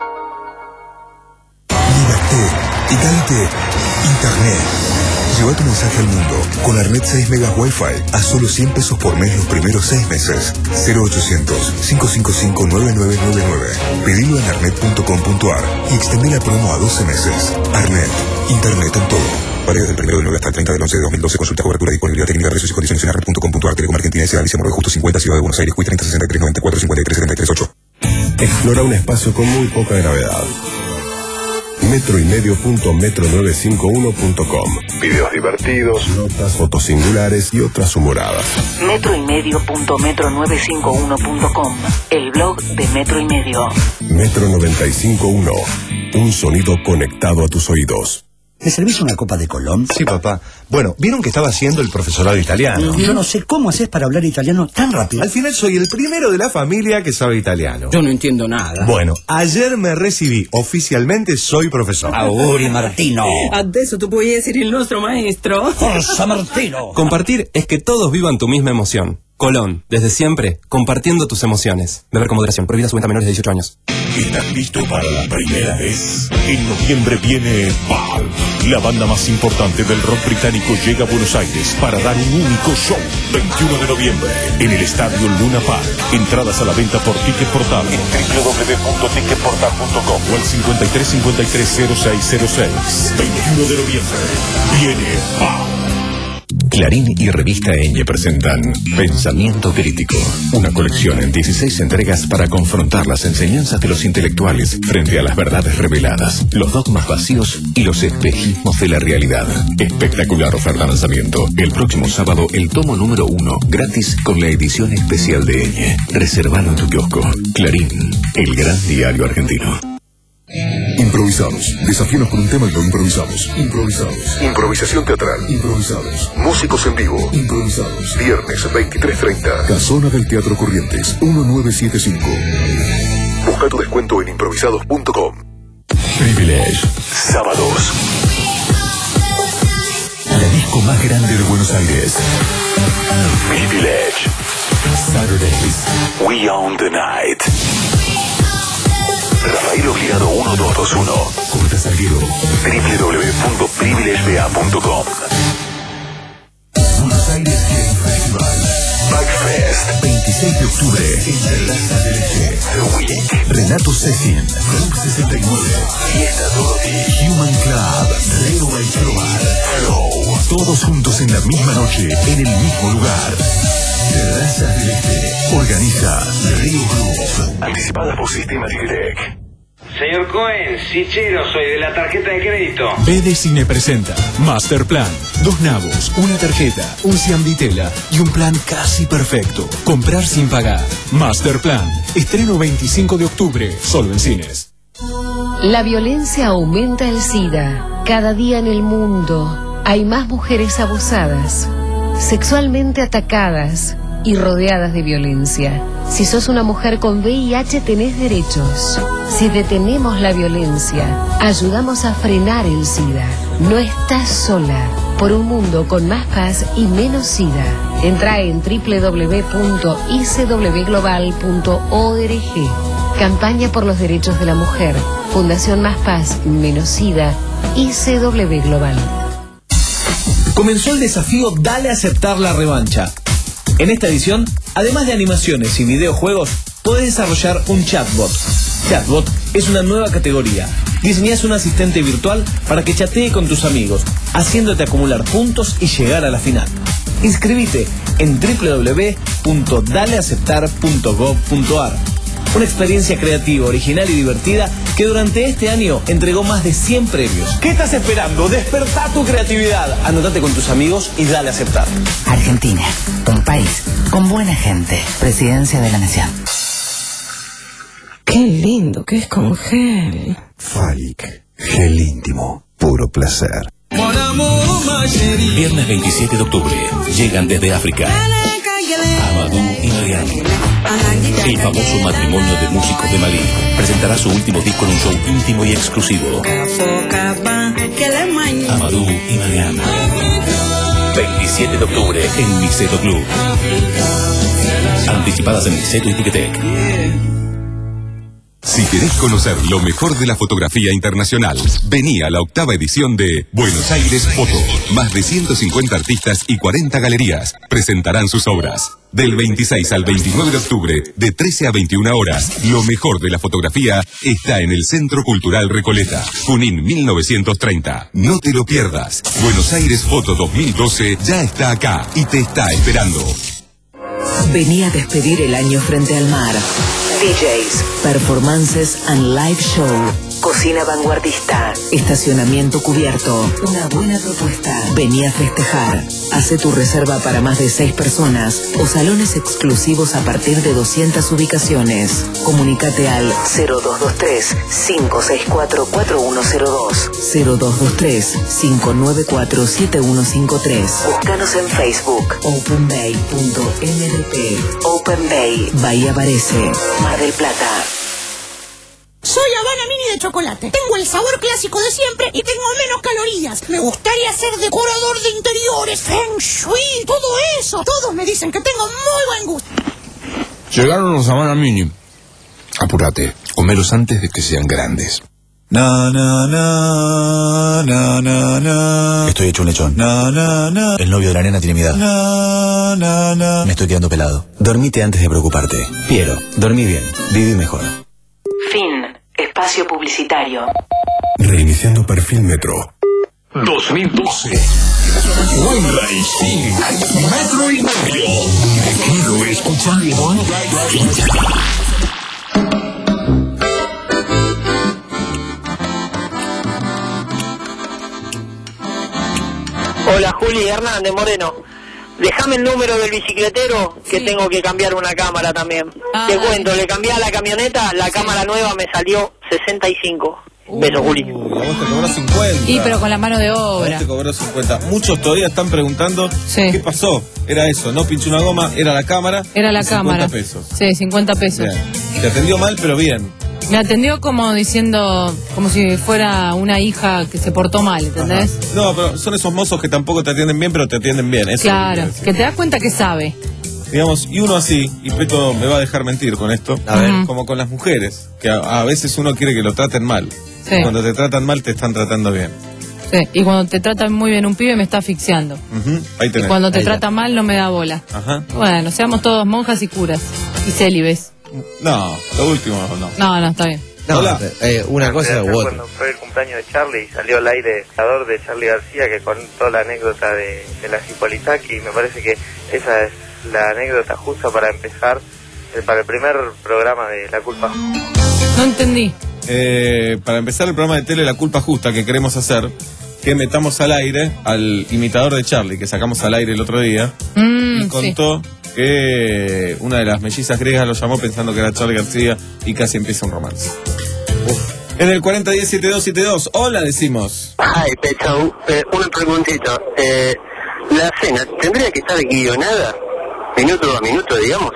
Liberté, Italte, Internet. Lleva tu mensaje al mundo con Arnet seis megas Wi-Fi a solo cien pesos por mes los primeros seis meses. cero ochocientos, cinco cinco cinco, nueve nueve nueve nueve. Pedilo en arnet punto com punto ar y extendé la promo a doce meses. Arnet, Internet en todo. Vale desde el primero de nueve hasta el treinta del once de dos mil doce. Consulta cobertura, disponibilidad técnica, precios y condiciones en arnet punto com punto ar. Telecom Argentina S A, Alicia Morro Justo cincuenta, Ciudad de Buenos Aires, Q I treinta sesenta y tres noventa y cuatro cincuenta y tres setenta y tres ocho. Explora un espacio con muy poca gravedad. metro y medio punto metro novecientos cincuenta y uno punto com. Videos divertidos, notas, fotos singulares y otras humoradas. Metro y medio punto metro novecientos cincuenta y uno punto com. El blog de Metro y Medio. Metro noventa y cinco punto uno. Un sonido conectado a tus oídos. ¿Me servís una copa de Colón? Sí, papá. Bueno, vieron que estaba haciendo el profesorado italiano. Yo no sé cómo haces para hablar italiano tan rápido. Al final soy el primero de la familia que sabe italiano. Yo no entiendo nada. Bueno, ayer me recibí. Oficialmente soy profesor. Auguri, Martino. Adesso tu puoi essere il nostro maestro. Forza, Martino. Compartir es que todos vivan tu misma emoción. Colón, desde siempre, compartiendo tus emociones. Beber con moderación. Prohibida su venta a menores de dieciocho años. ¿Estás listo para la primera vez? En noviembre viene Valve. La banda más importante del rock británico llega a Buenos Aires para dar un único show. veintiuno de noviembre, en el estadio Luna Park. Entradas a la venta por Ticket Portal en doble u doble u doble u punto ticket portal punto com o al cincuenta y tres cincuenta y tres cero seis cero seis. veintiuno de noviembre, viene Valve. Clarín y Revista Eñe presentan Pensamiento Crítico, una colección en dieciséis entregas para confrontar las enseñanzas de los intelectuales frente a las verdades reveladas, los dogmas vacíos y los espejismos de la realidad. Espectacular oferta de lanzamiento. El próximo sábado, el tomo número uno, gratis con la edición especial de Eñe. Reservalo en tu kiosco. Clarín, el gran diario argentino. Improvisados. Desafíanos con un tema y lo improvisamos. Improvisados. Improvisación teatral. Improvisados. Músicos en vivo. Improvisados. Viernes veintitrés treinta. Casona del Teatro Corrientes. uno nueve siete cinco. Busca tu descuento en improvisados punto com. Privilege. Sábados. La disco más grande de Buenos Aires. Privilege. Saturdays. We own the night. Rafael Obligado uno dos dos uno. Corta Salguero. doble u doble u doble u punto privilege b a punto com. Buenos Aires Game Festival. Backfest. veintiséis de octubre. En Terrazas del Este. The Week. Renato Cecin. Club sesenta y nueve. Fiesta Dorothy. Human Club. Reo El Probar. Flow. Todos juntos en la misma noche. En el mismo lugar. Terrazas del Este. Organiza Río Club. Anticipada por Sistema Tigretec. Señor Cohen, Sichero, soy de la tarjeta de crédito. B D Cine presenta Masterplan. Dos nabos, una tarjeta, un Cian Vitela y un plan casi perfecto. Comprar sin pagar. Masterplan. Estreno veinticinco de octubre, solo en cines. La violencia aumenta el SIDA. Cada día en el mundo hay más mujeres abusadas, sexualmente atacadas y rodeadas de violencia. Si sos una mujer con V I H tenés derechos. Si detenemos la violencia, ayudamos a frenar el SIDA. No estás sola. Por un mundo con más paz y menos SIDA. Entra en doble u doble u doble u punto i c w global punto org. Campaña por los derechos de la mujer. Fundación Más Paz, Menos SIDA. I C W Global. Comenzó el desafío Dale a aceptar la revancha. En esta edición, además de animaciones y videojuegos, podés desarrollar un chatbot. Chatbot es una nueva categoría. Diseñás un asistente virtual para que chatee con tus amigos, haciéndote acumular puntos y llegar a la final. Inscribite en doble u doble u doble u punto dale a aceptar punto gov punto a r. Una experiencia creativa, original y divertida que durante este año entregó más de cien premios. ¿Qué estás esperando? Despertá tu creatividad. Anotate con tus amigos y dale a aceptar. Argentina, un país con buena gente. Presidencia de la Nación. Qué lindo que es con gel. Falic, gel íntimo, puro placer. Viernes veintisiete de octubre, llegan desde África Amadou y Marianne. El famoso matrimonio de músicos de Malí presentará su último disco en un show íntimo y exclusivo. Amadou y Marianne. veintisiete de octubre en Niceto Club. Anticipadas en Niceto y Ticketek. Si querés conocer lo mejor de la fotografía internacional, vení a la octava edición de Buenos Aires Foto. Más de ciento cincuenta artistas y cuarenta galerías presentarán sus obras. Del veintiséis al veintinueve de octubre, de trece a veintiuna horas, lo mejor de la fotografía está en el Centro Cultural Recoleta, Junín mil novecientos treinta. No te lo pierdas. Buenos Aires Foto dos mil doce ya está acá y te está esperando. Vení a despedir el año frente al mar. D Js, performances and live show. Cocina vanguardista. Estacionamiento cubierto. Una buena propuesta. Vení a festejar. Hace tu reserva para más de seis personas o salones exclusivos a partir de doscientas ubicaciones. Comunicate al cero dos dos tres, cinco seis cuatro, cuatro uno cero dos, cero dos dos tres, cinco nueve cuatro, siete uno cinco tres. Búscanos en Facebook. openbay punto m d p. Open Bay. Bahía Aparece. Mar del Plata. Soy Habana Mini de chocolate. Tengo el sabor clásico de siempre y tengo menos calorías. Me gustaría ser decorador de interiores, feng shui, todo eso. Todos me dicen que tengo muy buen gusto. Llegaron los Habana Mini. Apúrate, comelos antes de que sean grandes. Na, na, na, na, na, na. Estoy hecho un lechón. Na, na, na. El novio de la nena tiene mi edad. Na, na, na. Me estoy quedando pelado. Dormite antes de preocuparte. Piero, dormí bien, viví mejor. Fin. Espacio publicitario. Reiniciando perfil Metro. dos mil doce. Wayline, sí. Metro y medio. Te quiero escuchar. Hola, Juli Hernández Moreno. Déjame el número del bicicletero, que sí. Tengo que cambiar una cámara también. Ah, Te cuento, le cambié a la camioneta, la sí. cámara nueva me salió sesenta y cinco. Uh, Beso, Juli. Y a vos te cobró cincuenta. Y pero con la mano de obra. A vos te cobró cincuenta. Muchos todavía están preguntando sí. qué pasó. Era eso, no pinché una goma, era la cámara. Era la cámara. cincuenta pesos. Sí, cincuenta pesos. Bien. Te atendió mal, pero bien. Me atendió como diciendo, como si fuera una hija que se portó mal, ¿entendés? Ajá. No, pero son esos mozos que tampoco te atienden bien, pero te atienden bien. Eso claro, que, que te das cuenta que sabe. Digamos, y uno así, y Peto me va a dejar mentir con esto, a ver. Como con las mujeres, que a, a veces uno quiere que lo traten mal. Sí. Cuando te tratan mal, te están tratando bien. Sí, y cuando te tratan muy bien un pibe, me está asfixiando. Uh-huh. Ahí tenés. Y cuando te Ahí trata ya. mal, no me da bola. Ajá. Bueno, seamos todos monjas y curas. Y célibes. No, lo último no. No, no, está bien. No, Hola. Eh, una cosa u otra. Cuando fue el cumpleaños de Charlie y salió al aire el creador de Charlie García que contó la anécdota de, de la Cipolitaki, y me parece que esa es la anécdota justa para empezar, eh, para el primer programa de La Culpa. No entendí. eh, para empezar el programa de tele La Culpa Justa que queremos hacer, que metamos al aire al imitador de Charlie, que sacamos al aire el otro día, Mm, y contó sí. que una de las mellizas griegas lo llamó pensando que era Charlie García y casi empieza un romance. Uf. En el cuarenta diez setenta y dos setenta y dos, hola decimos. Ay, Pecho, eh, una preguntita. Eh, la cena, ¿tendría que estar guionada? Minuto a minuto, digamos.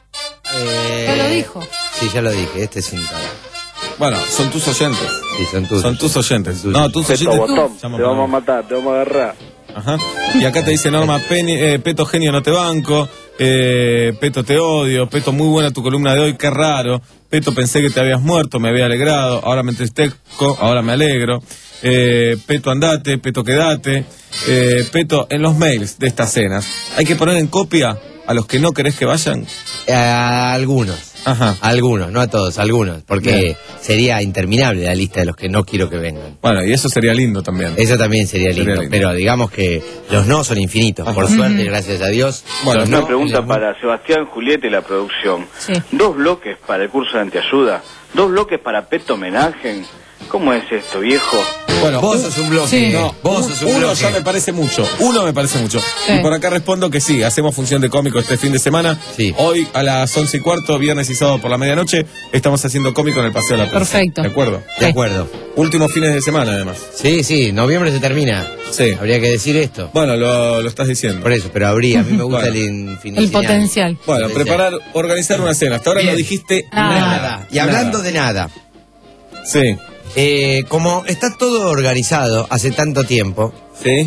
Eh, ya lo dijo. Sí, ya lo dije, este es un cara. Bueno, son tus oyentes. Sí, son tus. Son tus oyentes. Tus. No, tus Peto oyentes. botón, te vamos a matar, te vamos a agarrar. Ajá. Y acá te dice Norma, Penny, eh, Peto genio no te banco, eh, Peto te odio, Peto muy buena tu columna de hoy, qué raro, Peto pensé que te habías muerto, me había alegrado, ahora me entristezco, ahora me alegro, eh, Peto andate, Peto quedate, eh, Peto en los mails de estas cenas, ¿hay que poner en copia a los que no querés que vayan? A algunos. Ajá. Algunos, no a todos, algunos, porque Bien. sería interminable la lista de los que no quiero que vengan. Bueno, y eso sería lindo también. Eso también sería lindo, Sería lindo. pero digamos que los no son infinitos, Ajá. por suerte, gracias a Dios. Bueno, Los una no, pregunta los- para Sebastián, Julieta y la producción. Sí. Dos bloques para el curso de antiayuda, dos bloques para Peto homenaje. ¿Cómo es esto, viejo? Bueno, Vos un- sos un bloque. Sí. No, Vos un- sos un uno bloque. ya me parece mucho, uno me parece mucho. Sí. Y por acá respondo que sí, hacemos función de cómico este fin de semana. Sí. Hoy a las once y cuarto, viernes y sábado por la medianoche, estamos haciendo cómico en el Paseo de la Plaza. Perfecto. ¿De acuerdo? De Sí. acuerdo. Últimos fines de semana, además. Sí, sí, noviembre se termina. Sí. Habría que decir esto. Bueno, lo, lo estás diciendo. Por eso, pero habría. A mí me gusta Bueno. el infin- El final. potencial. Bueno, preparar, organizar una cena. Hasta ahora Bien. no dijiste Nada. nada. Nada. Y hablando de nada, Sí, eh, como está todo organizado hace tanto tiempo, sí.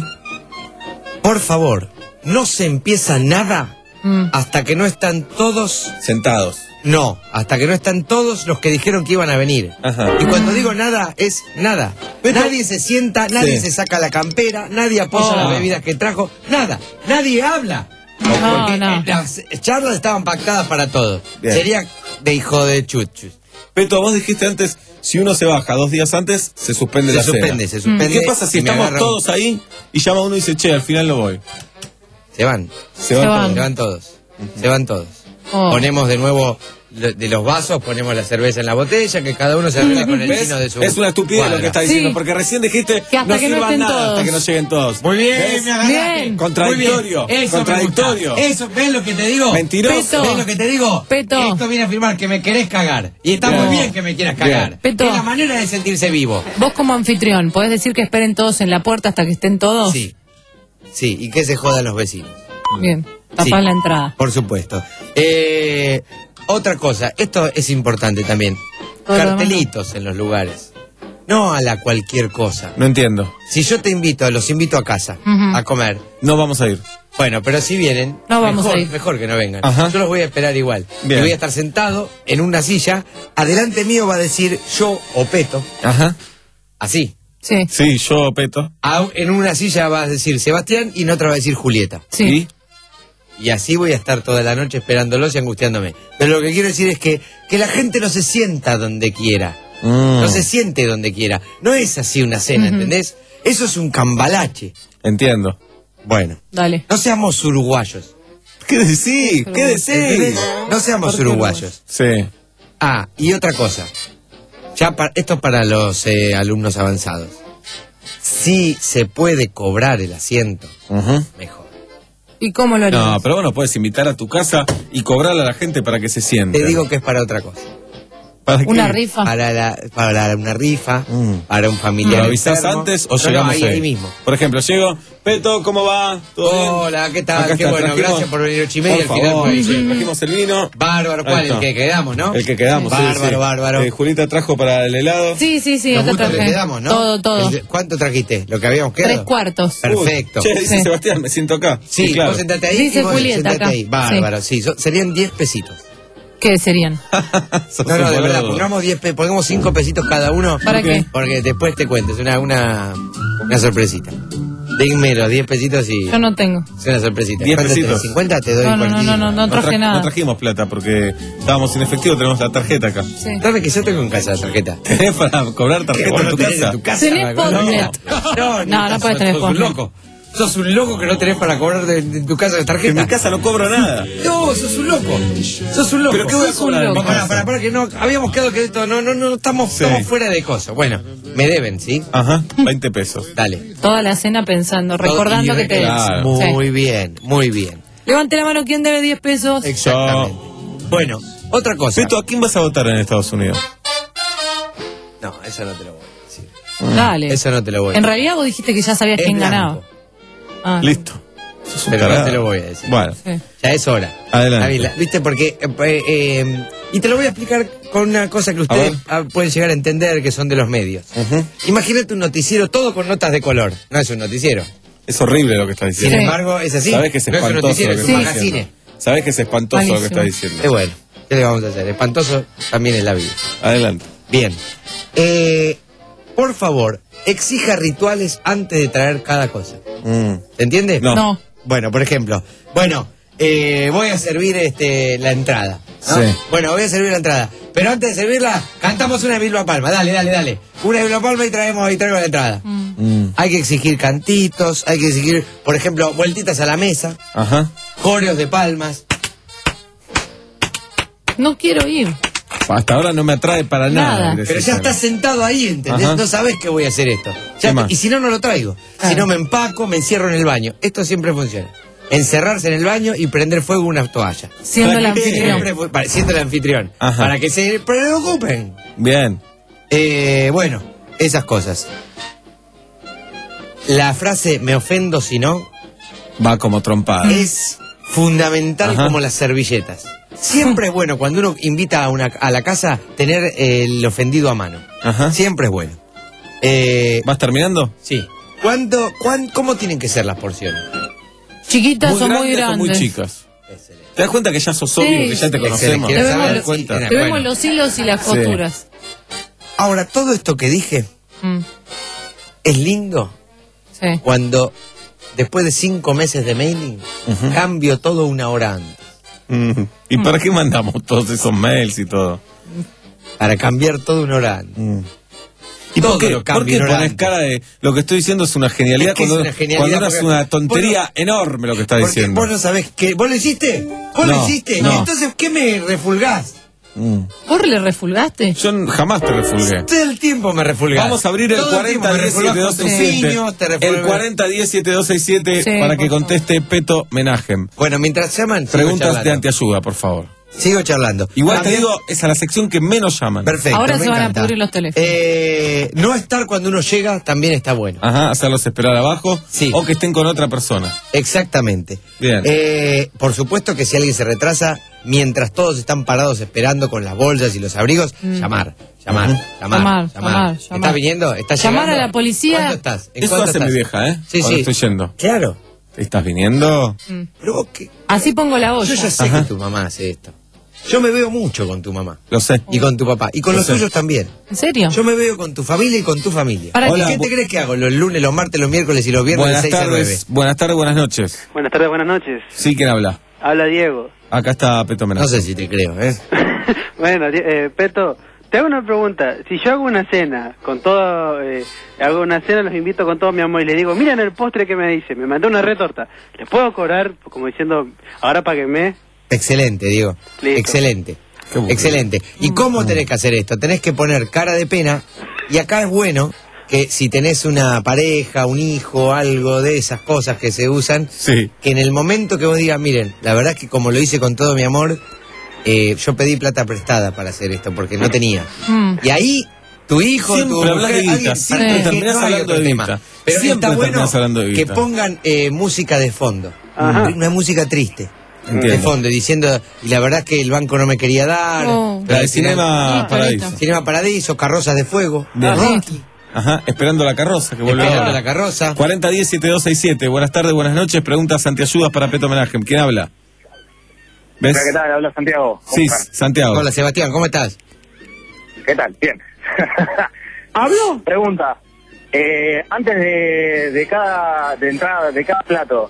por favor, no se empieza nada Mm. hasta que no están todos. Sentados. No, hasta que no están todos los que dijeron que iban a venir. Ajá. Y cuando digo nada, es nada. Nadie se sienta, nadie Sí. se saca la campera, nadie apoya Oh. las bebidas que trajo, nada. Nadie habla. No, Porque no. las charlas estaban pactadas para todos. Bien. Sería de hijo de chuchus. Peto, vos dijiste antes, si uno se baja dos días antes, se suspende Se la suspende, cena. se suspende. ¿Y qué pasa si y me estamos agarran- todos ahí y llama uno y dice, che, al final no voy? Se van. Se, Se van van. todos. Se van todos. Se van todos. Oh. Ponemos de nuevo lo- de los vasos, ponemos la cerveza en la botella, que cada uno se arregla con el ¿Ves? vino de su Es una estupidez cuadra. lo que está Sí. diciendo, porque recién dijiste Que hasta no que no sirvan estén nada todos. hasta que no lleguen todos. Muy bien, ¿Ves? me agarraste. Bien. Contradictorio, Muy bien, eso me contradictorio. gusta. Eso, ¿ves lo que te digo? Mentiroso. Peto. ¿Ves lo que te digo? Peto. Esto viene a afirmar que me querés cagar. Y está Bien. muy bien que me quieras cagar. Bien. Peto. Es la manera de sentirse vivo. Vos como anfitrión, ¿podés decir que esperen todos en la puerta hasta que estén todos? Sí. Sí, y que se jodan los vecinos. Bien. Tapar Sí. la entrada. Por supuesto. Eh, otra cosa, esto es importante también. Todo lo Cartelitos en los lugares. No a la cualquier cosa. No entiendo. Si yo te invito, los invito a casa Ujú. a comer. No vamos a ir. Bueno, pero si vienen, No vamos mejor, a ir. mejor que no vengan. Ajá. Yo los voy a esperar igual. Bien. Y voy a estar sentado en una silla. Adelante mío va a decir yo o Peto. Ajá. Así. Sí. Sí, yo, Peto. A- en una silla va a decir Sebastián y en otra va a decir Julieta. Sí. Y así voy a estar toda la noche esperándolos y angustiándome. Pero lo que quiero decir es que, que la gente no se sienta donde quiera. Mm, No se siente donde quiera. No es así una cena, Ujú. ¿entendés? Eso es un cambalache. Entiendo. Bueno, Dale. no seamos uruguayos. ¿Qué decís? ¿Qué decís? ¿Entendés? No seamos ¿Por qué no? uruguayos. Sí. Ah, y otra cosa. Ya pa- esto para los eh, alumnos avanzados. Si se puede cobrar el asiento, Ujú. mejor. ¿Y cómo lo harías? No, pero vos no puedes invitar a tu casa y cobrarle a la gente para que se siente. Te digo que es para otra cosa. ¿Para qué? Una rifa. Para, la, para la- una rifa, Mm. para un familiar. ¿Lo avisás enfermo. antes o No, no, llegamos ahí, ahí? ahí mismo. Por ejemplo, llego, Peto, ¿cómo va? ¿Todo bien? Hola, ¿qué tal? Acá Qué está, bueno, trajimos- gracias por venir ocho y media. Por Al final favor, fue- sí, trajimos el vino. Bárbaro, ¿cuál? Ahí está. El que quedamos, ¿no? El que quedamos, sí, Bárbaro, sí. bárbaro. Eh, Julita trajo para el helado. Sí, sí, sí, Nos acá gusta que traje. quedamos, ¿no? Todo, todo. El de- ¿Cuánto trajiste? ¿Lo que habíamos quedado? Tres cuartos. Perfecto. Uy, che, dice Sí. Sebastián, me siento acá. Sí, claro. vos sentate ahí Dice y vos Julieta sentate acá. ahí. Bárbaro, sí. so- serían diez pesitos. ¿Qué serían? Sos No, un no, de verdad, boludo. pongamos diez pe- pongamos cinco pesitos cada uno. ¿Para qué? Porque después te cuento, es una, una, una sorpresita. Dime los diez pesitos y Yo no tengo. es una sorpresita. diez ¿Cuánto pesitos. tenés? ¿cincuenta? Te doy No, no, no, cualquier- no, no, no No, traje tra- nada. no trajimos plata porque estábamos sin efectivo, tenemos la tarjeta acá. Sí. ¿Sabes que yo tengo en casa la tarjeta? ¿Tenés para cobrar ¿Qué, tarjeta vos en no tu tenés casa? en tu casa? Tenés No, Postnet. No, No, no podés tener sos un Postnet. loco. sos un loco que no tenés para cobrar de, de tu casa de tarjeta. En mi casa no cobro nada. No, sos un loco. Sos un loco. ¿Pero qué voy a cobrar en mi Para, casa? para, para, que no, habíamos quedado que esto, no, no, no, estamos, Sí. estamos fuera de cosas. Bueno, me deben, ¿sí? Ajá, veinte pesos. Dale. Toda la cena pensando, recordando Y- que te claro. Muy Sí. bien, muy bien. Levante la mano, ¿quién debe diez pesos? Exactamente. Bueno, otra cosa. Peto, ¿a quién vas a votar en Estados Unidos? No, eso no te lo voy a decir. Dale. Eso no te lo voy a En decir. realidad vos dijiste que ya sabías Es quién blanco. ganaba. Ah. Listo. Sos un Pero no tarado. te lo voy a decir. Bueno, Sí. Ya es hora. Adelante. Ávila, ¿viste? Porque. eh, eh, eh, y te lo voy a explicar con una cosa que ustedes ver. ah, pueden llegar a entender que son de los medios. Ujú. Imagínate un noticiero todo con notas de color. No es un noticiero. Es horrible lo que estás Sin diciendo. embargo, es así. Sabes que es No es un espantoso noticiero, lo que es un estás magazine. diciendo. Sabes que es espantoso lo que Malísimo. estás diciendo. Es bueno. ¿Qué le vamos a hacer? Espantoso también es la vida. Adelante. Bien. Eh, por favor, exija rituales antes de traer cada cosa. Mm. ¿Se entiende? No. No. Bueno, por ejemplo, bueno, eh, voy a servir este la entrada. ¿no? Sí. Bueno, voy a servir la entrada. Pero antes de servirla, cantamos una de Vilma Palma. Dale, dale, dale. Una de Vilma Palma y traemos y traigo la entrada. Mm. Hay que exigir cantitos, hay que exigir, por ejemplo, vueltitas a la mesa, Ajá. coreos de palmas. No quiero ir. Hasta ahora no me atrae para nada. Nada. ir a esa Pero ya escena. estás sentado ahí, ¿entendés? Ajá. No sabés que voy a hacer esto. ¿Qué Ya- más? y si no, no lo traigo. Si no, me empaco, me encierro en el baño. Esto siempre funciona. Encerrarse en el baño y prender fuego una toalla. Siendo el Para que anfitrión. siempre fu- para- siendo el anfitrión. Ajá. Para que se preocupen. Bien. Eh, bueno, esas cosas. La frase me ofendo si no Va como trompada. es fundamental Ajá. como las servilletas. Siempre es bueno cuando uno invita a, una, a la casa tener el ofendido a mano. Ajá. Siempre es bueno. Eh, ¿Vas terminando? sí. ¿Cuánto, cuán, ¿Cómo tienen que ser las porciones? Chiquitas o muy grandes o grandes. muy chicas. ¿Te das cuenta que ya sos obvio, Sí. que ya te conocemos? Excelente. Te ¿Quieres vemos, saber? los, cuenta? te Bueno. vemos los hilos y las Sí. costuras. Ahora, todo esto que dije Mm. es lindo Sí. cuando, después de cinco meses de mailing, Ujú. cambio todo una hora antes. Mm. ¿Y para qué mandamos todos esos mails y todo? Para cambiar todo una hora antes. Mm. ¿Y Todo por qué, lo ¿por cambio qué en pones orante. cara de lo que estoy diciendo es una genialidad, Es que es cuando, una genialidad, cuando no es porque- una tontería vos enorme lo que estás Porque diciendo? vos no sabés qué. ¿Vos lo hiciste? ¿Vos No, lo hiciste? no. ¿Y entonces qué me refulgás? Mm. ¿Vos le refulgaste? Yo n- jamás te refulgué. Todo el tiempo me refulgás. Vamos a abrir el Todo tiempo cuarenta me diez refulgás siete dos con tus seis siete. niños, te El refulgás. cuarenta diez siete dos seis siete Sí, para por que favor. conteste Peto Menagem. Bueno, mientras llaman, sigo Preguntas de charlando. antiayuda, por favor. Sigo charlando. Igual También- te digo, es a la sección que menos llaman. Perfecto. Ahora me se van a encanta. pudrir los teléfonos. Eh, no estar cuando uno llega también está bueno. Ajá, hacerlos esperar abajo. Sí. O que estén con otra persona. Exactamente. Bien. Eh, por supuesto que si alguien se retrasa, mientras todos están parados esperando con las bolsas y los abrigos, Mm. llamar, llamar, Ujú. llamar, Llamar, llamar, ¿Estás llamar. viniendo? ¿Estás Llamar llegando? a la policía. ¿Cuánto estás? ¿En Eso cuánto hace estás? mi vieja, ¿eh? Sí, Cuando sí. estoy yendo. Claro. ¿Estás viniendo? Mm. Pero vos qué- Así pongo la olla. Yo ya sé Ajá. que tu mamá hace esto. Yo me veo mucho con tu mamá. Lo sé. Y con tu papá. Y con Lo los sé. tuyos también. ¿En serio? Yo me veo con tu familia y con tu familia. ¿Para Hola, ¿Qué bu- te crees que hago? Los lunes, los martes, los miércoles y los viernes de Buenas seis a nueve. tardes, buenas tardes, buenas noches. Buenas tardes, buenas noches. Sí, ¿quién habla? Habla Diego. Acá está Peto Menagem. No sé si te creo, ¿eh? Bueno, Di- eh, Peto, te hago una pregunta. Si yo hago una cena con todo, eh, hago una cena, los invito con todo mi amor y le digo, miren el postre que me dice, me mandó una retorta, ¿les puedo cobrar? Como diciendo, ahora páguenme. Excelente, Diego. Listo. Excelente. Qué bueno. Excelente. ¿Y cómo tenés que hacer esto? Tenés que poner cara de pena. Y acá es bueno que si tenés una pareja, un hijo, algo de esas cosas que se usan, Sí. que en el momento que vos digas, miren, la verdad es que como lo hice con todo mi amor, eh, yo pedí plata prestada para hacer esto porque no tenía. Mm. Y ahí tu hijo, Siempre tu hablas mujer, de guita, alguien- siempre alguien- terminás no hay hablando otro de tema. guita. Pero Siempre está bueno terminás hablando de que guita. pongan eh, música de fondo. Ajá. Una música triste. Entiendo. De fondo, diciendo, y la verdad es que el banco no me quería dar. Oh. pero La de al final- Cinema Ah, Paradiso. Clarita. Cinema Paradiso, Carrozas de Fuego, Bien. Rocky, Ajá, esperando la carroza que vuelve Esperando ahora. la carroza. cuarenta diez siete dos seis siete. Buenas tardes, buenas noches. Preguntas antiayudas para Peto Menagem. ¿Quién habla? ¿Ves? Hola, ¿qué tal? Habla Santiago. ¿Cómo Sí, están? Santiago. Hola Sebastián, ¿cómo estás? ¿Qué tal? Bien. ¿Hablo? Pregunta. Eh, antes de, de cada de entrada de cada plato,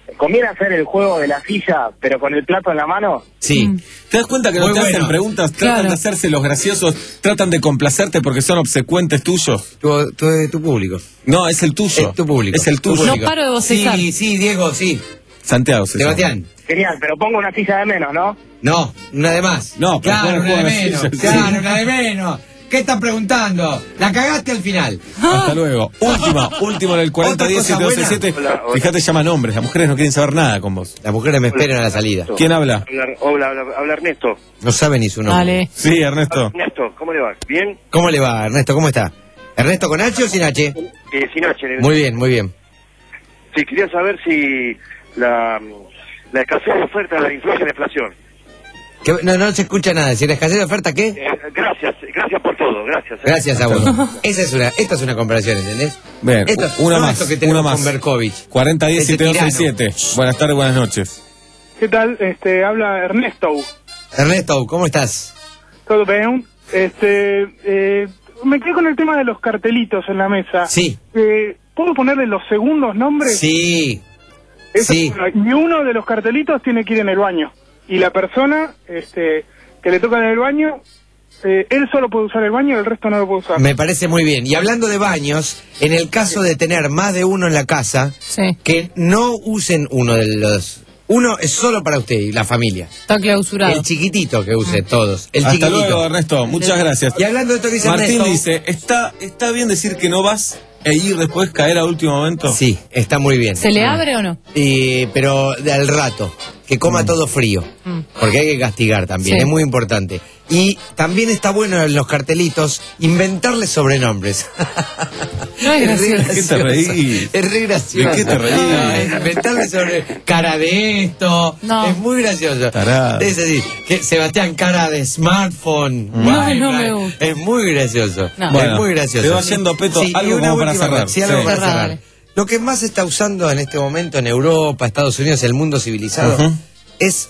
¿conviene hacer el juego de la silla, pero con el plato en la mano? Sí. Mm. ¿Te das cuenta que no Muy te bueno. hacen preguntas? Claro. Tratan de hacerse los graciosos, tratan de complacerte porque son obsecuentes tuyos. Tu, tu, tu público. No, es el tuyo. Es tu público. Es el tuyo. No paro de bostezar. Sí, sí, Diego, sí. Santiago, se llama. Sebastián. Genial, pero pongo una silla de menos, ¿no? No, una de más. No, pero Claro, juega una de juega menos. así, sí. Claro, una de menos. ¿Qué están preguntando? La cagaste al final. Hasta luego. Última, último en el cuarenta diez siete doce siete. Fíjate, llama nombres. Las mujeres no quieren saber nada con vos. Las mujeres me esperan a la salida. ¿Quién habla? Hola, hola, habla, habla Ernesto. No sabe ni su nombre. Dale. Sí, Ernesto. Ernesto, ¿cómo le va? ¿Bien? ¿Cómo le va, Ernesto? ¿Cómo está? ¿Ernesto con H o sin H? Eh, sin H. Muy bien, muy bien. Sí, quería saber si la, la escasez de oferta la influye en la inflación. ¿Qué? No, no se escucha nada. Si la escasez de oferta, ¿qué? Eh, gracias, gracias por todo, gracias. eh. Gracias a vos. Esa es una, esta es una comparación, ¿entendés? Bien, Esto, una no más, esto que tenemos una más. con Berkovich. cuarenta diez Ese siete doce siete. tirano. Buenas tardes, buenas noches. ¿Qué tal? Este, habla Ernesto. Ernesto, ¿cómo estás? ¿Todo bien? Este, eh, me quedé con el tema de los cartelitos en la mesa. Sí. Eh, ¿Puedo ponerle los segundos nombres? Sí. Eso, Sí. Y uno de los cartelitos tiene que ir en el baño. Y la persona este, que le toca en el baño, eh, él solo puede usar el baño y el resto no lo puede usar. Me parece muy bien. Y hablando de baños, en el caso de tener más de uno en la casa, Sí. que no usen uno de los... Uno es solo para usted y la familia. Está clausurado. El chiquitito que use todos. El Hasta chiquitito. luego, Ernesto. Muchas gracias. Y hablando de esto que dice Martín Ernesto... dice, ¿está, ¿está bien decir que no vas e ir después caer a último momento? Sí, está muy bien. ¿Se le abre o no? Y, pero de al rato, que coma todo frío, Mm. porque hay que castigar también, Sí. es muy importante. Y también está bueno en los cartelitos inventarle sobrenombres. No es re gracioso. ¿De qué te reís? Es re gracioso. ¿De qué te reís? No, inventarle sobre cara de esto. No. Es muy gracioso. Tarado. Es decir, que Sebastián, cara de smartphone. No, Bye, no bye. me gusta. Es muy gracioso. No. Bueno, es muy gracioso. te va yendo, Peto, Sí, algo y una como para última cerrar. cosa, sí, algo Sí. para Cerrar, cerrar. dale. Lo que más se está usando en este momento en Europa, Estados Unidos, el mundo civilizado, Ujú. es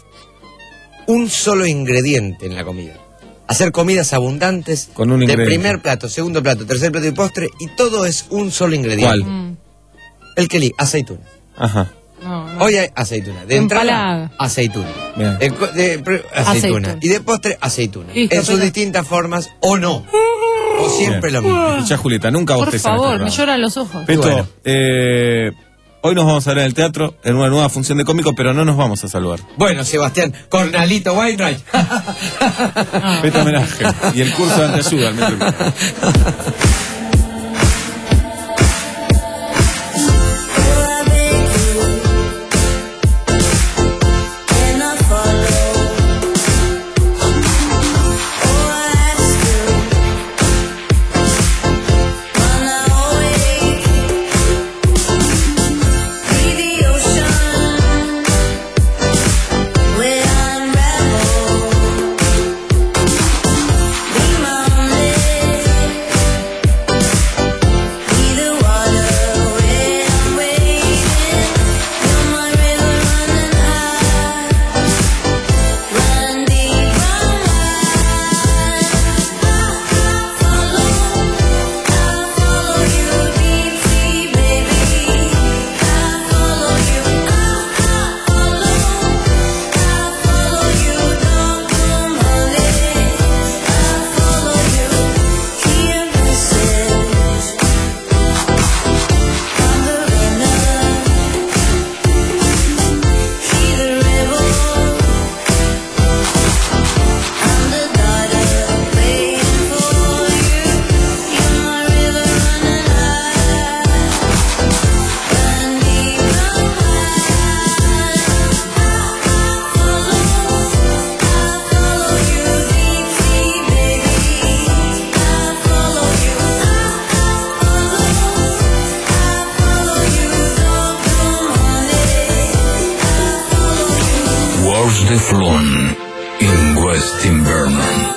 un solo ingrediente en la comida. Hacer comidas abundantes Con un de ingrediente. primer plato, segundo plato, tercer plato y postre, y todo es un solo ingrediente. ¿Cuál? Mm. El kelí, aceituna. Ajá. No, no. Hoy hay aceituna. De entrada, Empalaga. aceituna. Bien. De co- de pre- aceituna. Aceituna. Y de postre, aceituna. Listo, en sus pero- distintas formas, o no. O siempre Bien. lo mismo. Escuchá, Julieta, nunca Por bosteces en este favor, me programa. lloran los ojos. Peto, Bueno. eh, hoy nos vamos a ver en el teatro en una nueva función de cómico, pero no nos vamos a saludar. Bueno, Sebastián, Cornalito Wainwright. Peto homenaje. Y el curso de anteayuda al metro. Wars de Flon in West Timberland.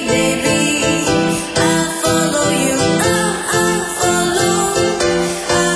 I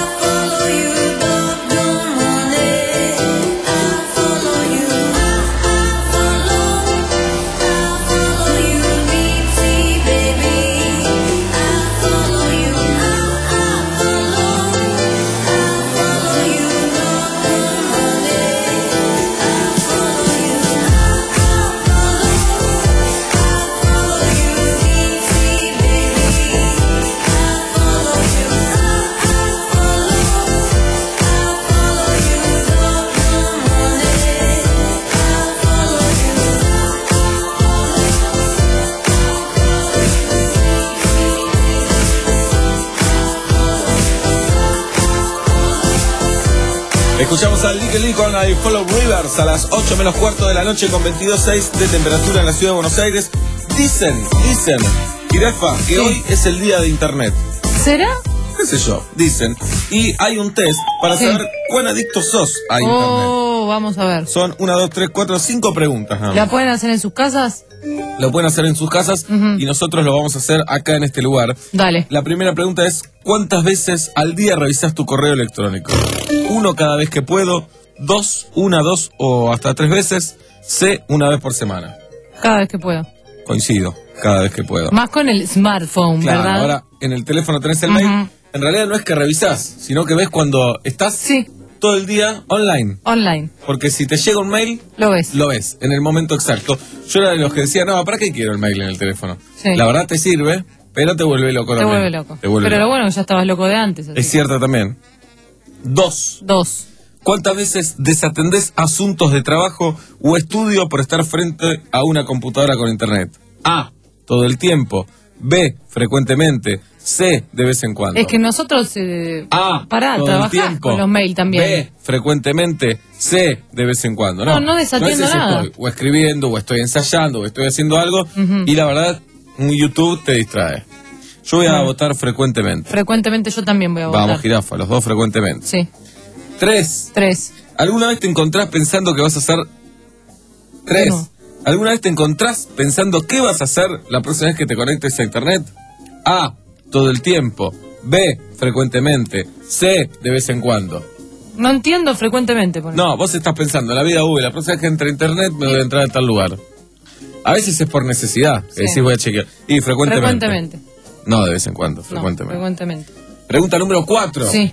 Escuchamos a Lick Lee con I Follow Rivers a las ocho menos cuarto de la noche con veintidós punto seis de temperatura en la ciudad de Buenos Aires. Dicen, dicen, Jirafa, que sí. Hoy es el día de Internet. ¿Será? ¿Qué sé yo? Dicen. Y hay un test para sí. saber cuán adicto sos a Internet. Oh, vamos a ver. Son una, dos, tres, cuatro, cinco preguntas. ¿No? ¿La pueden hacer en sus casas? Lo pueden hacer en sus casas uh-huh. y nosotros lo vamos a hacer acá en este lugar. Dale. La primera pregunta es, ¿cuántas veces al día revisas tu correo electrónico? Uno cada vez que puedo, dos, una, dos o hasta tres veces, C, una vez por semana. Cada vez que puedo. Coincido, cada vez que puedo. Más con el smartphone, claro, ¿verdad? Ahora en el teléfono tenés el uh-huh. mail. En realidad no es que revisás, sino que ves cuando estás sí. todo el día online. Online. Porque si te llega un mail, lo ves. Lo ves, en el momento exacto. Yo era de los que decía, no, ¿para qué quiero el mail en el teléfono? Sí. La verdad te sirve, pero te vuelve loco. Te vuelve loco. Te vuelve pero loco. lo bueno, ya estabas loco de antes. Así. Es cierto también. Dos. Dos. ¿Cuántas veces desatendés asuntos de trabajo o estudio por estar frente a una computadora con internet? A, todo el tiempo. B, frecuentemente. C, de vez en cuando. Es que nosotros, eh, A, pará, todo trabajás el tiempo. con los mails también. B, frecuentemente. C, de vez en cuando. No, no, no desatiendo no es nada. Estoy o escribiendo, o estoy ensayando, o estoy haciendo algo, uh-huh. y la verdad, un YouTube te distrae. Yo voy a uh-huh. votar frecuentemente. Frecuentemente yo también voy a votar. Vamos, Jirafa, los dos frecuentemente. Sí. Tres. Tres. ¿Alguna vez te encontrás pensando que vas a hacer... Tres. No. ¿Alguna vez te encontrás pensando qué vas a hacer la próxima vez que te conectes a internet? A, todo el tiempo. B, frecuentemente. C, de vez en cuando. No entiendo frecuentemente. Por no, vos estás pensando, la vida, uy, la próxima vez que entre a internet me voy a entrar a tal lugar. A veces es por necesidad, sí. decís voy a chequear. Y frecuentemente. Frecuentemente. No, de vez en cuando, frecuentemente. No, frecuentemente. Pregunta número cuatro. Sí.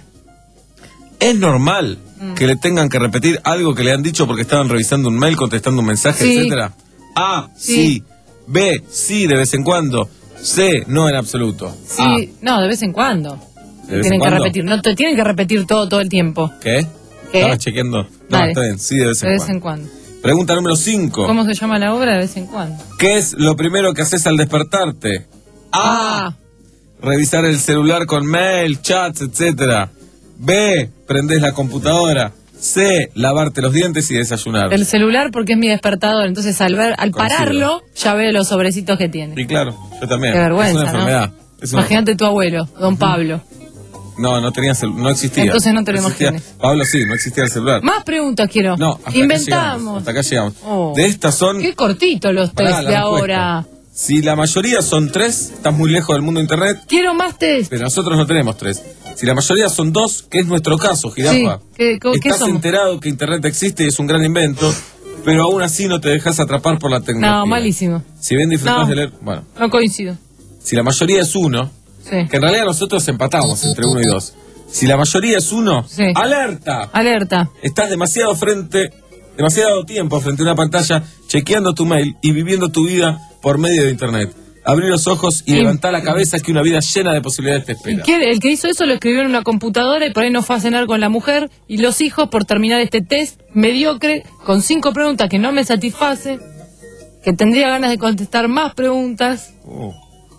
¿Es normal mm. que le tengan que repetir algo que le han dicho porque estaban revisando un mail, contestando un mensaje, sí. etcétera? A, sí. sí. B, sí, de vez en cuando. C, no en absoluto. Sí, A. no, de vez en cuando. ¿De vez tienen en cuando? que repetir, no te tienen que repetir todo todo el tiempo. ¿Qué? ¿Qué? Estabas chequeando. No, Dale. está bien, sí, de vez en de cuando. vez en cuando. Pregunta número cinco. ¿Cómo se llama la obra? De vez en cuando. ¿Qué es lo primero que haces al despertarte? A. Ah. Revisar el celular con mail, chats, etcétera. B. Prendés la computadora. C. Lavarte los dientes y desayunar. El celular porque es mi despertador, entonces al ver, al pararlo, ya veo los sobrecitos que tiene. Y claro, yo también. Qué vergüenza, es una enfermedad. ¿no? Es una... Imagínate tu abuelo, don Pablo. No, no tenía cel... no existía. Entonces no te lo no imagines. Pablo sí, no existía el celular. Más preguntas quiero. No, hasta inventamos. Acá hasta acá llegamos. Oh. De estas son... Qué cortito los test de ahora. Si la mayoría son tres, estás muy lejos del mundo de internet. Quiero más test. Pero nosotros no tenemos tres. Si la mayoría son dos, que es nuestro caso, Jirafa. Sí. ¿Qué, qué, Estás somos? enterado que internet existe y es un gran invento, pero aún así no te dejas atrapar por la tecnología. No, malísimo. Si bien disfrutás no, de leer... Bueno. No coincido. Si la mayoría es uno, sí. que en realidad nosotros empatamos entre uno y dos. Si la mayoría es uno, sí. ¡alerta! ¡Alerta! Estás demasiado frente, demasiado tiempo frente a una pantalla, chequeando tu mail y viviendo tu vida por medio de internet. Abrí los ojos y, y levantá la cabeza, que una vida llena de posibilidades te espera. ¿Y qué? El que hizo eso lo escribió en una computadora y por ahí no fue a cenar con la mujer y los hijos por terminar este test mediocre con cinco preguntas que no me satisface, que tendría ganas de contestar más preguntas. Oh.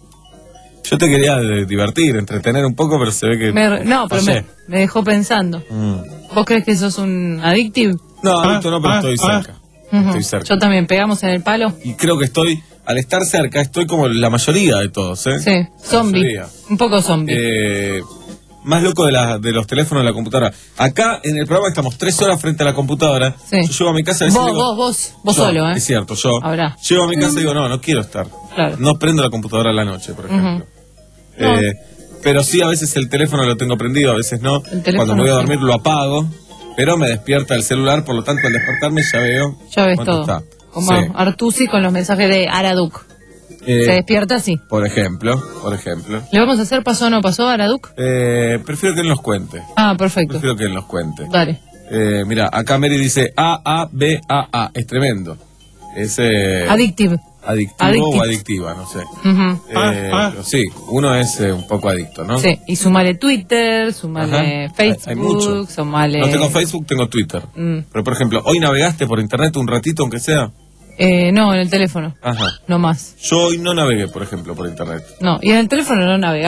Yo te quería divertir, entretener un poco, pero se ve que... Me, no, pero me, me dejó pensando. Mm. ¿Vos crees que sos un adictivo? No, adicto no, pero ah, estoy ah. cerca. Uh-huh. Estoy cerca. Yo también, pegamos en el palo. Y creo que estoy... Al estar cerca, estoy como la mayoría de todos, ¿eh? Sí, zombie. Un poco zombie. Eh, más loco de, la, de los teléfonos de la computadora. Acá, en el programa, estamos tres horas frente a la computadora. Sí. Yo llego a mi casa y vos, digo... Vos, vos, vos yo, solo, ¿eh? Es cierto, yo. Ahora. Llego a mi casa y digo, no, no quiero estar. Claro. No prendo la computadora a la noche, por ejemplo. Uh-huh. eh, no. Pero sí, a veces el teléfono lo tengo prendido, a veces no. Cuando me voy a dormir lo apago, pero me despierta el celular, por lo tanto, al despertarme ya veo... Ya ves todo. Está. Como sí. Artusi con los mensajes de Araduc. Eh, se despierta así. Por ejemplo, por ejemplo. ¿Le vamos a hacer paso o no paso a Araduc? Eh, prefiero que él nos cuente. Ah, perfecto. Prefiero que él nos cuente. Dale. Eh, mira, acá Mary dice A, A, B, A, A. Es tremendo. Es... Eh, Adictive. Adictivo Adictive. o adictiva, no sé. Uh-huh. eh, ah, ah. Sí, uno es eh, un poco adicto, ¿no? Sí, y sumale Twitter, sumale Ajá. Facebook, hay, hay mucho. Sumale... No tengo Facebook, tengo Twitter. Mm. Pero, por ejemplo, ¿hoy navegaste por internet un ratito, aunque sea? Eh, no, en el teléfono. Ajá. No más. Yo hoy no navegué, por ejemplo, por internet. No, y en el teléfono no navegás.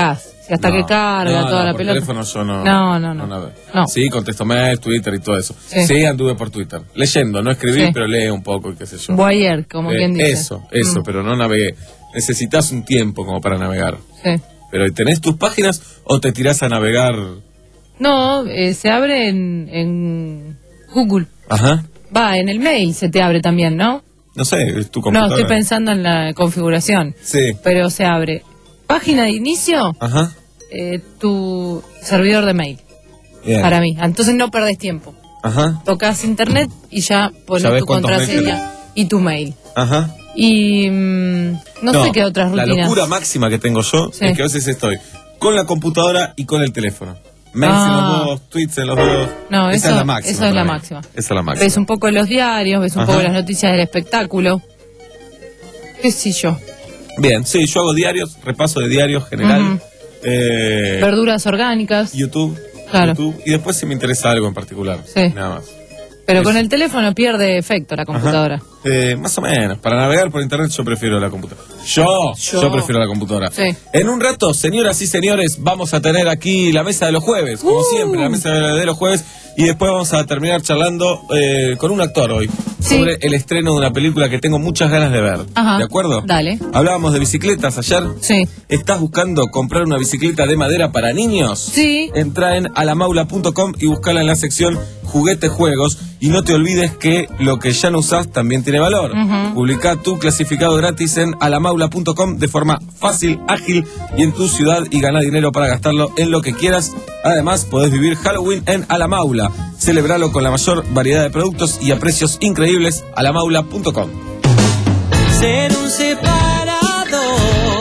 Si hasta No. que carga No, toda no, la por pelota. teléfono yo no. No, no, no. navego. No. Sí, contesto mail, Twitter y todo eso. Sí. Sí. anduve por Twitter. Leyendo, no escribí, Sí. pero lee un poco y qué sé yo. Voyeur, como Eh, quien dice. Eso, eso, Mm. pero no navegué. Necesitas un tiempo como para navegar. Sí. Pero ¿tenés tus páginas o te tirás a navegar? No, eh, se abre en, en Google. Ajá. Va, en el mail se te abre también, ¿no? No sé, es tu No, computadora. estoy pensando en la configuración. Sí. Pero se abre. Página de inicio, Ajá. eh, tu servidor de mail. Bien. Para mí. Entonces no perdés tiempo. Ajá. Tocas internet y ya pones ¿Sabés tu cuántos mails contraseña y tu mail. Ajá. Y mm, no, sé qué otras La rutinas. locura máxima que tengo yo Sí. es que a veces estoy con la computadora y con el teléfono. Mails Ah. en los dos, tweets en los dos. No, Esa eso, es la máxima. eso es la para mí. máxima. Esa es la máxima. Ves un poco los diarios, ves un Ajá. poco las noticias del espectáculo. ¿Qué sé yo? Bien, sí, yo hago diarios, repaso de diarios general. Ujú. eh, Verduras orgánicas. YouTube. Claro. YouTube, y después si me interesa algo en particular. Sí. Nada más. Pero Eso. con el teléfono pierde efecto la computadora. Eh, más o menos. Para navegar por internet yo prefiero la computadora. Yo, yo, Yo. prefiero la computadora. Sí. En un rato, señoras y señores, vamos a tener aquí la mesa de los jueves, como Uh. siempre, la mesa de los jueves, y después vamos a terminar charlando eh, con un actor hoy Sí. sobre el estreno de una película que tengo muchas ganas de ver. Ajá. ¿De acuerdo? Dale. Hablábamos de bicicletas ayer. Sí. ¿Estás buscando comprar una bicicleta de madera para niños? Sí. Entra en alamaula punto com y buscala en la sección juguete juegos y no te olvides que lo que ya no usás también tiene valor. Ujú. Publica tu clasificado gratis en alamaula punto com de forma fácil, ágil y en tu ciudad y gana dinero para gastarlo en lo que quieras. Además, podés vivir Halloween en Alamaula. Celebralo con la mayor variedad de productos y a precios increíbles. alamaula punto com. Ser un separador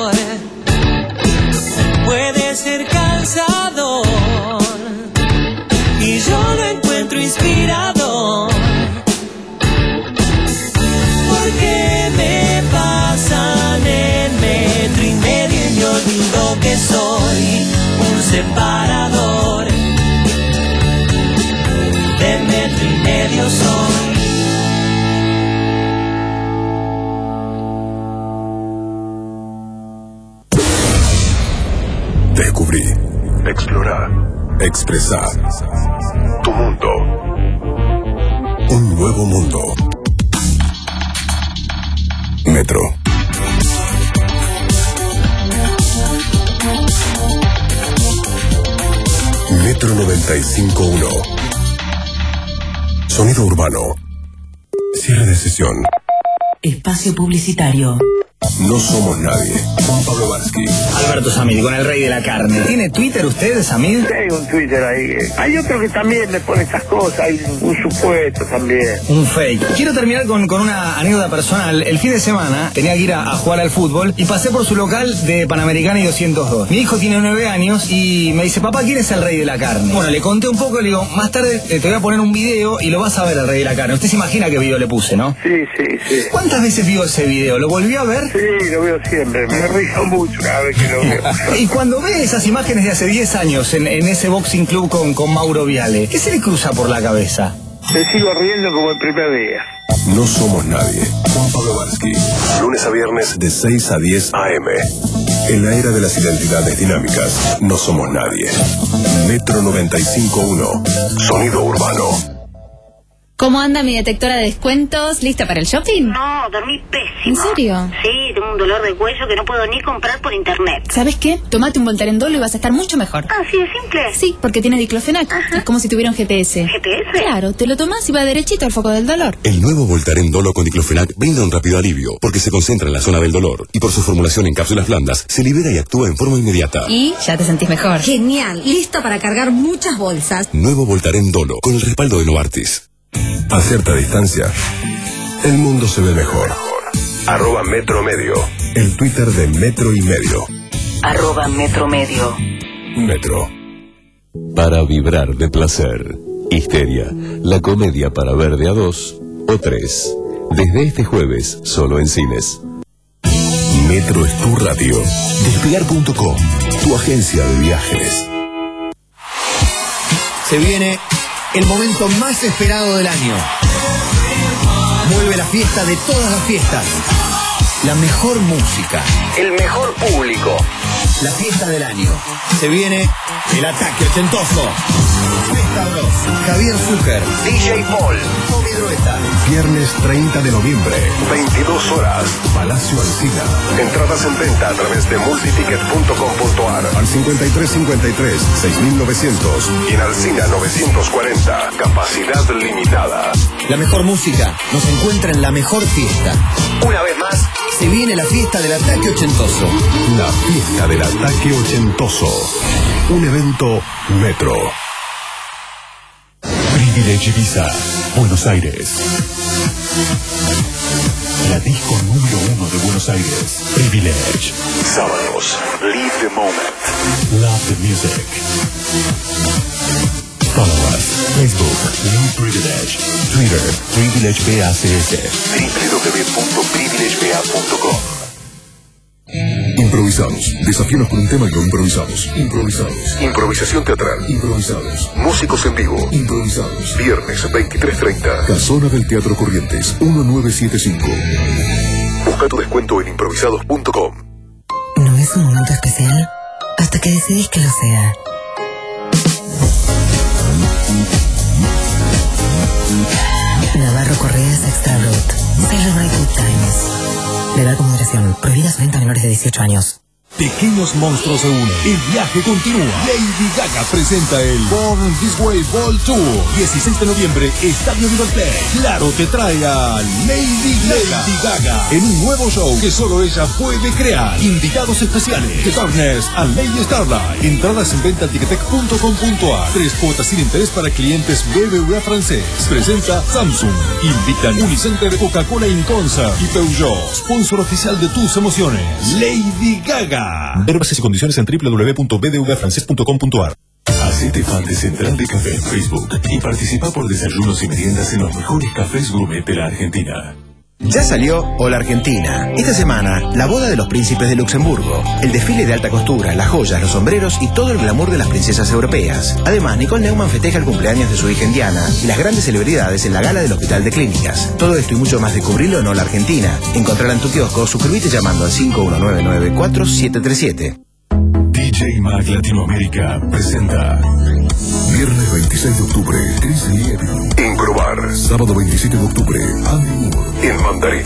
puede ser cansador y yo lo encuentro inspirador porque me pasan en metro y medio y me olvido que soy un separador de metro y medio soy. Descubrí, explorar, expresar. Tu mundo. Un nuevo mundo. Metro. Metro noventa y cinco punto uno. Sonido urbano. Cierre de sesión. Espacio publicitario. No somos nadie. Juan Pablo Varsky. Alberto Samid, con el rey de la carne. ¿Tiene Twitter usted, Samid? Tengo un Twitter ahí. Hay otro que también me pone estas cosas. Hay un supuesto también. Un fake. Quiero terminar con, con una anécdota personal. El fin de semana tenía que ir a, a jugar al fútbol y pasé por su local de Panamericana y doscientos dos. Mi hijo tiene nueve años y me dice, papá, ¿quién es el rey de la carne? Bueno, le conté un poco, le digo, más tarde te voy a poner un video y lo vas a ver al rey de la carne. Usted se imagina qué video le puse, ¿no? Sí, sí, sí. ¿Cuántas veces vio ese video? ¿Lo volvió a ver? Sí, lo veo siempre. Me río mucho cada vez que lo veo. Y cuando ve esas imágenes de hace diez años en, en ese boxing club con, con Mauro Viale, ¿qué se le cruza por la cabeza? Me sigo riendo como el primer día. No somos nadie. Juan Pablo Varsky. Lunes a viernes de seis a diez a eme. En la era de las identidades dinámicas, no somos nadie. Metro noventa y cinco punto uno. Sonido urbano. ¿Cómo anda mi detectora de descuentos? ¿Lista para el shopping? No, dormí pésimo. ¿En serio? Sí, tengo un dolor de cuello que no puedo ni comprar por internet. ¿Sabes qué? Tómate un Voltaren Dolo y vas a estar mucho mejor. Ah, sí, es simple. Sí, porque tiene diclofenac. Es como si tuviera un G P S. ¿G P S? Claro, te lo tomas y va derechito al foco del dolor. El nuevo Voltaren Dolo con diclofenac brinda un rápido alivio porque se concentra en la zona del dolor y por su formulación en cápsulas blandas se libera y actúa en forma inmediata. Y ya te sentís mejor. Genial, listo para cargar muchas bolsas. Nuevo Voltaren Dolo con el respaldo de Novartis. A cierta distancia, el mundo se ve mejor. Arroba Metro Medio. El Twitter de Metro y Medio. Arroba Metro Medio. Metro. Para vibrar de placer. Histeria, la comedia para ver de a dos o tres. Desde este jueves, solo en cines. Metro es tu radio. Despegar punto com, tu agencia de viajes. Se viene el momento más esperado del año. Vuelve la fiesta de todas las fiestas. La mejor música. El mejor público. La fiesta del año. Se viene el ataque ochentoso. Festa Bros. Javier Zucker. D J Paul. Tommy Drueta. Viernes treinta de noviembre, veintidós horas, Palacio Alsina. Entradas en venta a través de multiticket punto com punto a r al cincuenta y tres cincuenta y tres, seis mil novecientos y en Alsina novecientos cuarenta. Capacidad limitada. La mejor música nos encuentra en la mejor fiesta. Una vez más, se viene la fiesta del ataque ochentoso. La fiesta del ataque ochentoso. Un evento Metro. Privilege Ibiza, Buenos Aires. La disco número uno de Buenos Aires. Privilege. Sábados. Live the moment. Love the music. Follow us. Facebook. New Privilege. Twitter. Privilege B A C S. w w w punto privilege b a punto com. Improvisados. Desafíanos con un tema y lo improvisamos. Improvisados. Improvisación teatral. Improvisados. Músicos en vivo. Improvisados. Viernes veintitrés treinta. Casona del Teatro Corrientes. uno nueve siete cinco. Busca tu descuento en improvisados punto com. ¿No es un momento especial? Hasta que decidís que lo sea. Navarro Correas Extra Brut. Celebrate Good Times. De edad con moderación. Prohibida su venta a menores de dieciocho años. Pequeños monstruos se unen. El viaje continúa. Lady Gaga presenta el Born This Way Ball Tour. dieciséis de noviembre, Estadio Liberté. Claro te trae a Lady Gaga. Lady Gaga en un nuevo show que solo ella puede crear. Invitados especiales: The Darkness and Lady Starlight. Entradas en venta en ticketek punto com punto a r. Tres cuotas sin interés para clientes B B V A francés. Presenta Samsung. Invitan Unicenter, Coca-Cola Inconsa y Peugeot. Sponsor oficial de tus emociones. Lady Gaga. Ver bases y condiciones en w w w punto b d v a francés punto com punto a r. Hacete fan de Central de Café en Facebook y participa por desayunos y meriendas en los mejores cafés gourmet de la Argentina. Ya salió Hola Argentina. Esta semana, la boda de los príncipes de Luxemburgo, el desfile de alta costura, las joyas, los sombreros y todo el glamour de las princesas europeas. Además, Nicole Neumann festeja el cumpleaños de su hija Indiana y las grandes celebridades en la gala del Hospital de Clínicas. Todo esto y mucho más descubrirlo en Hola Argentina. Encontrarla en tu kiosco, suscríbete llamando al cinco uno nueve nueve cuatro siete tres siete. D J Mag Latinoamérica presenta Viernes veintiséis de octubre, Chris Lievi en Probar. Sábado veintisiete de octubre, Andy Moore en Mandarín.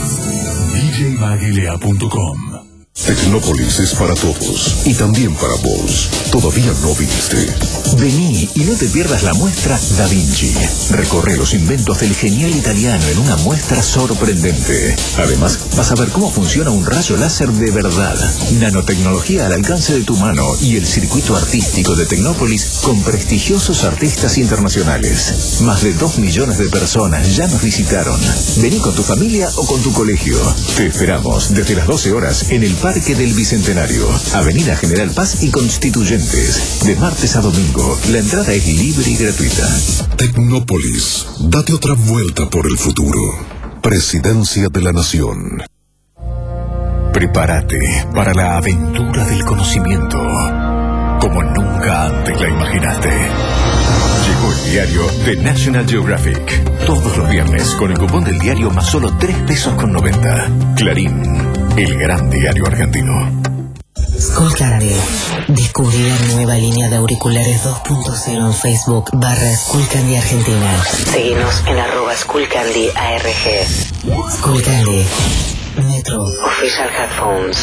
D J mag L A punto com. Tecnópolis es para todos y también para vos. ¿Todavía no viniste? Vení y no te pierdas la muestra Da Vinci. Recorre los inventos del genial italiano en una muestra sorprendente. Además, vas a ver cómo funciona un rayo láser de verdad, nanotecnología al alcance de tu mano y el circuito artístico de Tecnópolis con prestigiosos artistas internacionales. Más de dos millones de personas ya nos visitaron. Vení con tu familia o con tu colegio. Te esperamos desde las doce horas en el Parque del Bicentenario, Avenida General Paz y Constituyentes, de martes a domingo. La entrada es libre y gratuita. Tecnópolis, date otra vuelta por el futuro. Presidencia de la Nación. Prepárate para la aventura del conocimiento, como nunca antes la imaginaste. Llegó el diario The National Geographic. Todos los viernes con el cupón del diario más solo tres pesos con noventa. Clarín, el gran diario argentino. Skullcandy. Descubrí la nueva línea de auriculares dos punto cero en Facebook barra Skullcandy Argentina. Seguinos en arroba Skullcandy A R G. Skullcandy. Metro. Official Headphones.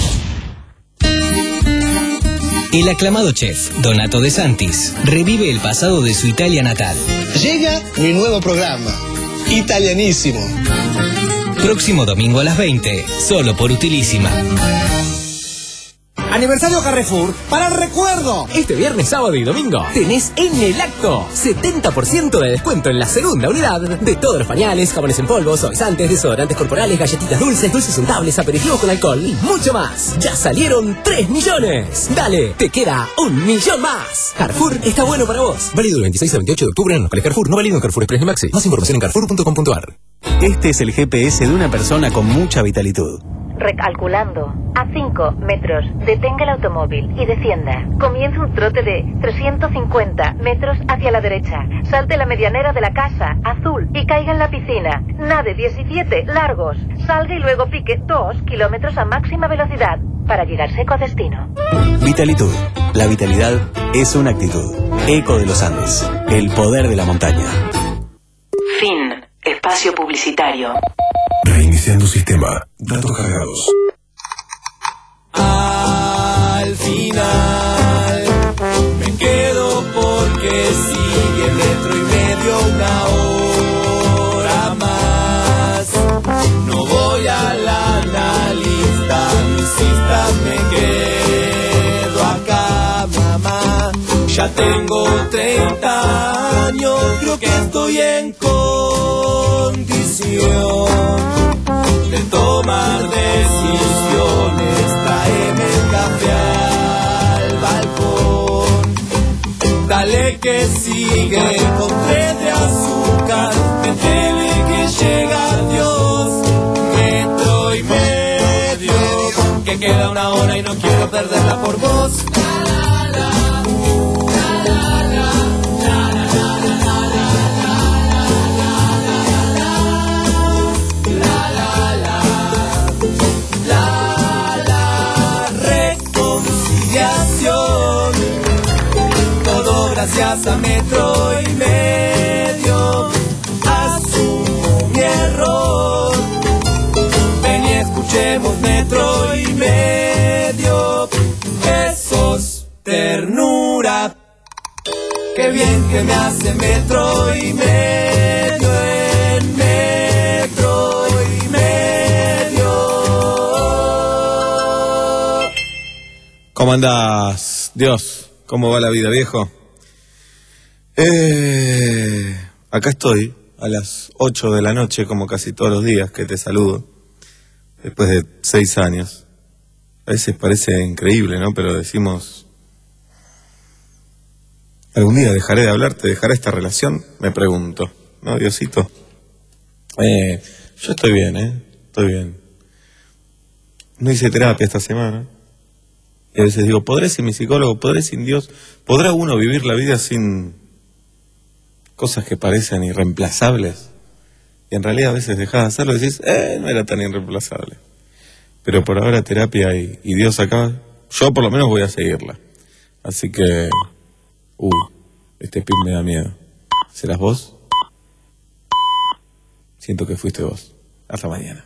El aclamado chef Donato De Santis revive el pasado de su Italia natal. Llega mi nuevo programa, Italianísimo. Próximo domingo a las veinte, solo por Utilísima. Aniversario Carrefour para el recuerdo. Este viernes, sábado y domingo tenés en el acto setenta por ciento de descuento en la segunda unidad de todos los pañales, jabones en polvo, suavizantes, desodorantes corporales, galletitas dulces, dulces untables, aperitivos con alcohol y mucho más. Ya salieron tres millones. Dale, te queda un millón más. Carrefour está bueno para vos. Válido del veintiséis al veintiocho de octubre en locales Carrefour, no válido en Carrefour Express ni Maxi. Más información en carrefour punto com punto a r. Este es el G P S de una persona con mucha vitalitud. Recalculando. A cinco metros, detenga el automóvil y descienda. Comience un trote de trescientos cincuenta metros hacia la derecha. Salte la medianera de la casa, azul, y caiga en la piscina. Nade diecisiete largos. Salga y luego pique dos kilómetros a máxima velocidad para llegar seco a destino. Vitalitud. La vitalidad es una actitud. Eco de los Andes. El poder de la montaña. Fin. Espacio publicitario. Reiniciando sistema. Datos cargados. Al final me quedo porque sigue metro y medio una hora más. No voy a la analista, no insistas, me quedo acá, mamá. Ya tengo treinta años, creo que estoy en condición de tomar decisiones. Traeme el café al balcón. Dale que sigue con té de azúcar. Métele que llega Dios. Metro y medio, que queda una hora y no quiero perderla por vos. Gracias a metro y medio, asumo mi error. Ven y escuchemos metro y medio. Eso es ternura. Qué bien que me hace metro y medio en metro y medio. ¿Cómo andás, Dios? ¿Cómo va la vida, viejo? Eh, acá estoy, a las ocho de la noche, como casi todos los días que te saludo, después de seis años. A veces parece increíble, ¿no? Pero decimos, ¿algún día dejaré de hablarte? ¿Dejaré esta relación? Me pregunto, ¿no, Diosito? Eh, yo estoy bien, ¿eh? Estoy bien. No hice terapia esta semana. Y a veces digo, ¿podré sin mi psicólogo? ¿Podré sin Dios? ¿Podrá uno vivir la vida sin cosas que parecen irreemplazables? Y en realidad a veces dejás de hacerlo y decís, eh, no era tan irreemplazable. Pero por ahora terapia y, y Dios acá, yo por lo menos voy a seguirla. Así que, uy, este pin me da miedo. ¿Serás vos? Siento que fuiste vos. Hasta mañana.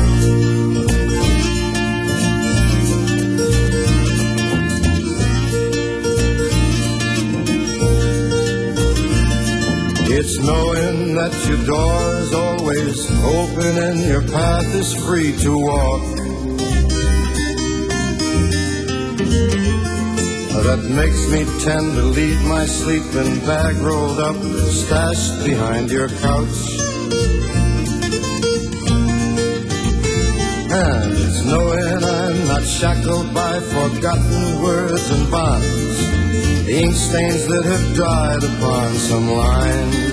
It's knowing that your door's always open and your path is free to walk. That makes me tend to leave my sleeping bag rolled up, stashed behind your couch. And it's knowing I'm not shackled by forgotten words and bonds, ink stains that have dried upon some line.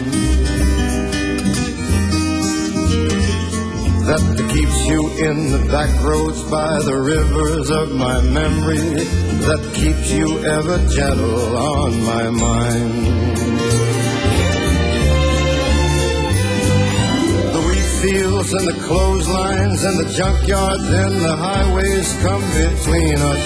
That keeps you in the back roads by the rivers of my memory, that keeps you ever gentle on my mind. The wheat fields and the clotheslines and the junkyards and the highways come between us.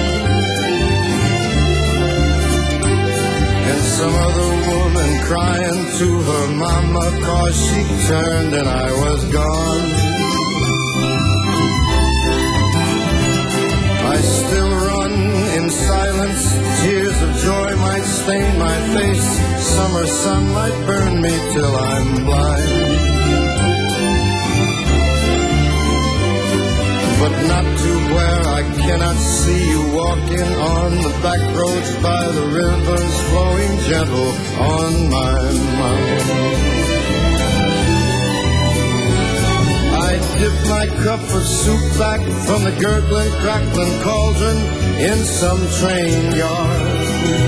And some other woman crying to her mama 'cause she turned and I was gone. I still run in silence, tears of joy might stain my face, summer sun might burn me till I'm blind. But not to where I cannot see you walking on the back roads by the rivers flowing gentle on my mind. I dip my cup of soup back from the gurgling, crackling cauldron in some train yard.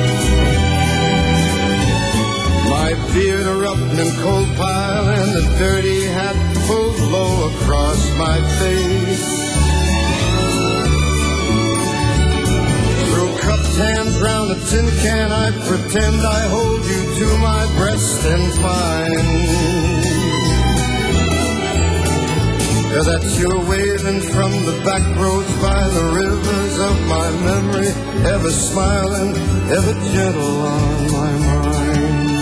My beard a roughening coal pile and the dirty hat pulled low across my face. then can I pretend I hold you to my breast and find that you're waving from the back roads by the rivers of my memory, ever smiling, ever gentle on my mind.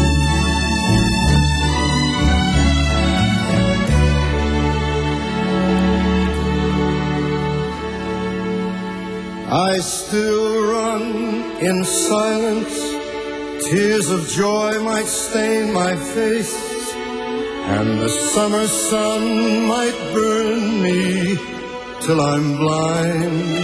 I still run in silence, tears of joy might stain my face, and the summer sun might burn me till I'm blind.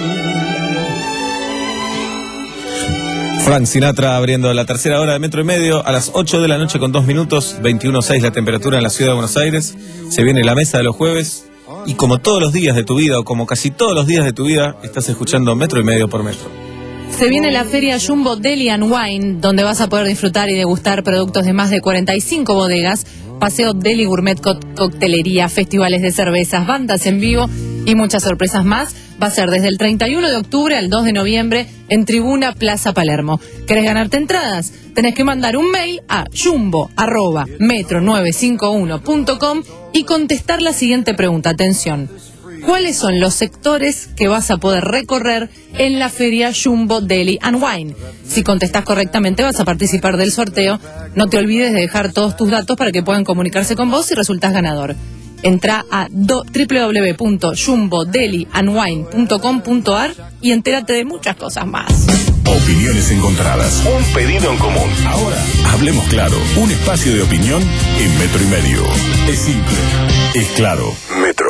Frank Sinatra abriendo la tercera hora de Metro y Medio a las ocho de la noche con dos minutos, veintiuno seis la temperatura en la ciudad de Buenos Aires. Se viene la mesa de los jueves y como todos los días de tu vida, o como casi todos los días de tu vida, estás escuchando Metro y Medio por Metro. Se viene la feria Jumbo Deli and Wine, donde vas a poder disfrutar y degustar productos de más de cuarenta y cinco bodegas, paseo deli, gourmet, co coctelería, festivales de cervezas, bandas en vivo y muchas sorpresas más. Va a ser desde el treinta y uno de octubre al dos de noviembre en Tribuna Plaza Palermo. ¿Querés ganarte entradas? Tenés que mandar un mail a jumbo arroba metro novecientos cincuenta y uno punto com y contestar la siguiente pregunta. Atención. ¿Cuáles son los sectores que vas a poder recorrer en la feria Jumbo Deli and Wine? Si contestás correctamente vas a participar del sorteo. No te olvides de dejar todos tus datos para que puedan comunicarse con vos si resultás ganador. Entrá a w w w punto jumbo deli and wine punto com punto a r y entérate de muchas cosas más. Opiniones encontradas. Un pedido en común. Ahora, hablemos claro. Un espacio de opinión en Metro y Medio. Es simple. Es claro. Metro.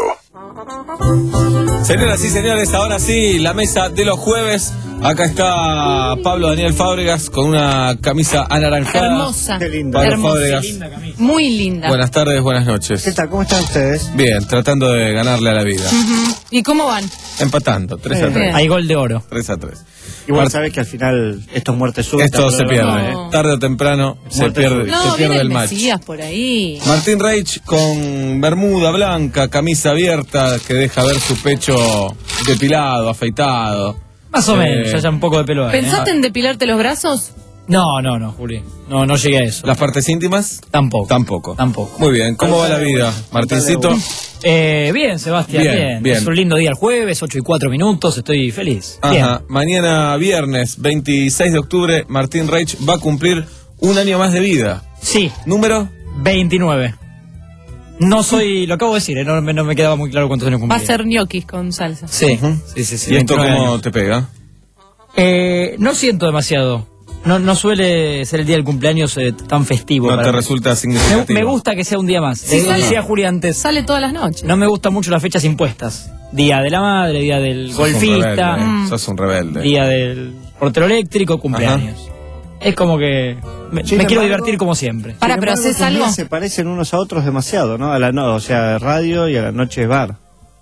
Señoras y señores, ahora sí, la mesa de los jueves. Acá está Pablo Daniel Fábregas con una camisa anaranjada. Hermosa. Qué linda. Pablo Hermosa. Fábregas. Linda camisa. Muy linda. Buenas tardes, buenas noches. ¿Qué tal? ¿Cómo están ustedes? Bien, tratando de ganarle a la vida. Uh-huh. ¿Y cómo van? Empatando, tres a tres. Hay gol de oro. tres a tres. Igual sabes que al final esto es muerte súbita. Esto se pierde. No. Tarde o temprano se Muerte pierde, No, se pierde viene el el match. Mesías por ahí. Martín Reich con bermuda blanca, camisa abierta que deja ver su pecho depilado, afeitado. Más o Eh, menos, ya, ya un poco de pelo ahí, ¿eh? ¿Pensaste en depilarte los brazos? No, no, no, Juli. No, no llegué a eso. ¿Las partes íntimas? Tampoco. Tampoco. Tampoco. Muy bien, ¿cómo va la vida, Martincito? Eh, bien, Sebastián, Bien, bien, bien. Es un lindo día el jueves, ocho y cuatro minutos, estoy feliz. Ajá. Bien. Mañana viernes, veintiséis de octubre, Martín Reich va a cumplir un año más de vida. Sí. ¿Número? veintinueve. No soy, lo acabo de decir, eh, no, me- no me quedaba muy claro cuántos años Va cumplía. a ser ñoquis con salsa. Sí, sí, sí, sí. ¿Y esto veintinueve cómo años. te pega? Eh, no siento demasiado. No, no suele ser el día del cumpleaños eh, tan festivo. No para te mí. resulta Me, significativo. me gusta que sea un día más. Sí, Eh, sale. decía Juli antes. Sale todas las noches. No me gustan mucho las fechas impuestas. Día de la madre, día del Sos un golfista, rebelde, Mm. eh. Sos un rebelde. día del portero eléctrico, cumpleaños. Es como que me, Sin me quiero embargo- divertir como siempre. Para, Sin pero embargo, ¿haces tus algo? días se parecen unos a otros demasiado, ¿no? A la no, o sea, radio y a la noche es bar.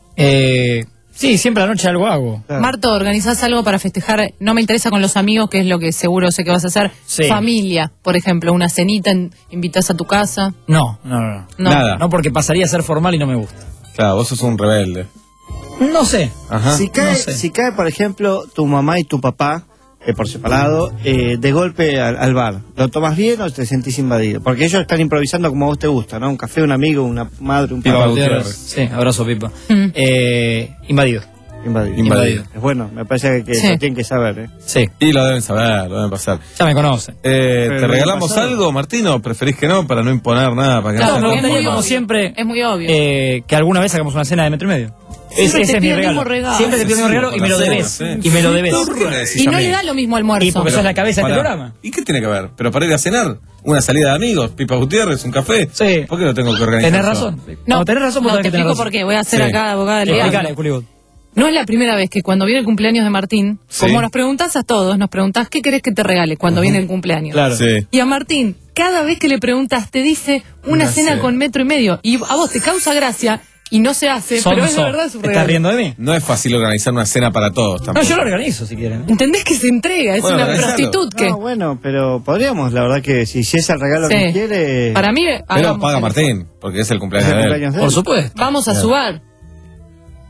Eh, sí, siempre a la noche algo hago. Claro. Marto, ¿organizás algo para festejar? No me interesa con los amigos, que es lo que seguro sé que vas a hacer. Sí. Familia, por ejemplo, una cenita, en- invitas a tu casa. No, no, no, no. No. Nada. No, porque pasaría a ser formal y no me gusta. Claro, vos sos un rebelde. No sé. Ajá. Si cae, no sé. si cae, por ejemplo, tu mamá y tu papá, eh, por separado, eh, de golpe al, al bar, ¿lo tomas bien o te sentís invadido? Porque ellos están improvisando como a vos te gusta, ¿no? Un café, un amigo, una madre, un Pipa papá. Gutiérrez. Sí, abrazo, Pipa. Mm. Eh, invadido. Invadido. Invadido. Es bueno, me parece que Sí. lo tienen que saber, ¿eh? Sí, Y lo deben saber, lo deben pasar. ya me conocen. Eh, Pero ¿Te el regalamos año pasado- algo, Martino? ¿Preferís que no? Para no imponer nada. Para que Claro, no me sea es gustaría, muy como obvio. siempre, Es muy obvio. eh, que alguna vez hagamos una cena de metro y medio. Siempre Ese, te ese es mi pido el regalo. mismo regalo. Siempre te pido el mismo regalo y me lo Sí, debes. sí. Y me lo debes. ¿Qué me decís Y a no mí? le da lo mismo almuerzo. Y porque sos la cabeza de este Pará. programa. ¿Y qué tiene que ver? ¿Pero para ir a cenar? ¿Una salida de amigos? ¿Pipa Gutiérrez? ¿Un café? Sí. ¿Por qué lo tengo que organizar? Tenés yo? razón. No, No, tenés razón, vos no, tenés te que tener explico razón. por qué. Voy a hacer Sí. acá abogada del Explícale, diablo. Juli. No es la primera vez que cuando viene el cumpleaños de Martín, Sí. como nos preguntás a todos, nos preguntás qué querés que te regale cuando viene el cumpleaños. Claro. Sí. Y a Martín, cada vez que le preguntas, te dice una No cena sé. con metro y medio. Y a vos te causa gracia y no se hace, pero es de Sonso. verdad su ¿Te regalo. estás riendo de mí? No es fácil organizar una cena para todos No, tampoco. yo lo organizo si quieren. ¿Entendés que se entrega? Es Bueno, una organizalo. prostituta. No, bueno, pero podríamos, la verdad que si, si es el regalo Sí. que quiere... Para mí, Pero hagamos paga el- Martín, porque es el es cumpleaños el de él. cumpleaños de él. Por supuesto. Vamos a su bar.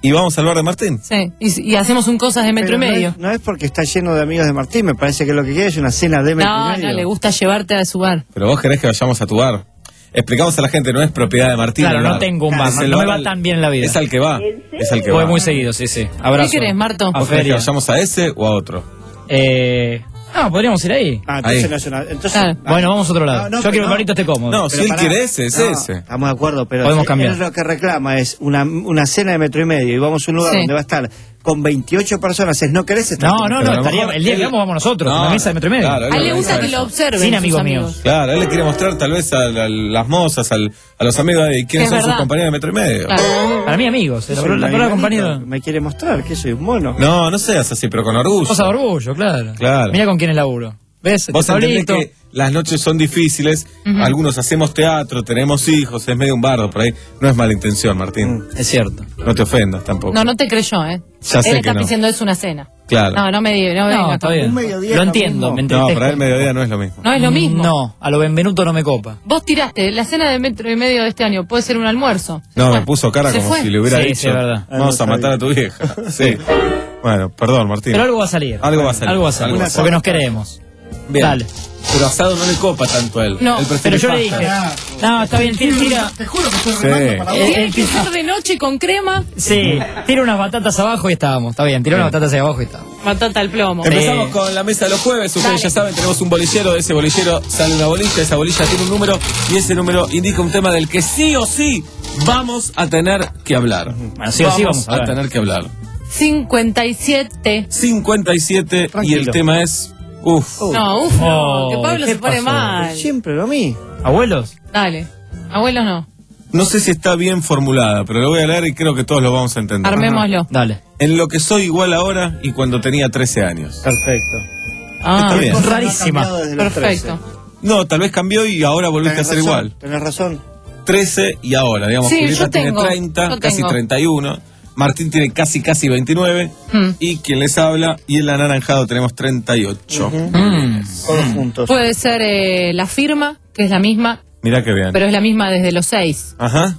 ¿Y vamos al bar de Martín? Sí, y, y hacemos un cosas de metro Pero y no medio. es, no es porque está lleno de amigos de Martín, me parece que lo que quiere es una cena de metro No, y medio. no, le gusta llevarte a su bar. Pero vos querés que vayamos a tu bar. Explicamos a la gente, no es propiedad de Martín. Claro, el no bar. tengo un bar, Es no, el no me bar va al- tan bien en la vida. Es al que va. Es al que Voy va. muy seguido, sí, sí. Abrazo. ¿Qué querés, Marto? A ¿Vos querés que feria. vayamos a ese o a otro? Eh... No, podríamos ir ahí. Ah, entonces Ahí. no es una... Entonces, Claro. ah, Bueno, vamos a otro lado. No, no, Yo pero quiero que no. Marito esté cómodo. No, pero si él pará. quiere ese, es No, ese. Estamos de acuerdo, pero Podemos si cambiar. él lo que reclama es una, una cena de metro y medio y vamos a un lugar Sí. donde va a estar con veintiocho personas, es no querés estar No, con- no, Pero no, a lo estaría, mejor el día él- que vamos vamos nosotros, No, una mesa de metro y medio. claro, A él le lo gusta dice que lo eso. observen Sin sus amigos míos. Claro, él le quiere mostrar tal vez a, la- las mozas, al, a los amigos de quiénes Es son sus verdad. compañeros de metro y medio. Claro. Para mí, amigos. La, Soy la un palabra animalito, compañero. Me quiere mostrar que soy un mono. No, no seas así, pero con orgullo. Cosa de orgullo, claro. Claro. Mira con quién es laburo. ¿Ves? Vos entendés Pablito. que las noches son difíciles, Ujú. algunos hacemos teatro, tenemos hijos, es medio un bardo por ahí. No es mala intención, Martín. Es cierto. No te ofendas tampoco. No, no te creyó, ¿eh? Ya sé Él que está no. diciendo es una cena. Claro. No, no me diga, no, No, venga está con- bien. Un mediodía Lo es lo entiendo, mismo. me No, entristezco. para él mediodía no es lo mismo. No es lo mismo. No, a lo Benvenuto no me copa. Vos tiraste la cena de metro y medio de este año, puede ser un almuerzo. No, Bueno, me puso cara se como fue. si le hubiera Sí, dicho, sí, es verdad. vamos Ah, a no matar a tu vieja. Sí. Bueno, perdón, Martín. Pero algo va a salir. Algo va a salir. Algo va a salir. Algo va a Porque salir. nos queremos. Bien. Dale. Pero asado no le copa tanto a él. No, Él prefiere Pero yo le pasta. dije. No, está bien, tira. tira Te juro que estoy Sí. remando para vos. Tiene que ser de noche con crema, sí, tira unas batatas abajo y estábamos. Está bien, tira unas batatas ahí abajo y estábamos. matata al plomo. Empezamos con la mesa de los jueves. Ustedes Dale. ya saben, tenemos un bolillero. De ese bolillero sale una bolilla. Esa bolilla tiene un número. Y ese número indica un tema del que sí o sí vamos a tener que hablar. Bueno, sí o sí vamos a a hablar. tener que hablar. cincuenta y siete. cincuenta y siete. Y Tranquilo. el tema es. Uf. No, uff, no, Oh, que Pablo ¿qué se pone pasó? mal. Siempre lo mismo. ¿Abuelos? Dale. Abuelos no. No sé si está bien formulada, pero lo voy a leer y creo que todos lo vamos a entender. Armémoslo. Dale. En lo que soy igual ahora y cuando tenía trece años. Perfecto. Ah, Está bien. Cosas no han Rarísima. cambiado desde los perfecto. No, tal vez cambió y ahora volviste a Tenés ser razón, igual. Tenés razón. trece y ahora, digamos, Sí, Julieta yo tiene tengo, treinta, yo casi tengo. treinta y uno. Martín tiene casi, casi veintinueve. Hmm. Y quien les habla, y el anaranjado tenemos treinta y ocho. Mm. Todos juntos. Puede ser eh, la firma, que es la misma, Mirá que bien. pero es la misma desde los seis. Ajá.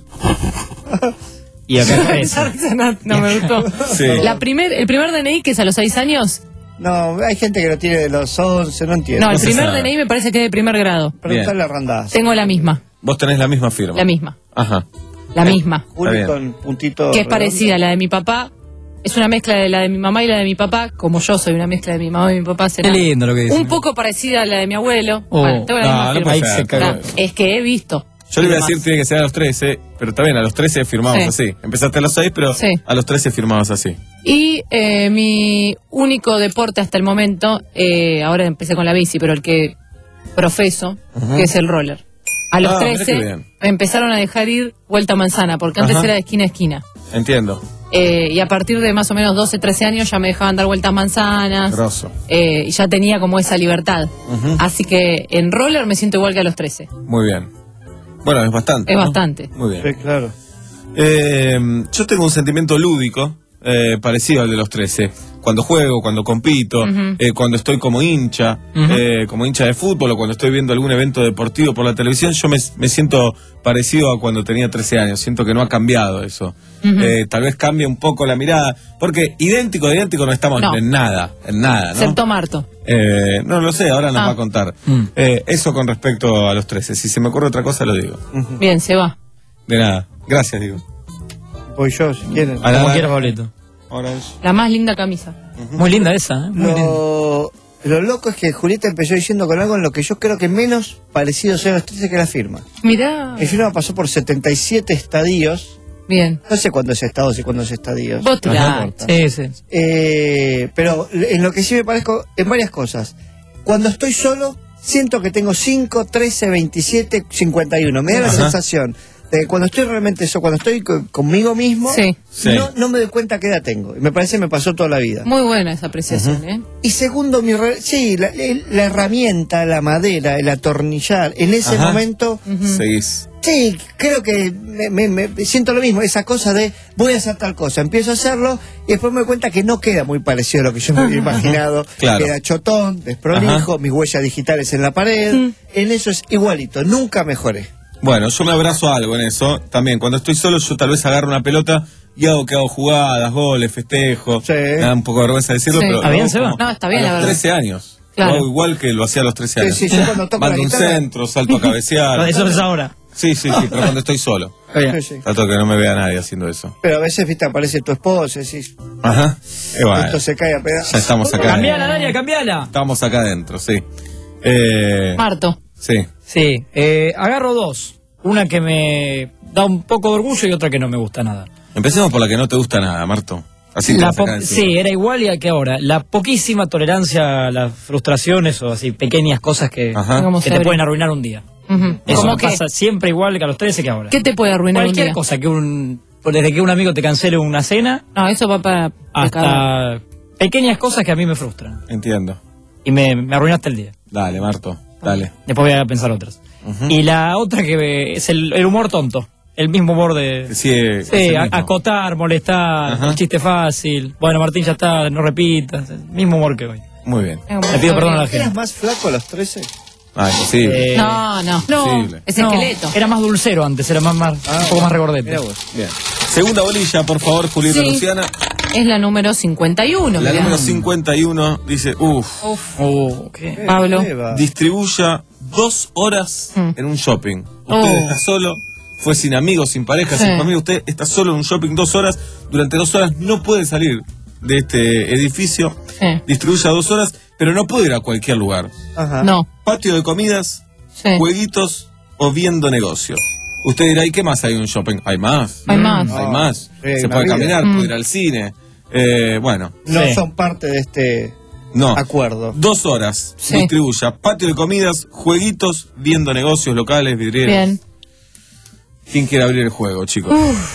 Y acá es no, no me gustó. Sí. La primer, el primer D N I que es a los seis años. No, hay gente que lo tiene de los once, no entiendo. No, el se primer sabe. D N I me parece que es de primer grado. Preguntale a Randaz. Tengo la misma, Vos tenés la misma firma. la misma, Ajá. la misma. Juli Está con puntito. Que es redondo. parecida a la de mi papá. Es una mezcla de la de mi mamá y la de mi papá. Como yo soy una mezcla de mi mamá y mi papá, será Qué lindo lo que dice. un poco parecida a la de mi abuelo. Oh. Bueno, tengo la No, misma no firma. puede Ahí ser. se cagó. Ah, es que he visto. Yo le iba a Demás. decir tiene que ser a los trece, pero está bien, a los trece firmamos Sí. así. Empezaste a los seis, pero Sí. a los trece firmabas así. Y eh, mi único deporte hasta el momento, eh, ahora empecé con la bici, pero el que profeso, Ujú. que es el roller. A los Ah, mirá qué trece bien. me empezaron a dejar ir vuelta a manzana, porque antes Ajá. era de esquina a esquina. Entiendo. Eh, y a partir de más o menos doce, trece años ya me dejaban dar vueltas manzanas. Grosso. eh, y ya tenía como esa libertad. Ujú. Así que en roller me siento igual que a los trece. Muy bien. Bueno, es bastante. Es ¿no? bastante. Muy bien. Sí, claro. Eh, yo tengo un sentimiento lúdico eh, parecido al de los trece. Cuando juego, cuando compito, Ujú. eh, cuando estoy como hincha, Ujú. eh, como hincha de fútbol o cuando estoy viendo algún evento deportivo por la televisión, yo me, me siento parecido a cuando tenía trece años. Siento que no ha cambiado eso. Ujú. Eh, tal vez cambie un poco la mirada, porque idéntico, de idéntico no estamos No. en nada, en nada, ¿no? Excepto Marto. Eh, no lo sé, ahora nos Ah. va a contar. Mm. Eh, eso con respecto a los trece. Si se me ocurre otra cosa, lo digo. Bien, se va. De nada. Gracias, digo. Voy yo, si quieren. A la- Como quieras, Pablito. Ahora es- La más linda camisa. Muy linda esa, ¿eh? Muy linda. Lo, lo loco es que Julieta empezó diciendo con algo en lo que yo creo que menos parecido son los trece que la firma. Mirá. Mi firma pasó por setenta y siete estadios. Bien. No sé cuándo es estadios y cuándo es estadios. Vos tirá. Ajá. Sí, sí. Eh, pero en lo que sí me parezco, en varias cosas. Cuando estoy solo, siento que tengo cinco, trece, veintisiete, cincuenta y uno. Me da la Ajá. sensación de que cuando estoy realmente solo, cuando estoy co- conmigo mismo, Sí. Sí. no, no me doy cuenta qué edad tengo. Y me parece que me pasó toda la vida. Muy buena esa apreciación, ¿eh? Y segundo, mi re- sí, la, el- la herramienta, la madera, el atornillar, en ese Ajá. momento, Seguís. sí, creo que me, me- me- siento lo mismo, esa cosa de voy a hacer tal cosa, empiezo a hacerlo y después me doy cuenta que no queda muy parecido a lo que yo me había imaginado. Claro. Queda chotón, desprolijo, Ajá. mis huellas digitales en la pared, en eso es igualito, nunca mejoré. Bueno, yo me abrazo a algo en eso. También, cuando estoy solo, yo tal vez agarro una pelota, y hago que hago jugadas, goles, festejo. Sí. Me da un poco de vergüenza decirlo, Sí. pero ¿Está lo bien, hago Seba? como No, está bien, a la los verdad. trece años. Claro. Lo hago igual que lo hacía a los trece años. Sí, sí, yo cuando toco la Mando un guitarra- centro, salto a cabecear. Eso es ahora. Sí, sí, sí, pero cuando estoy solo. Sí, sí. Trato que no me vea nadie haciendo eso. Pero a veces, viste, aparece tu esposa y decís, Ajá. Y bueno, esto se cae a pedazos. ya estamos acá. Cambiala, Dalia, cambiala. Estamos acá adentro, sí. Eh, Marto. sí. Sí, eh, agarro dos. Una que me da un poco de orgullo y otra que no me gusta nada. Empecemos por la que no te gusta nada, Marto. Así te La vas a po- sacar encima. sí, era igual y a que ahora. La poquísima tolerancia a las frustraciones o así pequeñas cosas que, Ajá. Como que te Sebri. pueden arruinar un día. Ujú. Eso ¿Cómo me qué? pasa siempre igual que a los trece que ahora. ¿Qué te puede arruinar un Cualquier día? cosa, que un desde que un amigo te cancele una cena No, eso va para... hasta pequeñas cosas que a mí me frustran. Entiendo. Y me, me arruinaste el día. Dale, Marto, dale. Después voy a pensar otras. Ujú. Y la otra que es el, el humor tonto. El mismo humor de... Sí, es Sí, el a- mismo. acotar, molestar, Ajá. el chiste fácil. Bueno, Martín, ya está, no repitas. El mismo humor que hoy. Muy bien. Le pido perdón a la gente. ¿Eras más flaco a los trece? Ah, imposible. Eh, No, no. No, Imposible. es no, esqueleto. Era más dulcero antes, era más, más un poco más regordete. Mira vos. Bien. Segunda bolilla, por favor, Julieta Sí. Luciana. Es la número cincuenta y uno. La mirá. número cincuenta y uno dice, uff, Uf, Oh, ¿qué? Eh, Pablo. Eva. distribuya dos horas Mm. en un shopping. Usted Oh. está solo, fue sin amigos, sin pareja, Sí. sin familia. Usted está solo en un shopping dos horas. Durante dos horas no puede salir de este edificio. Sí. Distribuya dos horas, pero no puede ir a cualquier lugar. Ajá. No. Patio de comidas, Sí. jueguitos o viendo negocios. Usted dirá, ¿y qué más hay en un shopping? Hay más. Hay más. Hay más. Sí, hay Se una puede vida. caminar, Mm. puede ir al cine. Eh, bueno, No Sí. son parte de este no. acuerdo. Dos horas. Sí. Distribuya patio de comidas, jueguitos, viendo negocios locales, vidrieras. Bien. ¿Quién quiere abrir el juego, chicos?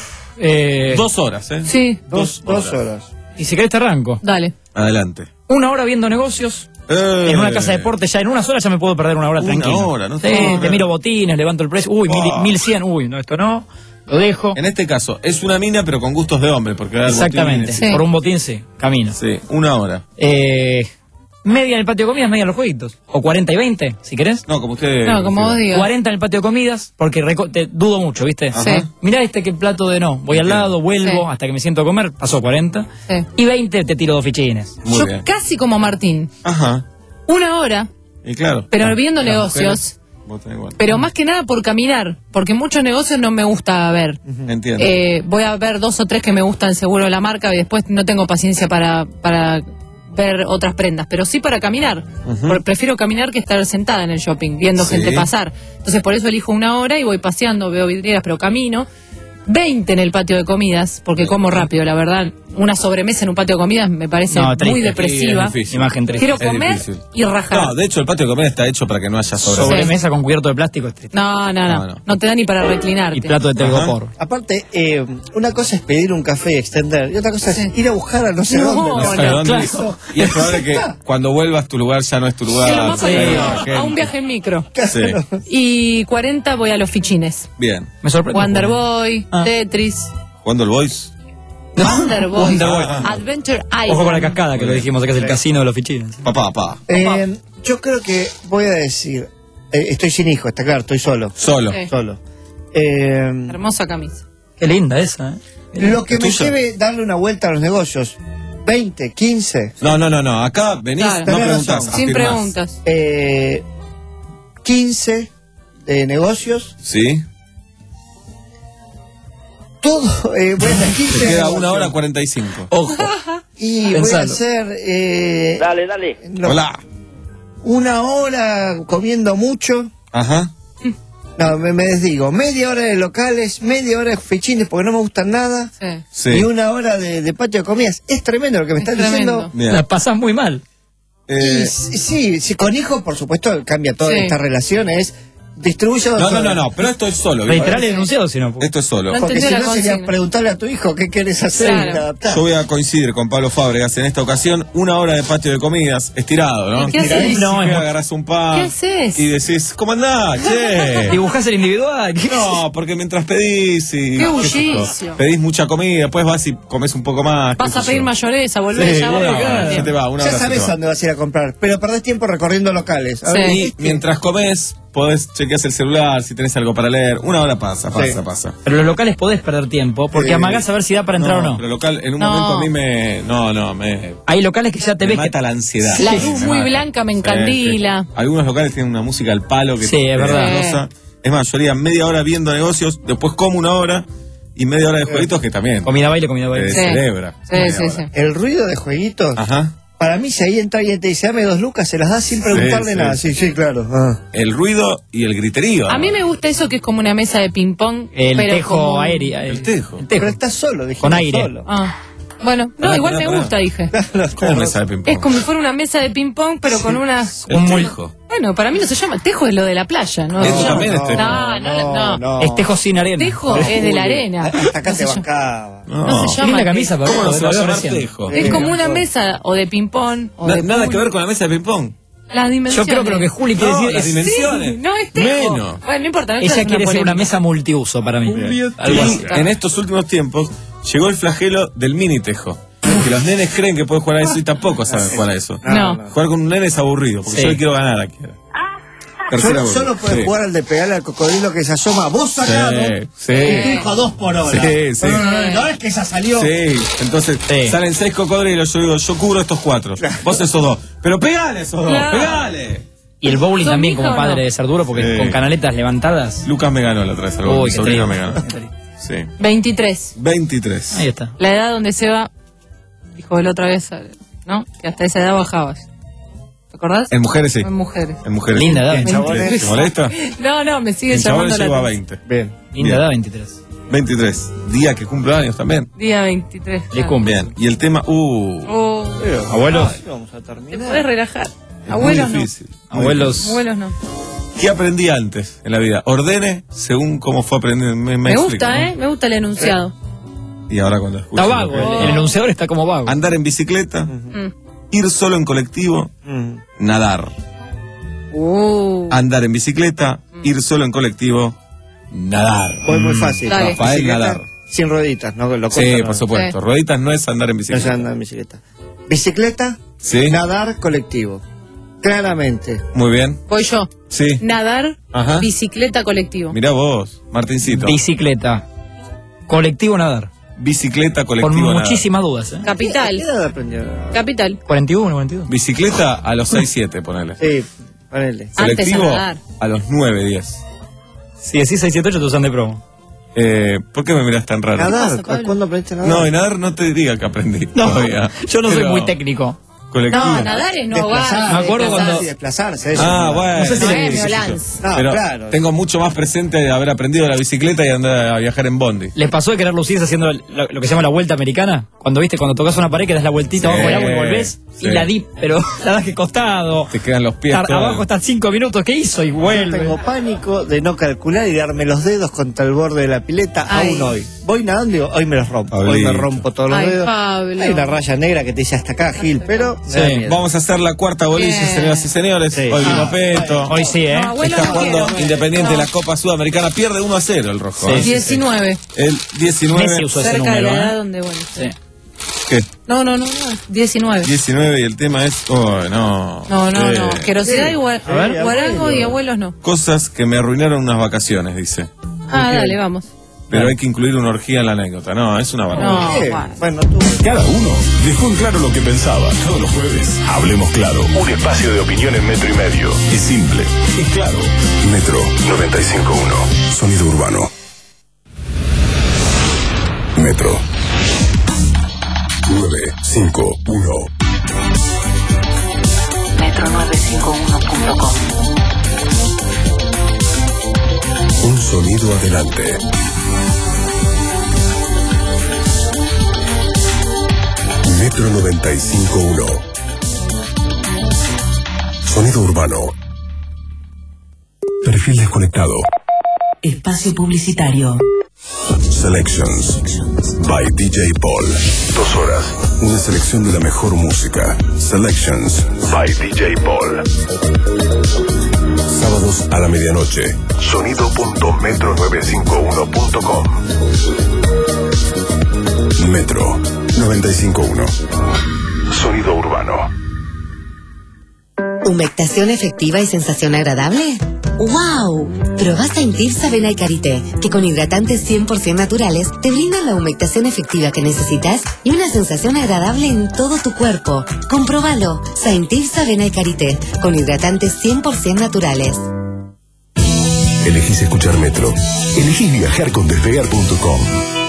Eh, Dos horas, ¿eh? Sí, Dos, dos horas. y si querés te arranco. dale. Adelante. Una hora viendo negocios. Eh, En una casa de deporte ya en una sola ya me puedo perder una hora Una tranquilo. hora, no Sí, sé. te miro botines, levanto el precio. Uy, mil, Oh. mil cien. Uy, no, esto no. Lo dejo. En este caso, es una mina, pero con gustos de hombre, porque va a dar Exactamente. botines. Sí. Por un botín sí, camino. Sí, una hora. Eh, media en el patio de comidas, media en los jueguitos. O cuarenta y veinte, si querés. No, como usted. No, como vos digas. cuarenta en el patio de comidas, porque reco- te dudo mucho, ¿viste? Sí. Mirá este que plato de no. Voy al Entiendo. lado, vuelvo Sí. hasta que me siento a comer, pasó cuarenta. Sí. Y veinte te tiro dos fichines. Muy Yo bien. casi como Martín. Ajá. Una hora, Y claro. pero Ah, viendo las negocios. mujeres, vos tenés igual. Pero más que nada por caminar, porque muchos negocios no me gusta ver. Entiendo. Eh, voy a ver dos o tres que me gustan seguro la marca y después no tengo paciencia para, para ver otras prendas, pero sí para caminar. Ujú. Por- prefiero caminar que estar sentada en el shopping viendo Sí. gente pasar. Entonces por eso elijo una hora y voy paseando, veo vidrieras, pero camino. veinte en el patio de comidas, porque como rápido, la verdad. Una sobremesa en un patio de comidas me parece No, triste, muy depresiva. es difícil. Imagen triste. Quiero Es comer difícil. y rajar. No, de hecho, el patio de comidas está hecho para que no haya sobremesa. Sobremesa con cubierto de plástico es triste. No, no, no, No, no. no. te da ni para reclinarte. Y plato de telgopor. Aparte, eh, una cosa es pedir un café y extender, y otra cosa es ir a buscar a no sé No, dónde. No sé no, dónde. claro. Y es probable que cuando vuelvas tu lugar ya no es tu lugar. Es lo más hay parecido más a gente. un viaje en micro. Sí. Y cuarenta voy a los fichines. Bien. Me sorprende. Wonder Boy, Ah. Tetris, ¿Cuándo el Voice? Wonder Boy, Wonder Boy. Adventure Island. Ojo con la cascada, que lo dijimos acá, es el casino de los fichines. Papá, papá. Eh, yo creo que voy a decir, eh, estoy sin hijo, está claro, estoy solo. Solo. Sí. Solo. Eh, Hermosa camisa. Qué linda esa, ¿eh? lo que me tuya? lleve darle una vuelta a los negocios, veinte, quince, No, no, no, no. Acá venís, Claro. no Tenés preguntás. razón. Sin afirmás. preguntas. eh, quince de negocios, Sí. todo, eh, voy a hacer quince Te de queda negocios. una hora cuarenta y cinco. Ojo. Y voy a Pensalo. hacer eh, Dale, dale. no, Hola. una hora comiendo mucho. Ajá. No, me, me desdigo. Media hora de locales, media hora de fichines porque no me gustan nada. Sí. Sí. Y una hora de, de patio de comidas. Es tremendo lo que me Es estás tremendo. diciendo. Bien. La pasás muy mal. Eh, Y sí, sí, sí, con hijos, por supuesto, cambia toda Sí. esta relación. Es distribuye dos no, no, no, horas. no, pero esto es solo. ¿viste? Reiterar el enunciado, si no. Esto es solo. No Porque entendí si la no sería consigna. preguntarle a tu hijo qué quieres hacer Claro. y adaptar. Yo voy a coincidir con Pablo Fábregas en esta ocasión. Una hora de patio de comidas, estirado, ¿no? ¿Y qué haces? No, No, agarrás un pan. ¿Qué haces? Y decís, ¿cómo andás, che? ¿Dibujás el individual? ¿Qué? No, porque mientras pedís y... Qué qué sé yo, bullicio. pedís mucha comida, después vas y comes un poco más. Vas qué a sé pedir yo. mayonesa, volvés, Sí, ya no, va. se te va, una Ya hora se sabes te a va. dónde vas a ir a comprar, pero perdés tiempo recorriendo locales. A ver, Sí. Y mientras comes, podés chequear el celular, si tenés algo para leer. Una hora pasa, pasa, Sí. pasa. Pero los locales podés perder tiempo, porque Eh, amagás a ver si da para entrar no, o no. Pero local, en un No. momento a mí me... No, no, me... Hay locales que ya te me ves que... mata la ansiedad. La Sí, luz me muy mata. blanca me Sí, encandila. sí. Algunos locales tienen una música al palo que Sí, es verdad. poderosa. Es más, yo haría media hora viendo negocios, después como una hora y media hora de jueguitos que también Comida, baile, comida, te baile. Sí. celebra. Sí, sí, sí. El ruido de jueguitos, Ajá. para mí, si ahí entra alguien y te dice, dame dos lucas, se las da sin preguntarle Sí, nada. sí. Sí, sí, claro. Ah. El ruido y el griterío. A mí me gusta eso que es como una mesa de ping-pong. El pero tejo como- aéreo. El tejo. El tejo. Pero estás solo, dijimos, Con aire. solo. Ah. Bueno, no, Pará, igual pará, me pará. gusta, dije. ¿Cómo mesa de ping-pong? Es como si fuera una mesa de ping-pong, pero con unas... El tejo. Bueno, para mí no se llama. Tejo es lo de la playa, ¿no? Eso Se llama- también es tejo. No, no, no. no. Es tejo sin arena. Tejo es de la arena. Hasta acá No te se llama- bancaba. No. No se Tiene llama la camisa tejo. para ¿Cómo no se va a lo veo llamar recién. tejo? Es como una mesa o de ping-pong o Na- de nada pool. que ver con la mesa de ping-pong. Las Yo dimensiones. creo que lo que Juli quiere No, decir las es... dimensiones. Sí, no es tejo. Menos. Bueno, no importa. no Ella es quiere ser una polémica. mesa multiuso para mí. Algo así. Y en estos últimos tiempos llegó el flagelo del mini tejo. Que los nenes creen que pueden jugar a eso y tampoco saben jugar a eso. No. Jugar con un nene es aburrido, porque Sí. yo le quiero ganar aquí. Solo, solo puedes jugar al de pegarle al cocodrilo que se asoma. Vos sacado. Sí, sí. Y tu hijo a dos por hora. Sí, sí. No, no, no, no es que esa salió. Sí, entonces Sí. salen seis cocodrilos, yo digo, yo cubro estos cuatro. Vos esos dos. Pero pegale esos dos, Claro. pegale. Y el bowling ¿Son también hija como o padre no? de ser duro, porque Sí. con canaletas levantadas... Lucas me ganó la otra vez, algo, Uy, mi qué sobrino me triste. ganó. Sí. veintitrés. veintitrés. Ahí está. La edad donde se va, dijo la otra vez, ¿no? Que hasta esa edad bajabas. ¿Te acordás? En mujeres sí. En mujeres. En mujeres. Linda edad. En chabones. ¿Te molesta? No, no, me sigue En llamando chabones la llego a atención. veinte. Bien. Linda Bien. edad, veintitrés. veintitrés. Día que cumplo años también. Día veintitrés. Le claro. cumple. Bien. Y el tema, uh, Oh, Pero, Abuelos. ay, vamos a te terminar. puedes relajar. es Abuelos muy no. difícil. Muy Abuelos. difícil. Abuelos no. ¿Qué aprendí antes en la vida? Ordene según cómo fue aprendiendo. Me, Me explico, gusta, ¿no? ¿eh? Me gusta el enunciado. Y ahora cuando escucho. Está vago. lo que- El, el enunciador está como vago. Andar en bicicleta, Mm. ir solo en colectivo, Mm. nadar. Uh. Andar en bicicleta, ir solo en colectivo, nadar. Fue muy fácil. Dale. Rafael Bicicleta nadar. sin rueditas, ¿no? Lo Sí, cortan, por ¿no? supuesto. Sí. Rueditas no es andar en No se bicicleta. anda en bicicleta. Bicicleta, Sí. nadar, colectivo. Claramente. Muy bien. Voy yo. Sí. Nadar, Ajá. bicicleta, colectivo. Mirá vos, Martincito. Bicicleta. Colectivo nadar. Bicicleta, Con colectivo, nadar. muchísimas dudas, ¿eh? ¿A qué Capital. edad aprendió? Capital. cuarenta y uno, cuarenta y dos. Bicicleta a los seis siete, ponele. Sí, ponele. Antes Colectivo a nadar. a los nueve diez. Si decís seis siete ocho, te usan de promo. Eh, ¿Por qué me miras tan raro? ¿Nadar? pasa, Pablo? ¿Cuándo aprendiste a nadar? No, y nadar no te diga que aprendí No, todavía. yo no soy Pero muy técnico. Colectivo. No, nadar es no Desplazarse, ahogar. Me acuerdo desplazarse cuando- y desplazarse. Eso Ah, es bueno. No sé si No le- es sí, sí, violence. sí. No, Pero claro. tengo mucho más presente de haber aprendido la bicicleta y andar a viajar en bondi. ¿Les pasó de querer lucirse haciendo lo, lo que se llama la vuelta americana? Cuando viste, cuando tocas una pared que das la vueltita Sí, abajo del agua y volvés sí. y la di, pero la das que costado. Te quedan los pies. Estar todos. abajo están cinco minutos, ¿qué hizo? Y vuelve. Tengo pánico de no calcular y darme los dedos contra el borde de la pileta Ay. aún hoy. Voy nadando y digo, hoy me los rompo. Hoy Pablito. me rompo todos los Ay, dedos. Pablo. Hay una raya negra que te dice hasta acá, Gil, pero me da Sí, miedo. vamos a hacer la cuarta boliche, Bien. señoras y señores. Sí. Hoy vino Ah, Peto. Hoy sí, ¿eh? No, abuelo Está no jugando quiero. Independiente No. la Copa Sudamericana. Pierde uno a cero el rojo. Sí, ¿eh? sí, diecinueve. El diecinueve. Messi usó ese Cerca de número, la edad ¿eh? donde, bueno. Sí. ¿Qué? No, no, no, no. diecinueve. diecinueve y el tema es. Oh, no. No, no, Eh, no. Asquerosidad y gua- A ver. guarango y abuelos no. Cosas que me arruinaron unas vacaciones, dice. Ah, dale, vamos. Pero hay que incluir una orgía en la anécdota. No, es una barbaridad. No, ¿Qué? bueno. Bueno, tú. Cada uno dejó en claro lo que pensaba. Todos los jueves, hablemos claro. Un espacio de opinión en metro y medio. Es simple, es claro. Metro noventa y cinco punto uno. Sonido urbano. Metro nueve cinco uno. metro nueve cinco uno punto com. Un sonido adelante. Metro noventa y cinco punto uno. Sonido urbano. Perfil desconectado. Espacio publicitario. Selections by D J Paul. Dos horas. Una selección de la mejor música. Selections by D J Paul. Sábados a la medianoche. Sonido punto metro novecientos cincuenta y uno punto com. Metro noventa y cinco punto uno. Sonido urbano. ¿Humectación efectiva y sensación agradable? ¡Wow! Probá Saintifsa Avena y Karité, que con hidratantes cien por ciento naturales te brindan la humectación efectiva que necesitas y una sensación agradable en todo tu cuerpo. Comprobalo. Saintifsa Avena y Karité, con hidratantes cien por ciento naturales. Elegís escuchar Metro. Elegís viajar con despegar punto com.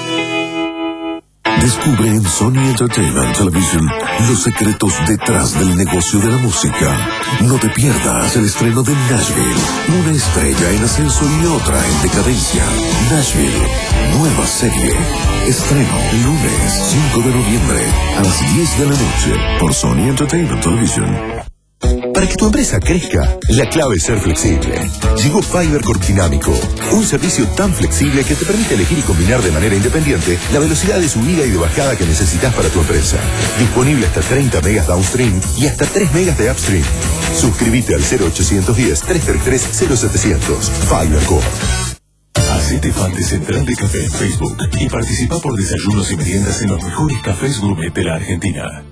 Descubre en Sony Entertainment Television los secretos detrás del negocio de la música. No te pierdas el estreno de Nashville, una estrella en ascenso y otra en decadencia. Nashville, nueva serie. Estreno lunes cinco de noviembre a las diez de la noche por Sony Entertainment Television. Para que tu empresa crezca, la clave es ser flexible. Llegó Fiber Corp Dinámico, un servicio tan flexible que te permite elegir y combinar de manera independiente la velocidad de subida y de bajada que necesitas para tu empresa. Disponible hasta treinta megas downstream y hasta tres megas de upstream. Suscríbete al cero ochocientos diez, trescientos treinta y tres, cero setecientos. Fiber Corp. Hacete fan de Central de Café en Facebook y participa por desayunos y meriendas en los mejores cafés gourmet de la Argentina.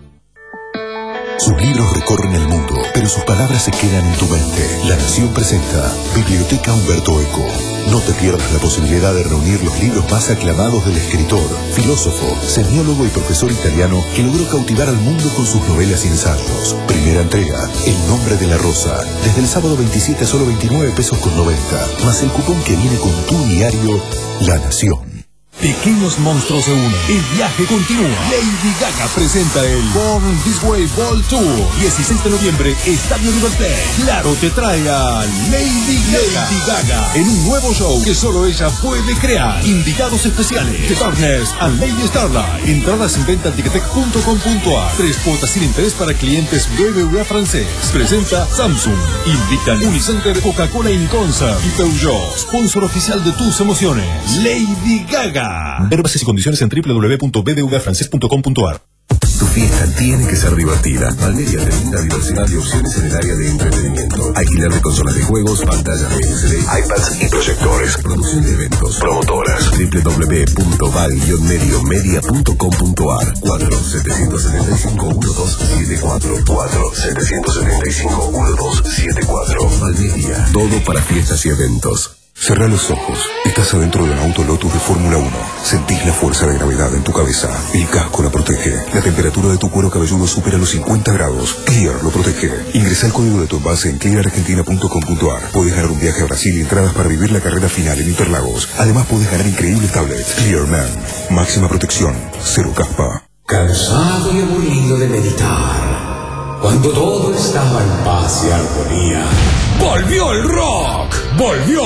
Sus libros recorren el mundo, pero sus palabras se quedan en tu mente. La Nación presenta Biblioteca Humberto Eco. No te pierdas la posibilidad de reunir los libros más aclamados del escritor, filósofo, semiólogo y profesor italiano que logró cautivar al mundo con sus novelas y ensayos. Primera entrega, El nombre de la rosa. Desde el sábado veintisiete a solo veintinueve pesos con noventa, más el cupón que viene con tu diario La Nación. Pequeños monstruos se unen. El viaje continúa. Lady Gaga presenta el Born This Way Ball Tour. dieciséis de noviembre, Estadio River Plate. Claro te trae a Lady Gaga. Lady Gaga en un nuevo show que solo ella puede crear. Invitados especiales: The Darkness and Lady Starlight. Entradas en venta en ticketek punto com punto a r. Tres cuotas sin interés para clientes B B V A francés. Presenta Samsung. Invitan Unicenter, Coca-Cola in Concert y Peugeot. Sponsor oficial de tus emociones. Lady Gaga. Ver bases y condiciones en doble u doble u doble u punto b b v a francés punto com punto a r. Tu fiesta tiene que ser divertida. Almería te brinda diversidad de opciones en el área de entretenimiento. Alquiler de consolas de juegos, pantallas de L C D, iPads y proyectores. Producción de eventos. Promotoras. doble u doble u doble u punto val medio media punto com punto a r. cuatro siete siete cinco uno dos siete cuatro. cuatro siete siete cinco uno dos siete cuatro. Almería. Todo para fiestas y eventos. Cerrá los ojos. Estás adentro de un auto Lotus de Fórmula uno. Sentís la fuerza de gravedad en tu cabeza. El casco la protege. La temperatura de tu cuero cabelludo supera los cincuenta grados. Clear lo protege. Ingresa el código de tu envase en clear argentina punto com punto a r. Podés ganar un viaje a Brasil y entradas para vivir la carrera final en Interlagos. Además podés ganar increíbles tablets. Clear Man. Máxima protección. Cero caspa. Cansado y aburrido de meditar, cuando todo estaba en paz y armonía, ¡volvió el rock! ¡Volvió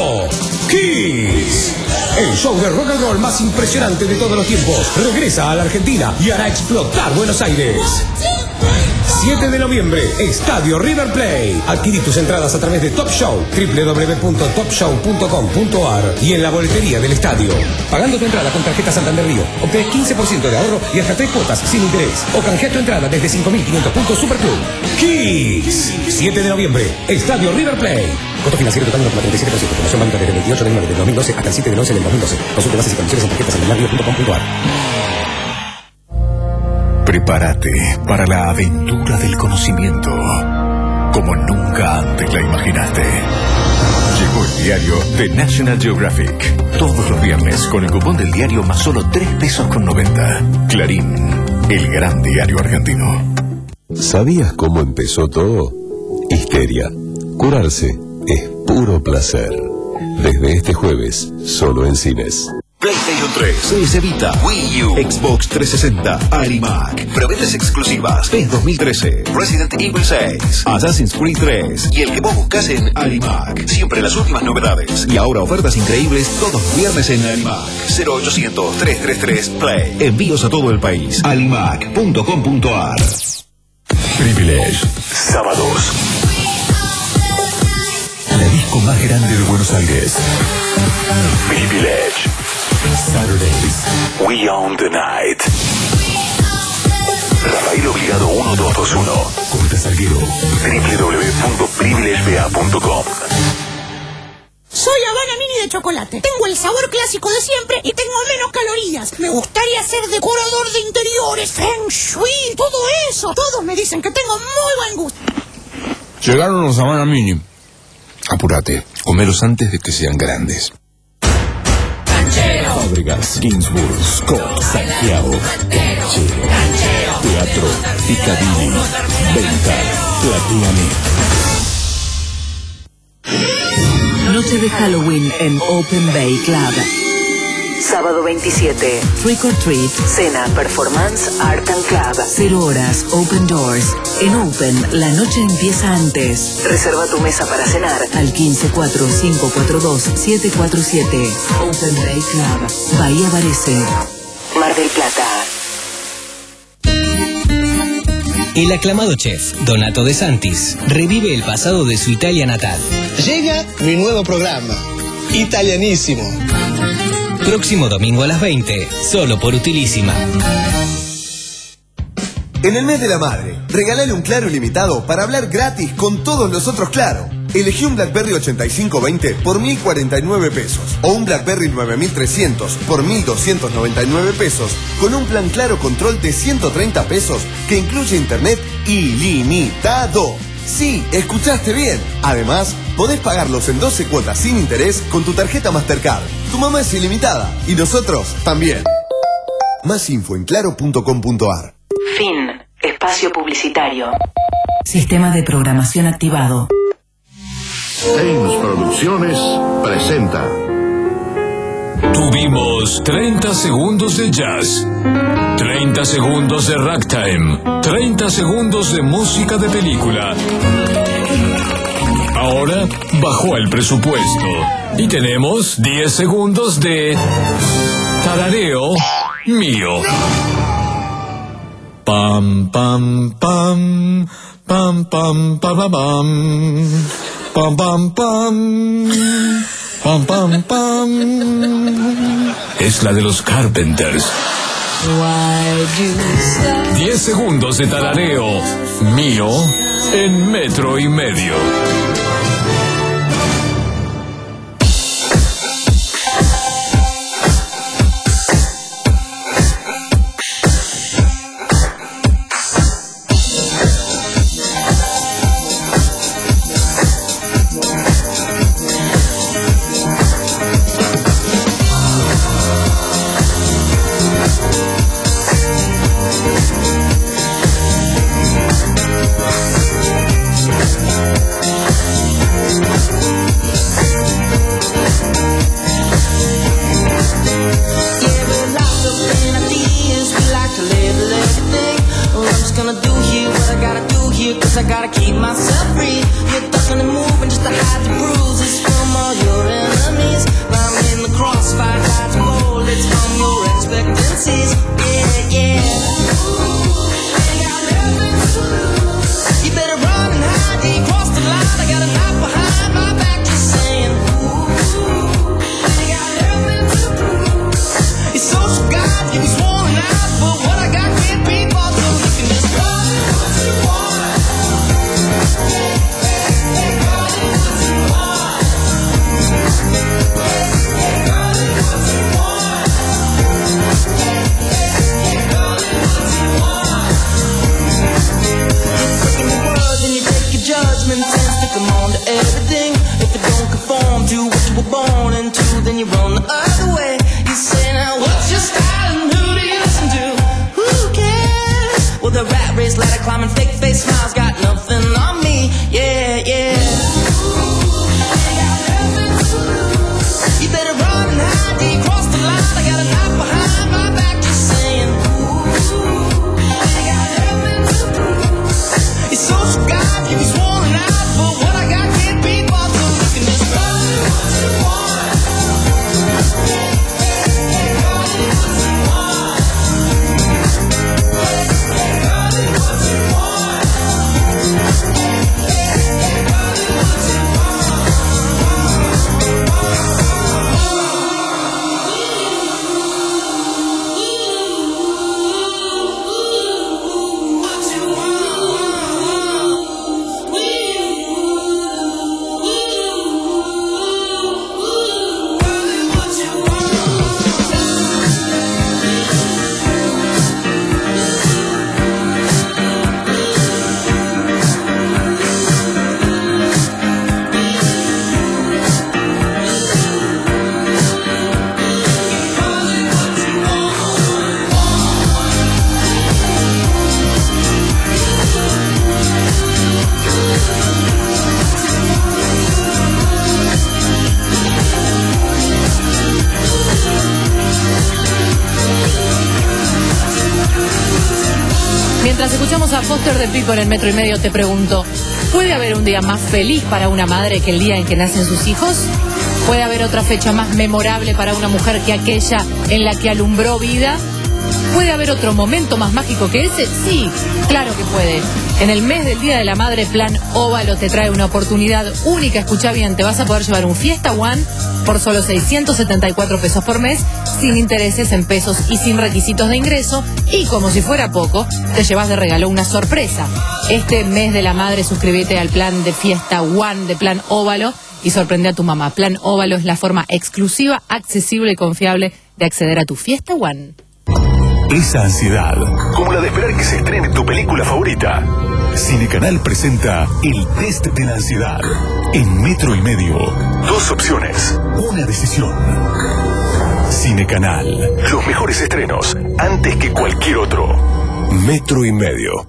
Kiss! El show de rock and roll más impresionante de todos los tiempos regresa a la Argentina y hará explotar Buenos Aires. siete de noviembre, Estadio River Plate. Adquirí tus entradas a través de Top Show, doble u doble u doble u punto top show punto com punto a r y en la boletería del estadio. Pagando tu entrada con tarjeta Santander Río, obtenés quince por ciento de ahorro y hasta tres cuotas sin interés. O canjea tu entrada desde cinco mil quinientos puntos Superclub. Kiss. siete de noviembre, Estadio River Plate. Costo financiero total uno coma treinta y siete por ciento. Promoción válida desde el veintiocho de enero del dos mil doce hasta el siete de once del dos mil doce. Consulte bases y condiciones en tarjeta santander río punto com punto a r. Prepárate para la aventura del conocimiento, como nunca antes la imaginaste. Llegó el diario The National Geographic. Todos los viernes con el cupón del diario más solo tres pesos con noventa. Clarín, el gran diario argentino. ¿Sabías cómo empezó todo? Histeria. Curarse es puro placer. Desde este jueves, solo en cines. PlayStation tres, P S Vita, Wii U, Xbox trescientos sesenta, iMac. Preventas exclusivas, P E S dos mil trece, Resident Evil seis, Assassin's Creed tres y el que vos buscás en iMac. Siempre las últimas novedades. Y ahora ofertas increíbles todos los viernes en iMac. cero ochocientos, trescientos treinta y tres, Play. Envíos a todo el país. iMac punto com punto a r. Privilege. Sábados. La disco más grande de Buenos Aires. Privilege. Saturdays, We Own the Night. Rafael Obligado uno dos dos uno. Corta Salguero. doble u doble u doble u punto privilege b a punto com. Soy Habana Mini de chocolate. Tengo el sabor clásico de siempre y tengo menos calorías. Me gustaría ser decorador de interiores, feng shui, todo eso. Todos me dicen que tengo muy buen gusto. Llegaron los Habana Mini. Apúrate, comelos antes de que sean grandes. Fábricas, Ginsburg, Scott, Santiago, Canchero, Teatro, Piccadilly, Venta, Platiani. Noche de Halloween en Open Bay Club. Sábado veintisiete. Trick or Treat, cena, performance, art and club. Cero horas, open doors. En Open, la noche empieza antes. Reserva tu mesa para cenar al quince cuatro cinco cuatro dos siete cuatro siete. Open Bay Club, Bahía Varese, Mar del Plata. El aclamado chef Donato De Santis revive el pasado de su Italia natal. Llega mi nuevo programa, Italianísimo. Próximo domingo a las veinte, solo por Utilísima. En el mes de la madre, regálale un Claro ilimitado para hablar gratis con todos los otros Claro. Elegí un BlackBerry ochenta y cinco veinte por mil cuarenta y nueve pesos o un BlackBerry nueve mil trescientos por mil doscientos noventa y nueve pesos con un plan Claro Control de ciento treinta pesos que incluye internet ilimitado. Sí, escuchaste bien. Además, podés pagarlos en doce cuotas sin interés con tu tarjeta Mastercard. Tu mamá es ilimitada y nosotros también. Más info en claro punto com punto ar. Fin. Espacio publicitario. Sistema de programación activado. Ames Producciones presenta. Tuvimos treinta segundos de jazz, treinta segundos de ragtime, treinta segundos de música de película. Ahora bajó el presupuesto y tenemos diez segundos de tarareo mío. Pam, pam, pam, pam, pam, pam, pam, pam, pam, pam. Pam, pam, pam. Es la de los Carpenters. Diez segundos de tarareo mío en metro y medio. Escuchamos a Foster the People en Metro y Medio. Te pregunto, ¿puede haber un día más feliz para una madre que el día en que nacen sus hijos? ¿Puede haber otra fecha más memorable para una mujer que aquella en la que alumbró vida? ¿Puede haber otro momento más mágico que ese? Sí, claro que puede. En el mes del Día de la Madre, Plan Óvalo te trae una oportunidad única. Escucha bien, te vas a poder llevar un Fiesta One por solo seiscientos setenta y cuatro pesos por mes, sin intereses en pesos y sin requisitos de ingreso. Y como si fuera poco, te llevas de regalo una sorpresa. Este mes de la Madre, suscríbete al plan de Fiesta One de Plan Óvalo y sorprende a tu mamá. Plan Óvalo es la forma exclusiva, accesible y confiable de acceder a tu Fiesta One. Esa ansiedad, como la de esperar que se estrene tu película favorita. Cinecanal presenta el test de la ansiedad. En Metro y Medio, dos opciones, una decisión. Cinecanal, los mejores estrenos, antes que cualquier otro. Metro y Medio.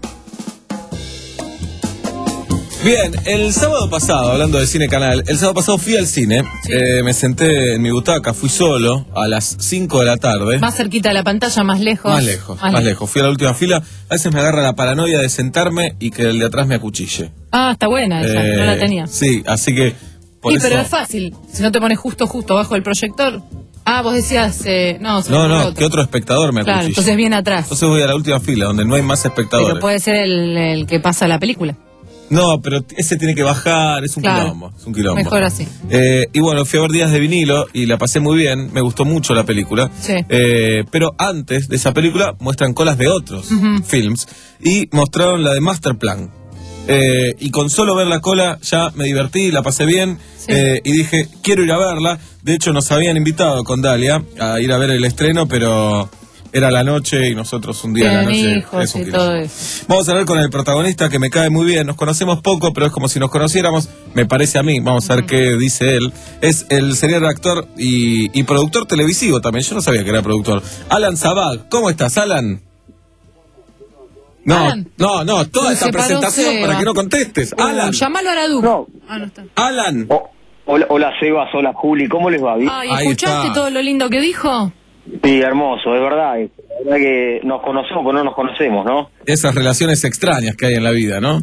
Bien, el sábado pasado, hablando de Cine Canal, el sábado pasado fui al cine, sí. eh, me senté en mi butaca, fui solo a las cinco de la tarde. Más cerquita de la pantalla, más lejos. Más lejos, más, más lejos. lejos. Fui a la última fila, a veces me agarra la paranoia de sentarme y que el de atrás me acuchille. Ah, está buena esa, eh, no la tenía. Sí, así que... Por sí, eso... pero es fácil, si no te pones justo, justo bajo el proyector... Ah, vos decías, eh, no, no, no, otro. que otro espectador me acuchille. Claro, entonces viene atrás. Entonces voy a la última fila, donde no hay más espectadores. Pero puede ser el, el que pasa la película. No, pero ese tiene que bajar, es un claro. quilombo, es un quilombo. Mejor así. Eh, y bueno, fui a ver Días de Vinilo y la pasé muy bien, me gustó mucho la película. Sí. Eh, pero antes de esa película muestran colas de otros uh-huh. films y mostraron la de Masterplan. Eh, y con solo ver la cola ya me divertí, la pasé bien sí. eh, y dije, quiero ir a verla. De hecho nos habían invitado con Dalia a ir a ver el estreno, pero... Era la noche y nosotros un día a la noche. Hijos y todo eso. Vamos a hablar con el protagonista que me cae muy bien. Nos conocemos poco, pero es como si nos conociéramos. Me parece a mí. Vamos a ver mm. qué dice él. Es el señor actor y, y productor televisivo también. Yo no sabía que era productor. Alan Zabag. ¿Cómo estás, Alan? No, Alan. no, no. Toda esta presentación Seba. Para que no contestes. Uh, Alan. Llámalo a Aradu. No. Ah, no está. Alan. Oh, hola, hola, Sebas. Hola, Juli. ¿Cómo les va? ¿Bien? Ay, ¿escuchaste todo lo lindo que dijo? Sí, hermoso, es verdad. Es verdad que nos conocemos, pero no nos conocemos, ¿no? Esas relaciones extrañas que hay en la vida, ¿no?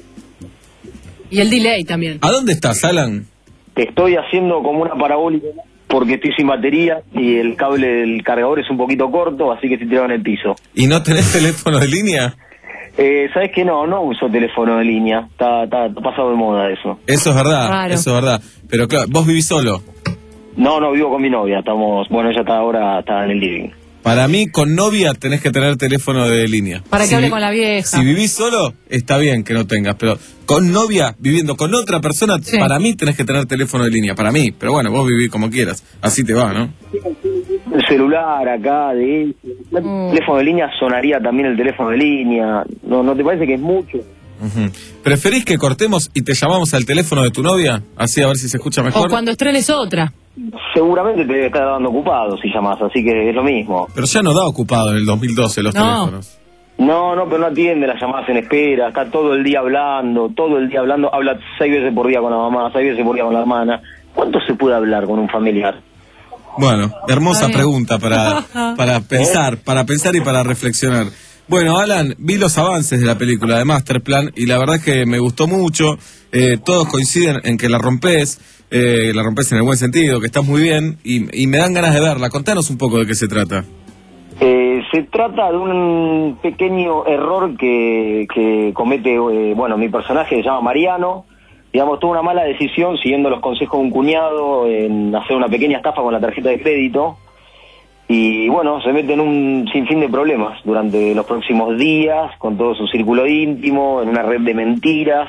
Y el delay también. ¿A dónde estás, Alan? Te estoy haciendo como una parabólica porque estoy sin batería y el cable del cargador es un poquito corto, así que estoy tirado en el piso. ¿Y no tenés teléfono de línea? Eh, ¿Sabes qué? No, no uso teléfono de línea. Está, está, está pasado de moda eso. Eso es verdad, claro. eso es verdad. Pero claro, ¿vos vivís solo? No, no, vivo con mi novia, estamos, bueno, ella está ahora está en el living. Para mí, con novia tenés que tener teléfono de línea. Para si que hable con la vieja. Si vivís solo, está bien que no tengas, pero con novia, viviendo con otra persona, sí. Para mí tenés que tener teléfono de línea, para mí. Pero bueno, vos vivís como quieras, así te va, ¿no? El celular acá, de el mm. teléfono de línea sonaría también el teléfono de línea, ¿no, no te parece que es mucho? Uh-huh. ¿Preferís que cortemos y te llamamos al teléfono de tu novia? Así a ver si se escucha mejor. O cuando estrenes otra. Seguramente te debe estar dando ocupado si llamas, así que es lo mismo. Pero ya no da ocupado en el dos mil doce los no. teléfonos. No, no, pero no atiende las llamadas en espera, está todo el día hablando, todo el día hablando, habla seis veces por día con la mamá, seis veces por día con la hermana. ¿Cuánto se puede hablar con un familiar? Bueno, hermosa pregunta para, para pensar, ¿Eh? para pensar y para reflexionar. Bueno, Alan, vi los avances de la película de Masterplan y la verdad es que me gustó mucho. Eh, todos coinciden en que la rompés, eh, la rompés en el buen sentido, que estás muy bien y, y me dan ganas de verla. Contanos un poco de qué se trata. Eh, se trata de un pequeño error que, que comete, eh, bueno, mi personaje se llama Mariano. Digamos, tuvo una mala decisión siguiendo los consejos de un cuñado en hacer una pequeña estafa con la tarjeta de crédito. Y bueno, se mete en un sinfín de problemas durante los próximos días, con todo su círculo íntimo, en una red de mentiras.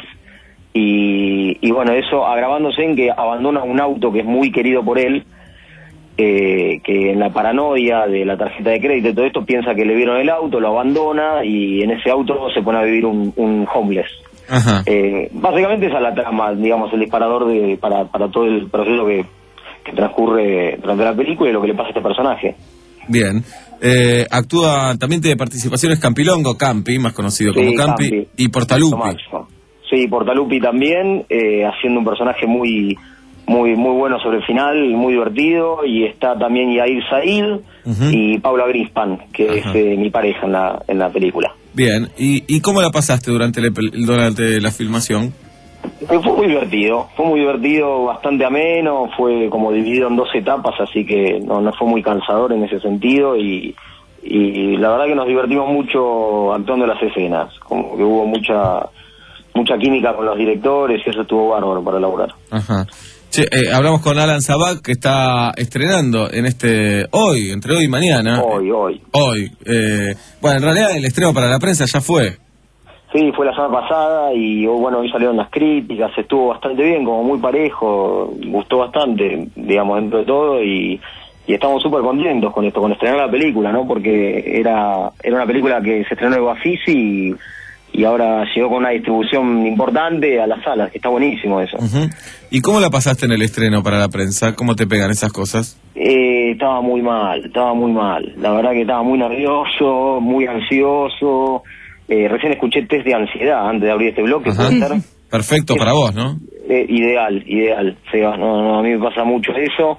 Y, y bueno, eso agravándose en que abandona un auto que es muy querido por él, eh, que en la paranoia de la tarjeta de crédito y todo esto piensa que le vieron el auto, lo abandona y en ese auto se pone a vivir un, un homeless. Ajá. Eh, básicamente esa es la trama, digamos, el disparador de para, para todo el proceso que, que transcurre durante la película y lo que le pasa a este personaje. Bien. Eh, actúa, también tiene participaciones Campilongo, Campi, más conocido como sí, Campi, Campi, y Portalupi. Sí, Portalupi también, eh, haciendo un personaje muy muy muy bueno sobre el final, muy divertido, y está también Yair Said uh-huh. y Paula Grispan, que Ajá. es eh, mi pareja en la, en la película. Bien, ¿y, y cómo la pasaste durante, la, durante la filmación? Fue muy divertido, fue muy divertido, bastante ameno, fue como dividido en dos etapas, así que no, no fue muy cansador en ese sentido y, y la verdad que nos divertimos mucho actuando las escenas, como que hubo mucha mucha química con los directores y eso estuvo bárbaro para elaborar. Ajá. Che, eh, hablamos con Alan Zabak, que está estrenando en este hoy, entre hoy y mañana. Hoy, hoy. Hoy. Eh, bueno, en realidad el estreno para la prensa ya fue. Sí, fue la semana pasada y bueno, hoy salieron las críticas, estuvo bastante bien, como muy parejo, gustó bastante, digamos, dentro de todo y, y estamos súper contentos con esto, con estrenar la película, ¿no? Porque era era una película que se estrenó en Bafisi y, y ahora llegó con una distribución importante a las salas, que está buenísimo eso. Uh-huh. ¿Y cómo la pasaste en el estreno para la prensa? ¿Cómo te pegan esas cosas? Eh, estaba muy mal, estaba muy mal, la verdad que estaba muy nervioso, muy ansioso. Eh, recién escuché test de ansiedad antes de abrir este bloque. ¿Puede ser? Perfecto es, para vos, ¿no? Eh, ideal, ideal. Seba, no, no, a mí me pasa mucho eso.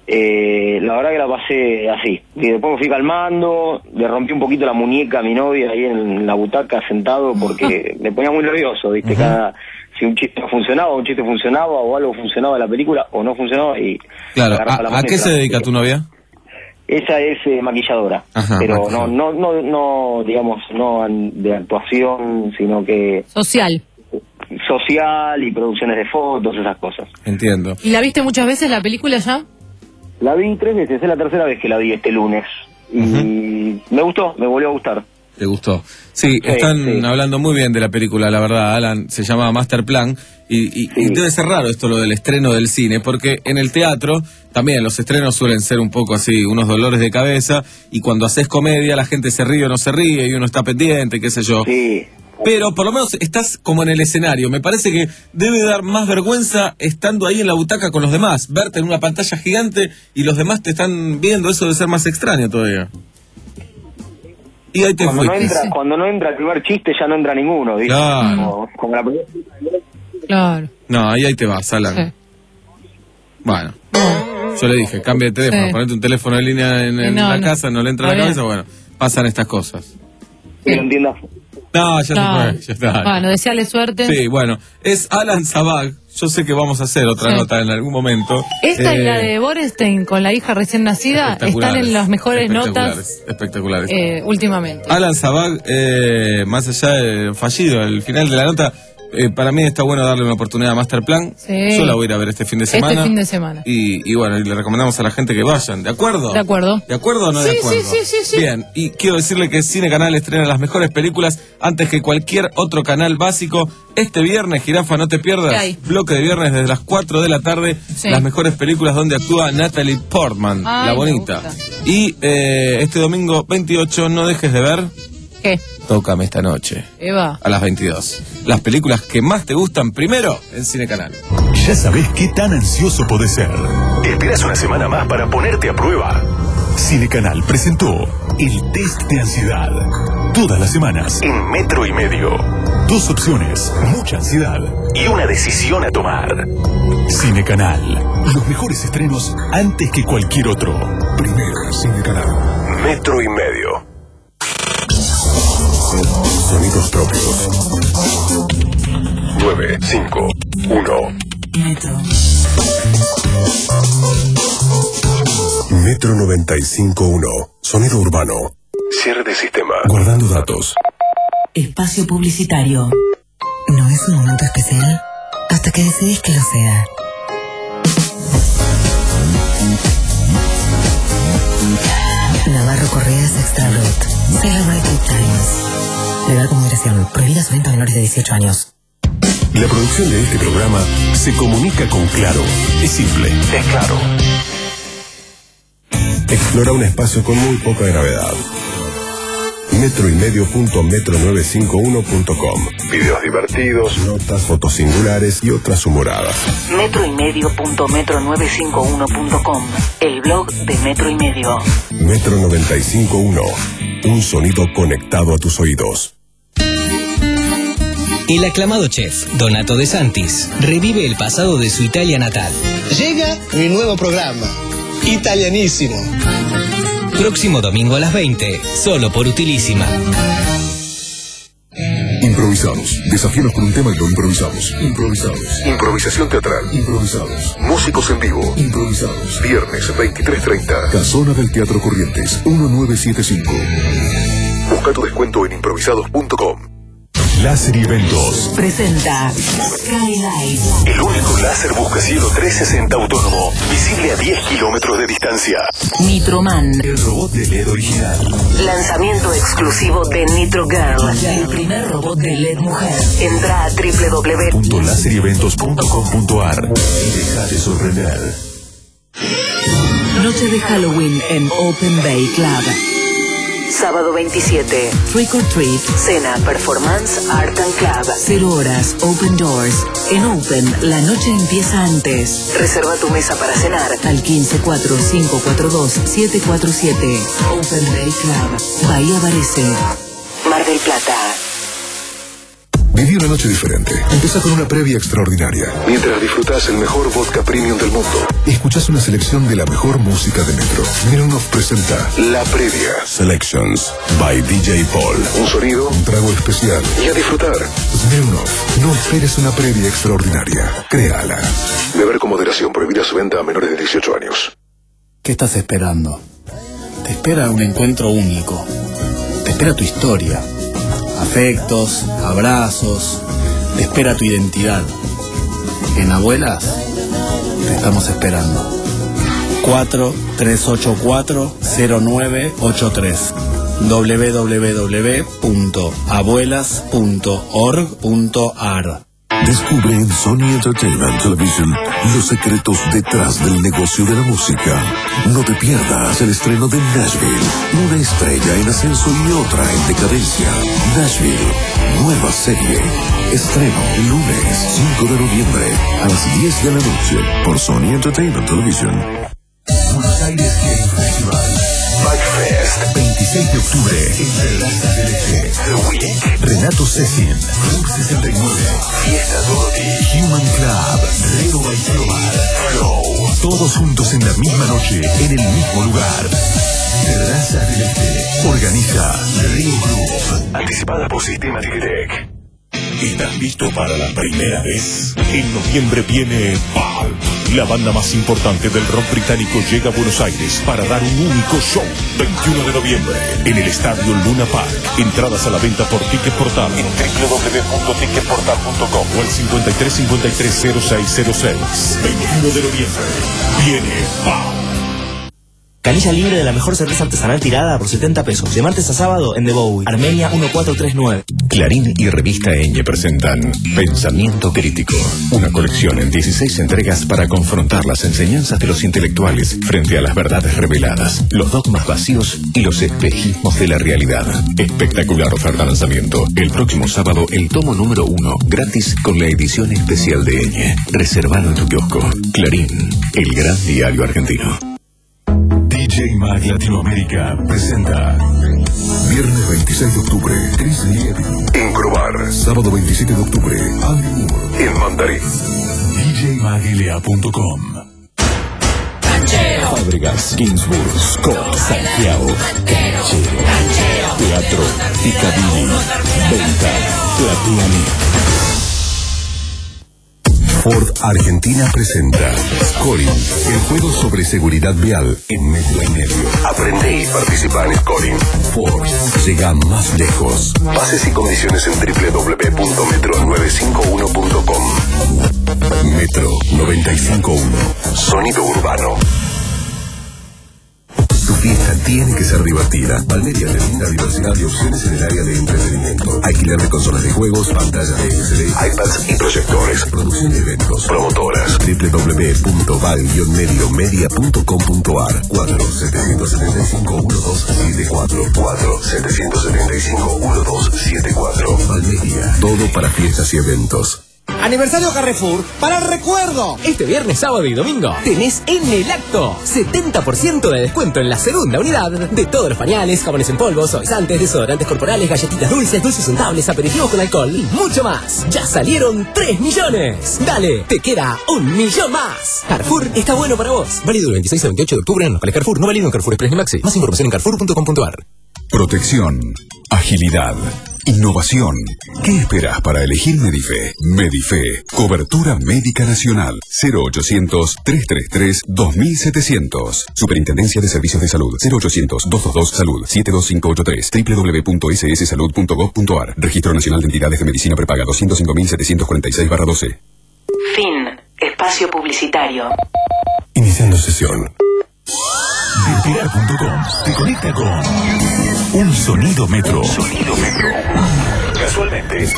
Eh, la verdad que la pasé así. Y después me fui calmando, le rompí un poquito la muñeca a mi novia ahí en la butaca sentado porque me ponía muy nervioso, ¿viste? Uh-huh. Cada si un chiste no funcionaba, un chiste funcionaba o algo funcionaba en la película o no funcionaba y... Claro, ¿a, ¿a qué se dedica tu novia? Ella es eh, maquilladora, Ajá, pero maquilladora. no, no, no, no, digamos, no de actuación, sino que social, social y producciones de fotos, esas cosas. Entiendo. ¿Y la viste muchas veces la película ya? La vi tres veces, es la tercera vez que la vi este lunes y uh-huh. me gustó, me volvió a gustar. ¿Te gustó? Sí, sí están sí. hablando muy bien de la película, la verdad, Alan, se llama Master Plan, y, y, sí. y debe ser raro esto lo del estreno del cine, porque en el teatro también los estrenos suelen ser un poco así, unos dolores de cabeza, y cuando haces comedia la gente se ríe o no se ríe, y uno está pendiente, qué sé yo. Sí. Pero por lo menos estás como en el escenario, me parece que debe dar más vergüenza estando ahí en la butaca con los demás, verte en una pantalla gigante y los demás te están viendo, eso debe ser más extraño todavía. Y ahí te cuando, no fuiste. entra, cuando no entra el primer chiste ya no entra ninguno, ¿viste? Claro. Como, como la primera... Claro. No, ahí ahí te vas, Alan. Sí. Bueno, yo le dije, cambia de teléfono, sí. Ponete un teléfono de línea en, en no, la no. casa, no le entra a la cabeza, bueno, pasan estas cosas. Que lo entiendas. No, ya claro. se fue, ya está. Bueno, deseale suerte. Sí, bueno, es Alan Zabak. Yo sé que vamos a hacer otra sí. nota en algún momento. Esta eh, y la de Borestein con la hija recién nacida están en las mejores notas espectaculares eh, últimamente. Alan Zabak, eh, más allá del fallido, el final de la nota, eh, para mí está bueno darle una oportunidad a Master Plan. Sí. Yo la voy a ir a ver este fin de semana. Este fin de semana. Y, y bueno, y le recomendamos a la gente que vayan. ¿De acuerdo? De acuerdo. ¿De acuerdo o no sí, de acuerdo? Sí, sí, sí, sí. Bien, y quiero decirle que Cine Canal estrena las mejores películas antes que cualquier otro canal básico. Este viernes, Jirafa, no te pierdas. Bloque de viernes desde las cuatro de la tarde. Sí. Las mejores películas donde actúa Natalie Portman, ay, la bonita. Y eh, este domingo veintiocho, no dejes de ver... ¿Qué? Tócame esta noche. Eva. A las veintidós. Las películas que más te gustan primero en Cine Canal. Ya sabés qué tan ansioso podés ser. Esperas una semana más para ponerte a prueba. Cine Canal presentó el test de ansiedad. Todas las semanas en Metro y Medio. Dos opciones, mucha ansiedad y una decisión a tomar. Cine Canal. Los mejores estrenos antes que cualquier otro. Primero en Cine Canal. Metro y Medio. Sonidos propios. nueve, cinco, uno. Metro. Metro noventa y cinco punto uno. Sonido urbano. Cierre de sistema. Guardando datos. Espacio publicitario. ¿No es un momento especial? Hasta que decidís que lo sea. Navarro Correas Extra Brut. Celebrate Good Times. La edad de moderación. Prohibida su venta a menores de dieciocho años. La producción de este programa se comunica con Claro. Es simple. Es claro. Explora un espacio con muy poca gravedad. metro y medio punto metro novecientos cincuenta y uno punto com. Videos divertidos, notas, fotos singulares y otras humoradas. metro y medio punto metro novecientos cincuenta y uno punto com. El blog de Metro y Medio. Metro noventa y cinco punto uno. Un sonido conectado a tus oídos. El aclamado chef Donato De Santis revive el pasado de su Italia natal. Llega mi nuevo programa, Italianísimo. Próximo domingo a las veinte, solo por Utilísima. Improvisados. Desafíanos con un tema y lo improvisamos. Improvisados. Improvisación teatral. Improvisados. Músicos en vivo. Improvisados. Viernes veintitrés treinta. Casona del Teatro Corrientes. uno nueve siete cinco. Busca tu descuento en improvisados punto com. Láser y Eventos presenta Skylight. El único láser buscacielo trescientos sesenta autónomo, visible a diez kilómetros de distancia. Nitroman. El robot de L E D original. Lanzamiento exclusivo de Nitro Girl. El primer robot de L E D mujer. Entra a doble u doble u doble u punto láser y eventos punto com punto a r y déjate sorprender. Noche de Halloween en Open Bay Club. Sábado veintisiete, Trick or Treat, cena, performance, art and club. Cero horas, open doors. En Open, la noche empieza antes. Reserva tu mesa para cenar al quince cuatro cinco cuatro dos siete cuatro siete. Open Bay Club, Bahía Varese, Mar del Plata. Viví una noche diferente. Empieza con una previa extraordinaria. Mientras disfrutás el mejor vodka premium del mundo, escuchás una selección de la mejor música de Metro. Smirnoff presenta La Previa Selections by D J Paul. Un sonido, un trago especial y a disfrutar. Smirnoff, no esperes una previa extraordinaria. Créala. Beber con moderación. Prohibida su venta a menores de dieciocho años. ¿Qué estás esperando? Te espera un encuentro único. Te espera tu historia. Afectos, abrazos, te espera tu identidad. En Abuelas, te estamos esperando. cuatro tres ocho cuatro cero nueve ocho tres doble u doble u doble u punto abuelas punto org punto a r. Descubre en Sony Entertainment Television los secretos detrás del negocio de la música. No te pierdas el estreno de Nashville, una estrella en ascenso y otra en decadencia. Nashville, nueva serie. Estreno lunes cinco de noviembre a las diez de la noche por Sony Entertainment Television. Buenos Aires Game Festival. Bikefest, veintiséis de octubre en Terrazas del Este. The Week, Renato Cecin, Club sesenta y nueve, Fiesta Dorothy, Human Club, Reo Baiprobar, Flow. Todos juntos en la misma noche, en el mismo lugar. Terrazas del Este. Organiza Río Group. Anticipada por Sistema Ticketek. ¿Estás listo para la primera vez? En noviembre viene Pulp. La banda más importante del rock británico llega a Buenos Aires para dar un único show. veintiuno de noviembre en el Estadio Luna Park. Entradas a la venta por Ticket Portal en doble u doble u doble u punto ticket portal punto com o al cincuenta y tres cincuenta y tres cero seis cero seis. veintiuno de noviembre viene Pulp. Canilla libre de la mejor cerveza artesanal tirada por setenta pesos. De martes a sábado en The Bowie, Armenia uno cuatro tres nueve. Clarín y Revista Eñe presentan Pensamiento Crítico, una colección en dieciséis entregas para confrontar las enseñanzas de los intelectuales frente a las verdades reveladas, los dogmas vacíos y los espejismos de la realidad. Espectacular oferta lanzamiento. El próximo sábado, el tomo número uno, gratis con la edición especial de Eñe. Reservalo en tu kiosco. Clarín, el gran diario argentino. D J Mag Latinoamérica presenta Viernes veintiséis de octubre, Chris Lievi en Crobar. Sábado veintisiete de octubre, Andy Moore en Mandarín. D J mag L A punto com. Fábricas, Ginsburg, Scott, Santiago, Canchero, Teatro, Picadilly, Venta, Platiani. Ford Argentina presenta Scoring, el juego sobre seguridad vial en metro y medio. Aprende y participa en Scoring. Ford llega más lejos. Bases y condiciones en doble u doble u doble u punto metro nueve cinco uno punto com. Metro noventa y cinco punto uno. Sonido urbano. Tu fiesta tiene que ser divertida. Valmeria te brinda diversidad de opciones en el área de entretenimiento. Alquiler de consolas de juegos, pantallas de L C D, iPads y proyectores. Producción de eventos. Promotoras. doble u doble u doble u punto val medio media punto com punto a r. cuatro siete siete cinco uno dos siete cuatro. cuatro siete siete cinco uno dos siete cuatro. Valmeria. Todo para fiestas y eventos. Aniversario Carrefour para el recuerdo. Este viernes, sábado y domingo tenés en el acto setenta por ciento de descuento en la segunda unidad de todos los pañales, jabones en polvo, suavizantes, desodorantes corporales, galletitas dulces, dulces untables, aperitivos con alcohol y mucho más. Ya salieron tres millones. Dale, te queda un millón más. Carrefour está bueno para vos. Válido del veintiséis al veintiocho de octubre en locales Carrefour. No válido en Carrefour Express ni Maxi. Más información en carrefour punto com punto a r. Protección, agilidad, Innovación. ¿Qué esperas para elegir Medife? Medife. Cobertura médica nacional. cero ochocientos, trescientos treinta y tres, dos mil setecientos. Superintendencia de Servicios de Salud. cero ochocientos, doscientos veintidós, salud. siete dos cinco ocho tres. doble u doble u doble u punto ese ese salud punto gov punto a r. Registro Nacional de Entidades de Medicina Prepaga doscientos cinco mil setecientos cuarenta y seis barra doce. Fin. Espacio publicitario. Iniciando sesión. Despegar punto com te conecta con un sonido metro. Sonido metro. Casualmente.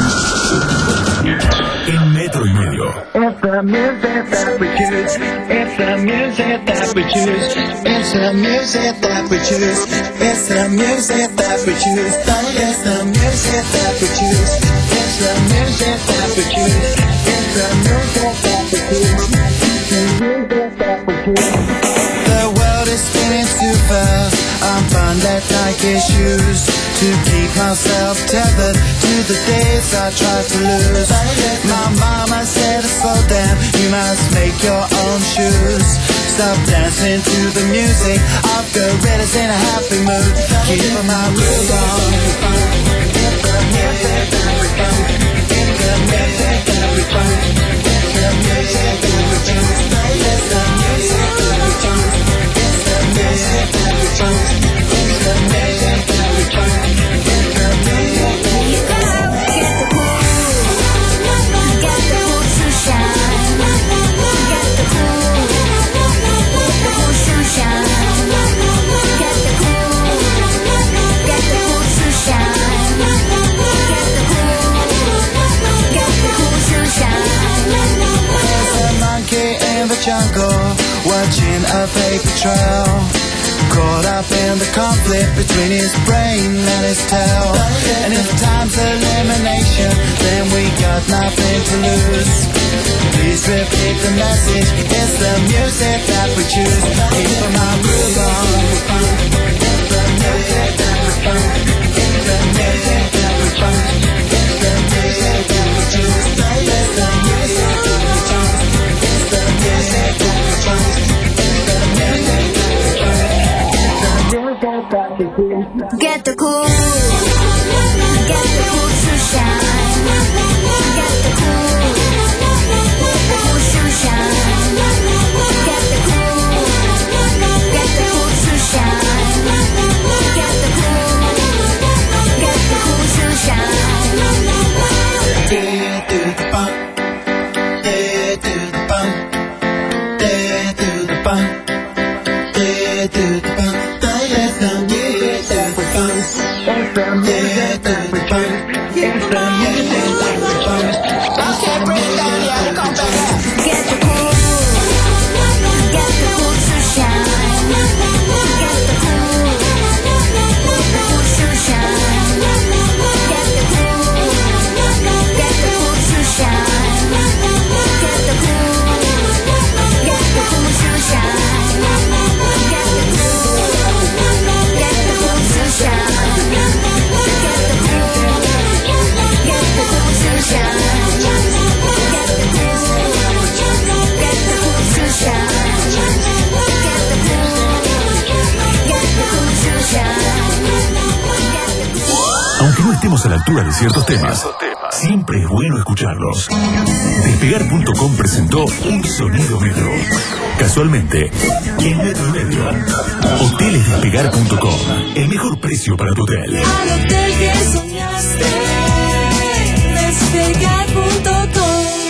En metro y medio. It's the music that we choose. It's the music that we choose. It's the music that we choose. It's the music that we choose. It's the music that we choose. It's the music that we choose. It's the music that we choose. It's the music that we choose. The world is spinning too fast. I'm bundled like issues to keep myself tethered to the days I tried to lose. My mama said, slow down, you must make your own shoes. Stop dancing to the music of gorillas in a happy mood. Keep my groove on. It's the music that we found. It's the music that we found. It's the music that we choose. It's the music that we choose. It's the music that we choose. It's the music that we choose. It's the music that we jungle, watching a paper trail, caught up in the conflict between his brain and his tail. And if time's elimination, then we got nothing to lose. Please repeat the message, it's the music that we choose. Keep my groove on. It's the music that we found. It's the music that we choose. It's the music that we choose. It's the music that we choose. It's the music that we choose. It's the music that we choose. It's the music that we choose. Get the cool. Get the cool to shine. Get the cool. The cool to shine. Get the cool. Get the cool to shine. Get the cool. Get the cool to shine. Day to the bump. Day to the bump. Day to the bump. Day to the bump. It's the music that we found. It's the music that we found. It's the music that we found. Okay, bring it down, yeah, come back. Get the cool. Get the cool to shine. Get the cool. The cool to shine. Get the cool. Get the cool to shine. Get the cool. Get the cool to shine. Get the cool. Get the cool to shine. Get the cool. Get the cool to shine. Get the cool. Get the cool to shine. Get the cool. Get the cool to shine. Aunque no estemos a la altura de ciertos temas, siempre es bueno escucharlos. Despegar punto com presentó un sonido metro. Casualmente, en metro y medio. Hoteles Despegar punto com. El mejor precio para tu hotel. Al hotel que soñaste, despegar punto com.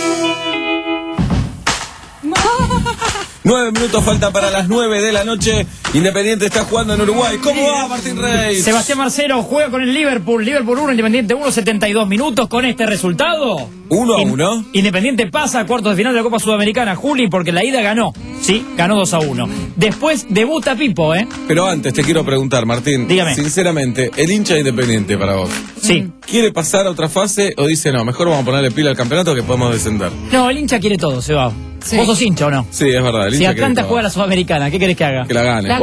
Nueve minutos falta para las nueve de la noche. Independiente está jugando en Uruguay. ¿Cómo va Martín Reis? Sebastián Marcelo juega con el Liverpool. Liverpool uno, Independiente uno, setenta y dos minutos. Con este resultado, uno a uno. Independiente pasa a cuartos de final de la Copa Sudamericana, Juli, porque la ida ganó. Sí, ganó dos a uno. Después debuta Pipo, ¿eh? Pero antes te quiero preguntar, Martín. Dígame. Sinceramente, el hincha de Independiente para vos. Sí. ¿Quiere pasar a otra fase o dice no, mejor vamos a ponerle pila al campeonato que podemos descender? No, el hincha quiere todo, Seba. Sí. ¿Vos sos hincha o no? Sí, es verdad. El Si hincha Atlanta quiere todo. juega la Sudamericana, ¿qué querés que haga? Que la gane. La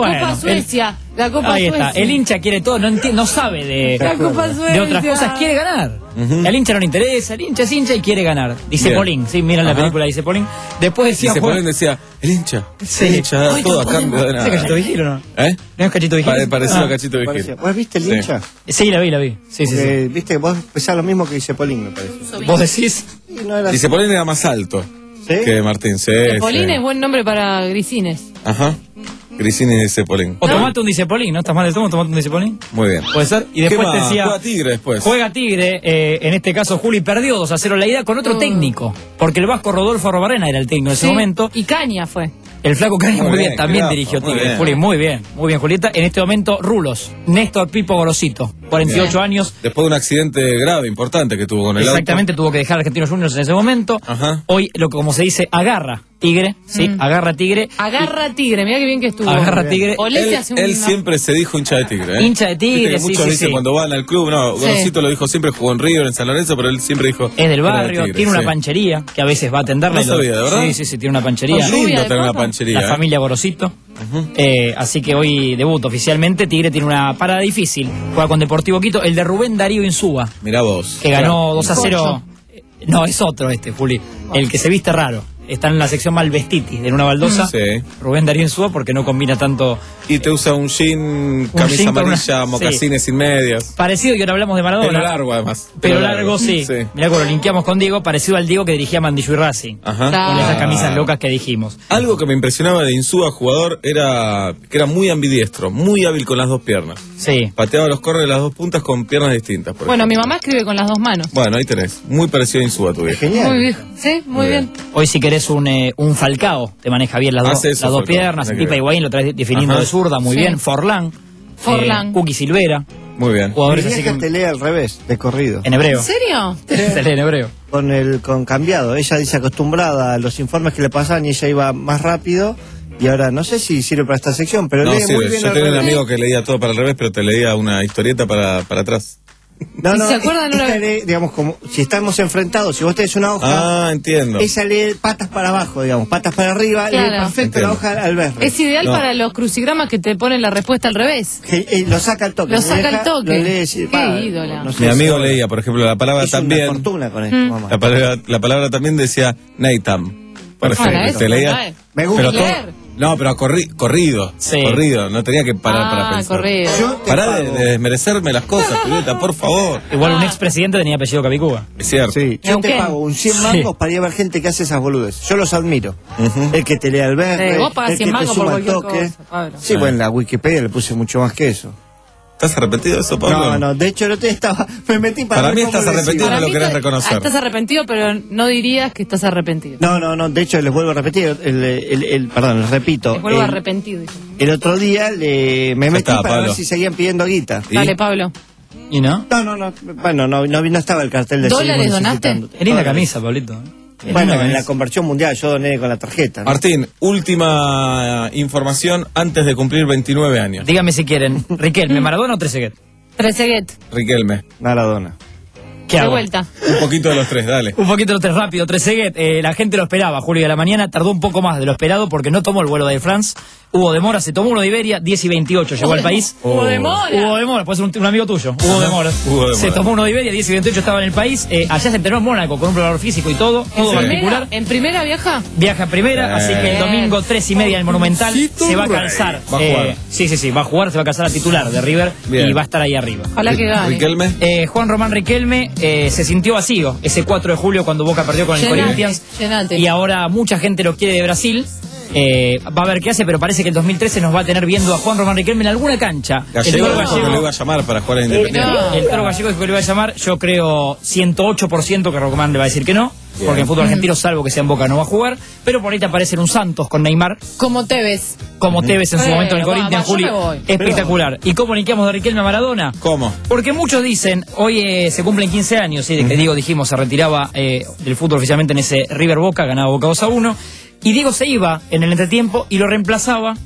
Bueno, Copa el- Suecia. La Copa Ahí Suecia. está. El hincha quiere todo, no, enti- no sabe de, La Copa de Suecia. otras cosas, quiere ganar. Ujú. Al hincha no le interesa, el hincha es hincha y quiere ganar. Dice Bien. Polín, sí, miran la Ajá. película, dice Polín. Después decía Y se Juan- ponen decía, el hincha, Sí. el hincha da Ay, todo no a cambio de ¿Es Cachito nada. Vigil o no? ¿Eh? ¿No es Cachito Vigil? Pare- parecido Ah. a Cachito Vigil. Parecía. ¿Vos viste el Sí. hincha? Sí, la vi, la vi. Sí, sí, Porque, sí. viste, vos pensás lo mismo que dice Polín, me parece. ¿Vos decís? Y no era Y se ponen era más alto ¿Sí? que Martín. Sí, Polín sí. es buen nombre para Grisines. Ajá. Grisini dice Polín. O tomate un dicepolín, ¿no? ¿Estás mal de estómago? Tomate un dicepolín. Muy bien. Puede ser. Y ¿Qué después te más? decía. Juega Tigre después. Juega Tigre, eh, en este caso Juli perdió dos a cero la ida con otro Mm. técnico. Porque el vasco Rodolfo Arrobarrena era el técnico en ese Sí, momento. Y Caña fue. El flaco Caña Muy muy bien, bien, también Carajo, dirigió muy Tigre. bien. Juli, muy bien, muy bien, Julieta. En este momento, Rulos, Néstor Pipo Gorosito, cuarenta y ocho Bien. años. Después de un accidente grave, importante que tuvo con el Exactamente, tuvo que dejar a Argentinos Juniors en ese momento. auto. Ajá. Hoy, lo que como se dice, agarra Tigre, sí, Mm. agarra Tigre. Agarra Tigre, mira qué bien que estuvo. Agarra Tigre. Olé Él, se hace él una- siempre se dijo hincha de Tigre. ¿eh? Hincha de Tigre, Viste que sí, muchos sí, dicen sí. cuando van al club, no, Sí. Gorosito lo dijo siempre, jugó en River, en San Lorenzo, pero él siempre dijo. Es del era de barrio, Tigre, tiene una sí. panchería que a veces va a atenderla. No y lo- sabía, ¿de verdad? Sí, sí, sí, tiene una panchería. Con lluvia Lindo de tener una papa. panchería. La ¿eh? familia Gorosito. Eh, así que hoy debuta oficialmente. Tigre tiene una parada difícil. Juega con Deportivo Quito. El de Rubén Darío Insúa, Mirá vos. que ganó Claro. dos a cero. No, es otro este, Juli. El que se viste raro. Está en la sección Malvestiti, de una baldosa. Sí. Rubén Darío Insúa, porque no combina tanto. Y te usa un jean, camisa jean con una- amarilla, sí. mocasines sin medias. Parecido, que ahora hablamos de Maradona. Pelo largo, además. Pelo largo, sí. Sí. Mirá cómo lo linkeamos con Diego, parecido al Diego que dirigía Mandillo y Racing. Ajá. Claro. Con esas Ah. camisas locas que dijimos. Algo que me impresionaba de Insúa, jugador, era que era muy ambidiestro, muy hábil con las dos piernas. Sí. Pateaba los corners de las dos puntas con piernas distintas. Por Bueno, mi ejemplo. mamá escribe con las dos manos. Bueno, ahí tenés. Muy parecido a Insúa tu vieja. Genial. Muy viejo. Sí, muy, Muy bien. Hoy si querés un, eh, un Falcao, te maneja bien las, dos Hace eso, las dos Falcao, piernas, tiene el que Pipa ver. Higuaín lo traes definiendo Ajá. de zurda, muy Sí. bien. Forlán, Forlán. eh, Cookie Silvera, Muy bien. Mi jugadores así vieja que te lee al revés, de corrido. en hebreo. ¿En serio? Se lee en hebreo. Con el con cambiado. Ella dice acostumbrada a los informes que le pasan y ella iba más rápido. Y ahora no sé si sirve para esta sección, pero No, lee sí, muy bien yo al tenía un revés. amigo que leía todo para el revés, pero te leía una historieta para, para atrás. No, ¿Y no, se acuerdan ella una- lee, digamos, como si estamos enfrentados, si vos tenés una hoja, Ah, entiendo. ella lee patas para abajo, digamos, patas para arriba, lee Claro. perfecto Entiendo. la hoja al verde. Es ideal No. para los crucigramas que te ponen la respuesta al revés. Que, eh, lo saca al toque. Lo mi saca vieja al toque. Lo lee, sí, Qué va, ídola. no sé, Mi amigo sí, leía, por ejemplo, la palabra hizo una también. fortuna con esto, Mm. mamá. La palabra, la palabra también decía Neitam. Por Perfecto. ejemplo, eso, te leía. ¿sabes? Me gusta pero todo- leer. no, pero corri- corrido. Sí. Corrido. No tenía que parar para Ah, pensar. corrido. Yo te Pará de, pago. de desmerecerme las cosas, Julieta, por favor. Igual Ah. un expresidente tenía apellido Capicúa. Es cierto. Sí, yo te Neuquén. pago un cien Sí. mangos para ir a ver gente que hace esas boludes. Yo los admiro. Ujú. El que te lea el verde, Sí, vos pagás el que cien te mangos por suma el cualquier toque. cosa, Pablo. Sí, bueno, en la Wikipedia le puse mucho más que eso. ¿Estás arrepentido de eso, Pablo? No, no, de hecho no te estaba, me metí para, Para ver mí cómo estás lo arrepentido, decía. no lo mí querés te- reconocer. ah, Estás arrepentido, pero no dirías que estás arrepentido. No, no, no, de hecho les vuelvo a repetir, el, el, el- perdón, les repito. Me vuelvo el, arrepentido. dice. el otro día le, me Ya metí está, para Pablo. ver si seguían pidiendo guita. ¿Y? Dale, Pablo. ¿Y no? No, no, no, bueno, no, no, no estaba el cartel de ¿Dólares seguimos donaste? necesitando. Qué linda Dólares. camisa, Pablito. Qué Bueno, linda en la camisa. conversión mundial yo doné con la tarjeta. ¿no? Martín, última información antes de cumplir veintinueve años. Dígame si quieren. Riquelme, Maradona o Trezeguet. Trezeguet. Riquelme. Maradona. ¿Qué De hago? vuelta. Un poquito de los tres, dale. Un poquito los tres rápido. Trezeguet, eh, la gente lo esperaba, Julio, a la mañana. Tardó un poco más de lo esperado porque no tomó el vuelo de Air France. Hubo demora, se tomó uno de Iberia, diez y veintiocho llegó al país. Hubo demora. Hubo demora, puede ser un, un amigo tuyo. Hubo demora. Hubo demora. Se tomó uno de Iberia, diez y veintiocho estaba en el país. Eh, allá se entrenó en Mónaco con un preparador físico y todo, todo ¿En particular. primera, ¿En primera viaja? Viaja en primera, así que el domingo tres y media en el Monumental se va a calzar. Va a jugar. Eh, sí, sí, sí, va a jugar, se va a calzar a titular de River Bien. y va a estar ahí arriba. Ojalá que gane. Riquelme. Eh, Juan Román Riquelme eh, se sintió vacío ese cuatro de julio cuando Boca perdió con el Llenate, Corinthians. llenate. Y ahora mucha gente lo quiere de Brasil. Eh, va a ver qué hace, pero parece que el dos mil trece nos va a tener viendo a Juan Román Riquelme en alguna cancha. Gallego el dijo Toro que lo Gallego, iba a llamar para jugar a eh, Independiente. no. el Toro Gallego dijo que lo iba a llamar. Yo creo ciento ocho por ciento que Román le va a decir que no. Bien. Porque en fútbol argentino, salvo que sea en Boca, no va a jugar. Pero por ahí te aparece un Santos con Neymar, Como Tevez. como Tevez en su Eh, momento en el va, Corinthians, va, yo Juli. me voy. Espectacular. ¿Y cómo linkeamos de Riquelme a Maradona? ¿Cómo? Porque muchos dicen, hoy eh, se cumplen quince años, ¿sí? De que Diego, dijimos, se retiraba eh, del fútbol oficialmente en ese River Boca, ganaba Boca dos a uno. Y Diego se iba en el entretiempo y lo reemplazaba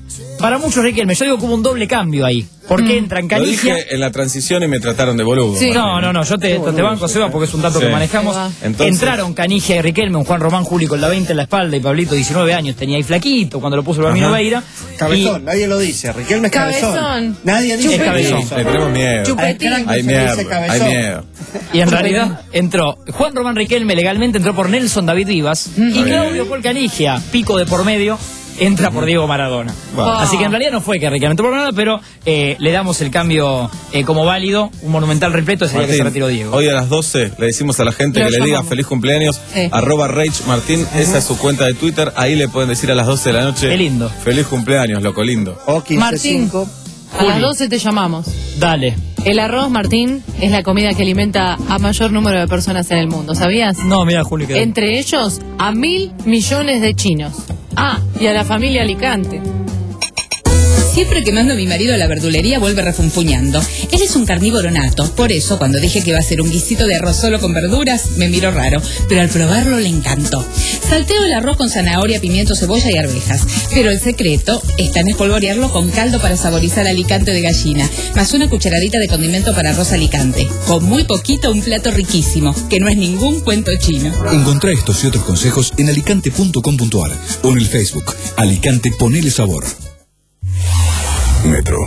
Para muchos Riquelme, yo digo como un doble cambio ahí. Porque mm. entran Canigia. Lo dije en la transición y me trataron de boludo. Sí. No, no, no, yo te, te banco, Seba, porque es un dato sí. que manejamos. Entonces, entraron Canigia y Riquelme, un Juan Román Juli con la veinte en la espalda y Pablito diecinueve años, tenía ahí flaquito cuando lo puso el Bambino Veira. Cabezón, y... nadie lo dice, Riquelme es cabezón. cabezón. Nadie dice es cabezón. Le tenemos miedo. Chupetín. Hay miedo, hay miedo. Y en realidad entró Juan Román Riquelme, legalmente entró por Nelson David Vivas, mm. y Claudio Paul Canigia, pico de por medio, entra por Diego Maradona. Wow. Así que en realidad no fue que Riquelme entró por nada, pero eh, le damos el cambio eh, como válido, un monumental repleto ese día que se retiró Diego. Hoy a las doce le decimos a la gente Lo que llamamos. le diga feliz cumpleaños, sí. arroba Rage Martín, uh-huh. esa es su cuenta de Twitter, ahí le pueden decir a las doce de la noche. Qué lindo. Feliz cumpleaños, loco lindo. O quince, Martín, cinco. a las doce te llamamos. Dale. El arroz, Martín, es la comida que alimenta a mayor número de personas en el mundo, ¿sabías? No, mira, Juli. Que... Entre ellos, a mil millones de chinos. Ah, y a la familia Alicante. Siempre que mando a mi marido a la verdulería vuelve refunfuñando. Él es un carnívoro nato, por eso cuando dije que iba a ser un guisito de arroz solo con verduras, me miró raro, pero al probarlo le encantó. Salteo el arroz con zanahoria, pimiento, cebolla y arvejas, pero el secreto está en espolvorearlo con caldo para saborizar alicante de gallina, más una cucharadita de condimento para arroz alicante. Con muy poquito un plato riquísimo, que no es ningún cuento chino. Encontrá estos y otros consejos en alicante punto com punto ar o en el Facebook Alicante Ponele Sabor. Metro.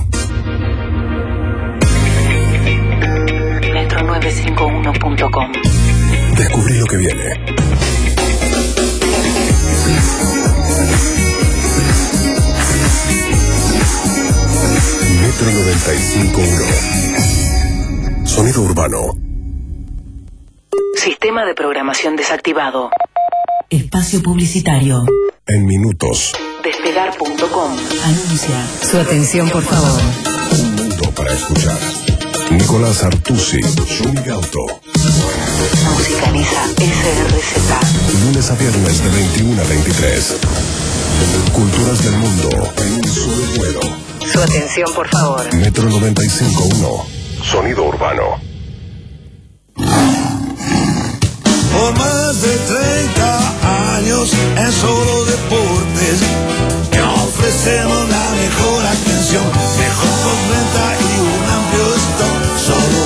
metro novecientos cincuenta y uno punto com. Descubrí lo que viene. Metro noventa y cinco punto uno. Sonido urbano. Sistema de programación desactivado. Espacio publicitario. En minutos. Despegar punto com. Anuncia. Su atención, por favor. Un mundo para escuchar. Nicolás Artusi, Shumi Gauto. Musicaliza S R Z. Lunes a viernes de veintiuno a veintitrés. Culturas del mundo en un solo vuelo. Su atención, por favor. Metro noventa y cinco punto uno. Sonido urbano. Por más de treinta años en Solo Deportes te ofrecemos la mejor atención, mejor postventa y un amplio stock.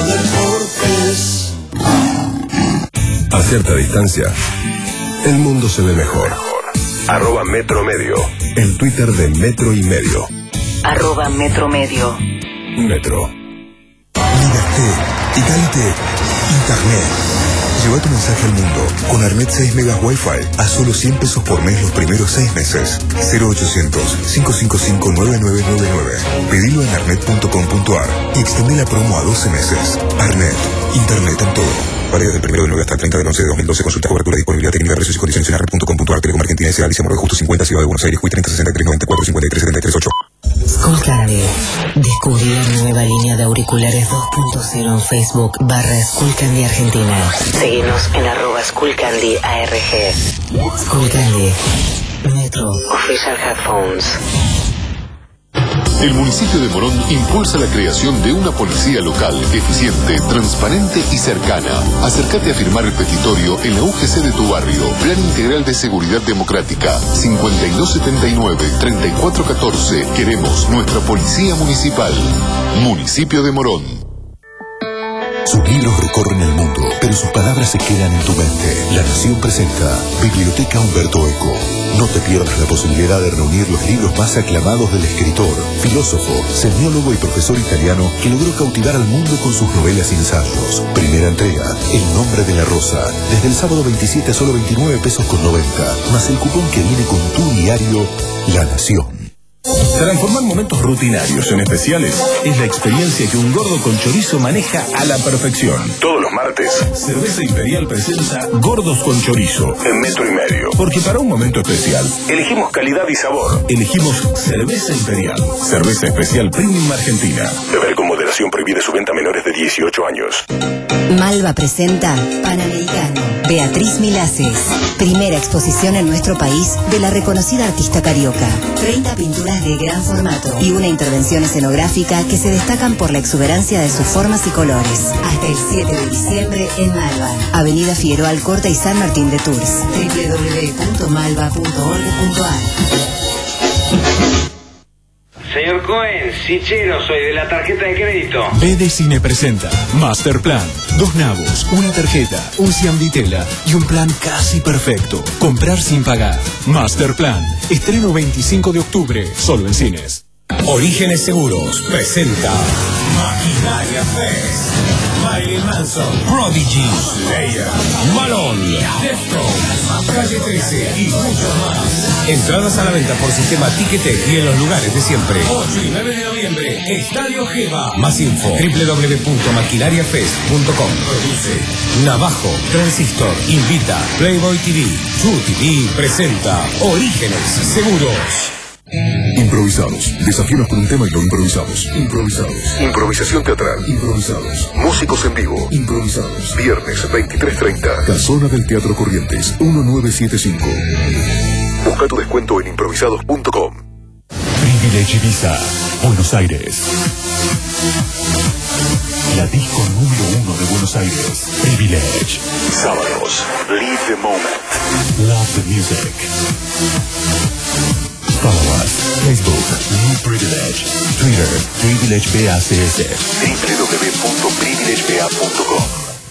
Solo Deportes. A cierta distancia, el mundo se ve mejor. Arroba Metro Medio, el Twitter de Metro y Medio. Arroba Metro Medio. Metro. Liberté, Italte, Internet. Lleva tu mensaje al mundo con Arnet seis megas Wi-Fi a solo cien pesos por mes los primeros seis meses. cero ochocientos, cinco cinco cinco, nueve nueve nueve nueve. Pedilo en arnet punto com punto ar y extendé la promo a doce meses. Arnet, Internet en todo. Vale desde el primero de noviembre hasta el treinta de once de dos mil doce. Consulta cobertura, disponibilidad técnica, precios y condiciones en arnet punto com punto ar. Telecom Argentina S A, Alicia Moreno Justo cincuenta, Ciudad de Buenos Aires, Q I treinta sesenta y tres noventa y cuatro cincuenta y tres setenta y tres ocho. Skullcandy. Descubrí la nueva línea de auriculares dos punto cero en Facebook barra Skullcandy Argentina. Seguinos en arroba Skullcandy A R G. Skullcandy. Metro. Official Headphones. El municipio de Morón impulsa la creación de una policía local eficiente, transparente y cercana. Acércate a firmar el petitorio en la U G C de tu barrio. Plan Integral de Seguridad Democrática. cincuenta y dos setenta y nueve, treinta y cuatro catorce. Queremos nuestra policía municipal. Municipio de Morón. Sus libros recorren el mundo, pero sus palabras se quedan en tu mente. La Nación presenta Biblioteca Humberto Eco. No te pierdas la posibilidad de reunir los libros más aclamados del escritor, filósofo, semiólogo y profesor italiano que logró cautivar al mundo con sus novelas y ensayos. Primera entrega, El nombre de la rosa. Desde el sábado veintisiete a solo veintinueve pesos con noventa, más el cupón que viene con tu diario La Nación. Transformar momentos rutinarios en especiales es la experiencia que un gordo con chorizo maneja a la perfección. Todos los martes, Cerveza Imperial presenta Gordos con Chorizo en Metro y Medio. Porque para un momento especial, elegimos calidad y sabor. Elegimos Cerveza Imperial. Cerveza especial Premium Argentina. Beber con moderación, prohibida su venta a menores de dieciocho años. Malva presenta Panamericano. Beatriz Milaces. Primera exposición en nuestro país de la reconocida artista carioca. treinta pinturas de gran formato y una intervención escenográfica que se destacan por la exuberancia de sus formas y colores. Hasta el siete de diciembre en Malva. Avenida Figueroa Alcorta y San Martín de Tours. doble u doble u doble u punto malva punto org punto ar. Señor Cohen, Sichero, soy de la tarjeta de crédito. B D Cine presenta Masterplan. Dos nabos, una tarjeta, un Siam Vitela y un plan casi perfecto. Comprar sin pagar. Masterplan. Estreno veinticinco de octubre, solo en cines. Orígenes Seguros presenta Maquinaria Fest. Marilyn Manson, Prodigy, Slayer, Malone, Deftones, Calle trece y mucho más. Entradas a la venta por sistema Ticketek y en los lugares de siempre. ocho y nueve de noviembre, Estadio Geva. Más info, doble u doble u doble u punto maquinaria fest punto com. Produce Navajo, Transistor, invita Playboy T V. True T V presenta Orígenes Seguros. Improvisados. Desafíos con un tema y lo improvisamos. Improvisados. Improvisación teatral. Improvisados. Músicos en vivo. Improvisados. Viernes veintitrés treinta. Casona del Teatro Corrientes. mil novecientos setenta y cinco. Busca tu descuento en improvisados punto com. Privilege Ibiza, Buenos Aires. La disco número uno de Buenos Aires. Privilege. Sábados. Live the moment. Love the music. Follow us. Facebook, New Privilege. Twitter, Privilege B A C S. doble u doble u doble u punto privilege b a punto com.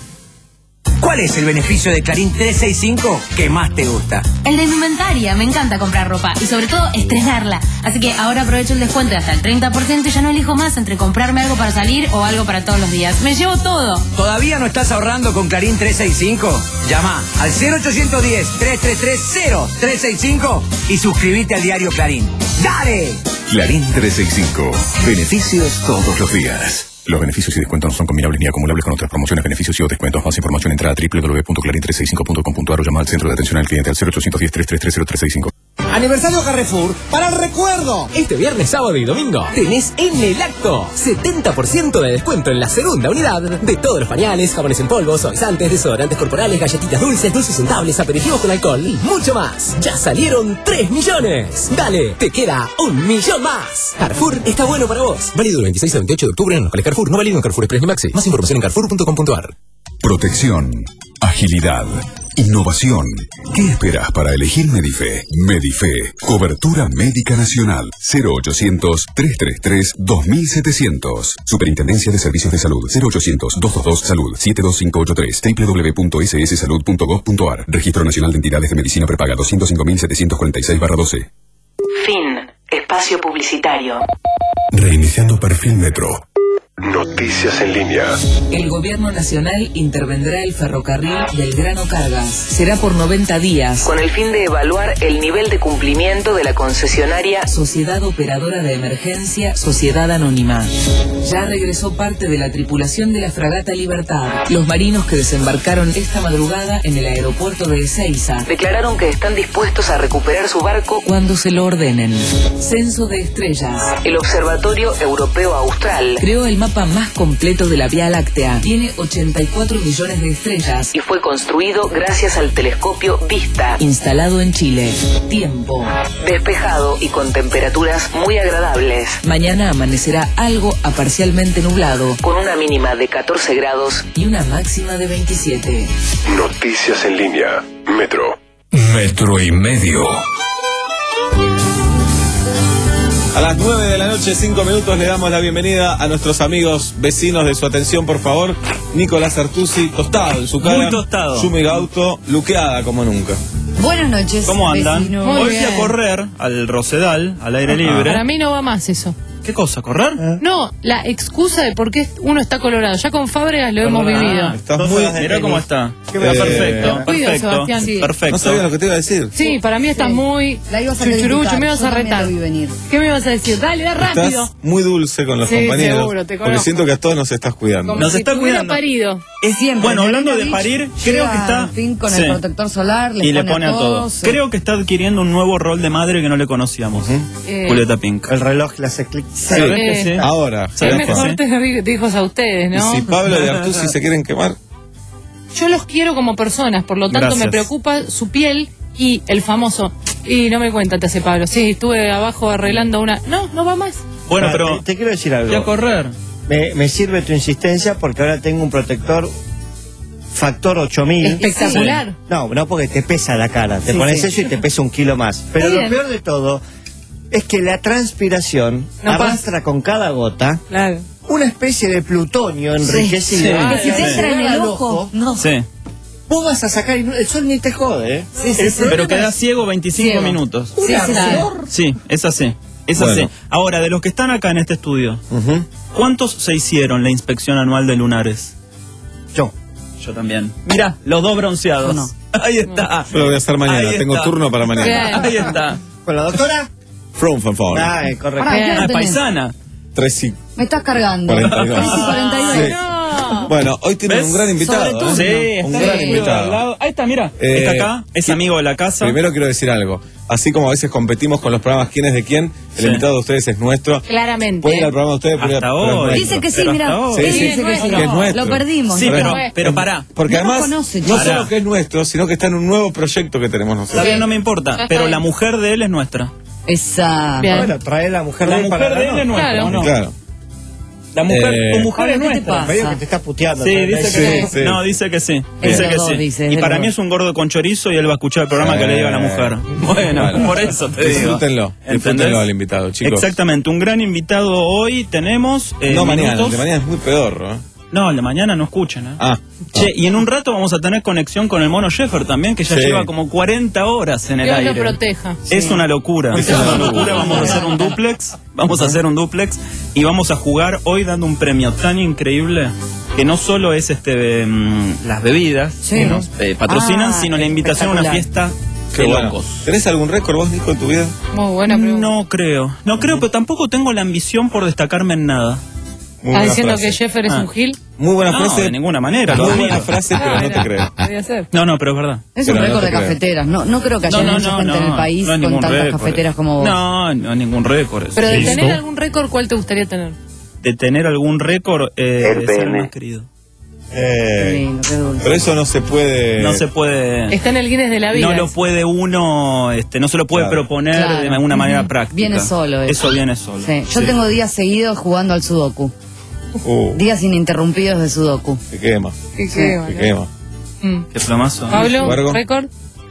¿Cuál es el beneficio de Clarín trescientos sesenta y cinco que más te gusta? El de indumentaria, me encanta comprar ropa y sobre todo estrenarla. Así que ahora aprovecho el descuento de hasta el treinta por ciento y ya no elijo más entre comprarme algo para salir o algo para todos los días. Me llevo todo. ¿Todavía no estás ahorrando con Clarín trescientos sesenta y cinco? Llama al cero ochocientos diez, trescientos treinta y tres, cero trescientos sesenta y cinco y suscríbete al diario Clarín. ¡Dale! Clarín trescientos sesenta y cinco. Beneficios todos los días. Los beneficios y descuentos no son combinables ni acumulables con otras promociones, beneficios y o descuentos. Más información entra a doble u doble u doble u punto clarín trescientos sesenta y cinco punto com punto a r o llama al centro de atención al cliente al cero ochocientos diez, trescientos treinta y tres, cero tres seis cinco. Aniversario Carrefour para el recuerdo. Este viernes, sábado y domingo tenés en el acto setenta por ciento de descuento en la segunda unidad de todos los pañales, jabones en polvo, suavizantes, desodorantes corporales, galletitas dulces, dulces untables, aperitivos con alcohol y mucho más. Ya salieron tres millones. Dale, te queda un millón más. Carrefour está bueno para vos. Válido del veintiséis al veintiocho de octubre en locales Carrefour, no válido en Carrefour Express ni Maxi. Más información en carrefour punto com punto a r. Protección, agilidad, innovación. ¿Qué esperas para elegir Medife? Medife, cobertura médica nacional. cero ochocientos, trescientos treinta y tres, dos mil setecientos. Superintendencia de Servicios de Salud. cero ochocientos, doscientos veintidós, salud. siete dos cinco ocho tres. doble u doble u doble u punto s s salud punto gov punto a r. Registro Nacional de Entidades de Medicina Prepaga doscientos cinco mil setecientos cuarenta y seis barra doce. Fin. Espacio publicitario. Reiniciando perfil Metro. Noticias en línea. El gobierno nacional intervendrá el ferrocarril del grano Cargas. Será por noventa días. Con el fin de evaluar el nivel de cumplimiento de la concesionaria Sociedad Operadora de Emergencia, Sociedad Anónima. Ya regresó parte de la tripulación de la fragata Libertad. Los marinos que desembarcaron esta madrugada en el aeropuerto de Ezeiza declararon que están dispuestos a recuperar su barco cuando se lo ordenen. Censo de estrellas. El Observatorio Europeo Austral creó el mapa más completo de la Vía Láctea. Tiene ochenta y cuatro millones de estrellas y fue construido gracias al telescopio Vista, instalado en Chile. Tiempo. Despejado y con temperaturas muy agradables. Mañana amanecerá algo a parcialmente nublado, con una mínima de catorce grados y una máxima de veintisiete. Noticias en línea. Metro. Metro y medio. A las nueve de la noche, cinco minutos, le damos la bienvenida a nuestros amigos vecinos de su atención, por favor. Nicolás Artusi, tostado en su cara. Muy tostado. Yumi Gauto, luqueada como nunca. Buenas noches. ¿Cómo andan? vecino. Hoy Muy fui a bien. correr al Rosedal, al aire Ajá. libre. Para mí no va más eso. ¿Qué cosa? ¿Correr? No, la excusa de por qué uno está colorado. Ya con Fábregas lo hemos vivido. Estás muy... Mirá cómo está. Está Eh, perfecto. cuida, Perfecto. Sebastián. Sí. Perfecto. No sabía lo que te iba a decir. Sí, para mí estás muy La ibas a chuchurucho, criticar, me vas yo a también retar. lo vi venir. ¿Qué me vas a decir? Dale, da rápido. Estás muy dulce con los Sí, compañeros. seguro, te porque conozco. siento que a todos nos estás cuidando. Como Nos si está tuviera cuidando. parido. Es Siempre, bueno, hablando de Beach parir, llega creo que está... al fin con Sí. el protector solar, les Y le pone, pone a todos. Creo que está adquiriendo un nuevo rol de madre que no le conocíamos. Eh, Julieta Pink. El reloj le hace clic. Sí. ¿Sabés que sí? Ahora, Es ¿Sabés que mejor sí? tener hijos a ustedes, ¿no? y si Pablo y Artusi se quieren quemar, Yo los quiero como personas, por lo tanto Gracias. me preocupa su piel y el famoso. Y no me cuenta, te hace Pablo. Sí, estuve abajo arreglando una. No, no va más. Bueno, Ah, pero... Te, te quiero decir algo. Fui a correr. Me, me sirve tu insistencia porque ahora tengo un protector factor ocho mil. Espectacular. No, no porque te pesa la cara. Te Sí, pones sí. eso y te pesa un kilo más. Pero Está lo bien. peor de todo, es que la transpiración No arrastra pasa. con cada gota Claro. una especie de plutonio enriquecido. Sí. Que si te entra en el ojo, no. Sí. Vos vas a sacar y no- el sol ni te jode, ¿eh? Sí, sí, El sí. problema Pero queda es- ciego veinticinco Ciego. minutos. Sí, sí, sí. Sí, es así. Es Bueno. así. Ahora, de los que están acá en este estudio, Ujú. ¿cuántos se hicieron la inspección anual de lunares? Yo. Yo también. Mira, los dos bronceados. Yo no. Ahí está. Yo lo voy a hacer mañana, Ahí tengo está. turno para mañana. Bien. Ahí está. ¿Con la doctora? From Fanfare. Ah, eh, correcto. Pará, ¿qué Ah, hora tenés? paisana. tres y Me estás cargando. cuarenta y dos. tres y cuarenta y dos. Sí. No. Bueno, hoy tienen ¿Ves? un gran invitado. Sobre todo. ¿eh? Sí, un está gran ahí, invitado. al lado. Ahí está, mira. Eh, está acá, es amigo de la casa. Primero quiero decir algo. Así como a veces competimos con los programas quién es de quién, el Sí. invitado de ustedes es nuestro. Claramente. Pueden ir al programa de ustedes, pero Hasta pero es hoy. nuestro. Dice que sí, Pero mira. hasta hoy. Él Sí, dice que sí. que es nuestro. Lo perdimos. Sí, ¿no? pero, Bueno. pero pará. Porque No lo además, conoce, no chico. solo que es nuestro, sino que está en un nuevo proyecto que tenemos Está nosotros. bien, no me importa. Está Pero bien. la mujer de él es nuestra. Esa. Bien. Bueno, trae la mujer La de él para mujer de él es nuestra, Claro. ¿o no? Claro. La mujer, Eh, tu mujer Ahora, es ¿qué te nuestra. pasa? Medio que te está puteando. Sí, ¿no? dice que Sí, sí. sí. No, dice que sí. Es Dice de que los sí. dos, dice, es y de para los mí dos. es un gordo con chorizo y él va a escuchar el programa que le diga a la mujer. Bueno, Bueno. por eso te digo. Disfrútenlo, ¿Entendés? disfrútenlo al invitado, chicos. Exactamente, un gran invitado hoy tenemos. eh, No mañana, el minutos. de mañana es muy pedorro. ¿eh? No, el de mañana no escuchen, ¿eh? Ah, Che, y en un rato vamos a tener conexión con el mono Sheffer también, que ya Sí. lleva como cuarenta horas en el Dios aire. lo proteja. Es una locura. Es Es una una locura. locura. Vamos a hacer un duplex. Vamos a hacer un duplex y vamos a jugar hoy dando un premio tan increíble que no solo es este mm, las bebidas Sí. que nos eh, patrocinan, Ah, sino la invitación a una espectacular. fiesta qué de bueno. locos. ¿Tenés algún récord vos, Nico, en tu vida? Muy buena pregunta. No creo, no creo, pero tampoco tengo la ambición por destacarme en nada. Muy ¿Estás buena diciendo frase. que Jeffer es Ah. un gil? Muy buena No, frase. de ninguna manera. Muy lo buena admiro. frase, pero no te Ah, creo. Podría ser. No, no, pero es verdad. Es Pero un no récord te de creo. cafeteras. No, no creo que haya No, no, mucha no, gente en el no, país no es con ningún tantas récord. cafeteras como vos. No, no es ningún récord. Pero de ¿Listo? tener algún récord, ¿cuál te gustaría tener? De tener algún récord eh, El de ser pene. más querido. Eh, Qué lindo, qué dulce. pero eso no se puede. No se puede. Está en el Guinness de la vida. No lo puede uno, este, no se lo puede Claro. proponer Claro. de alguna manera Ujú. práctica. Viene solo eso. Eso viene solo. Sí. Yo Sí. tengo días seguidos jugando al sudoku. Uh, Días ininterrumpidos de sudoku. te quema. ¿Qué Sí. quema, Te no? quema. Mm. Qué plomazo. Pablo, Vargo. récord.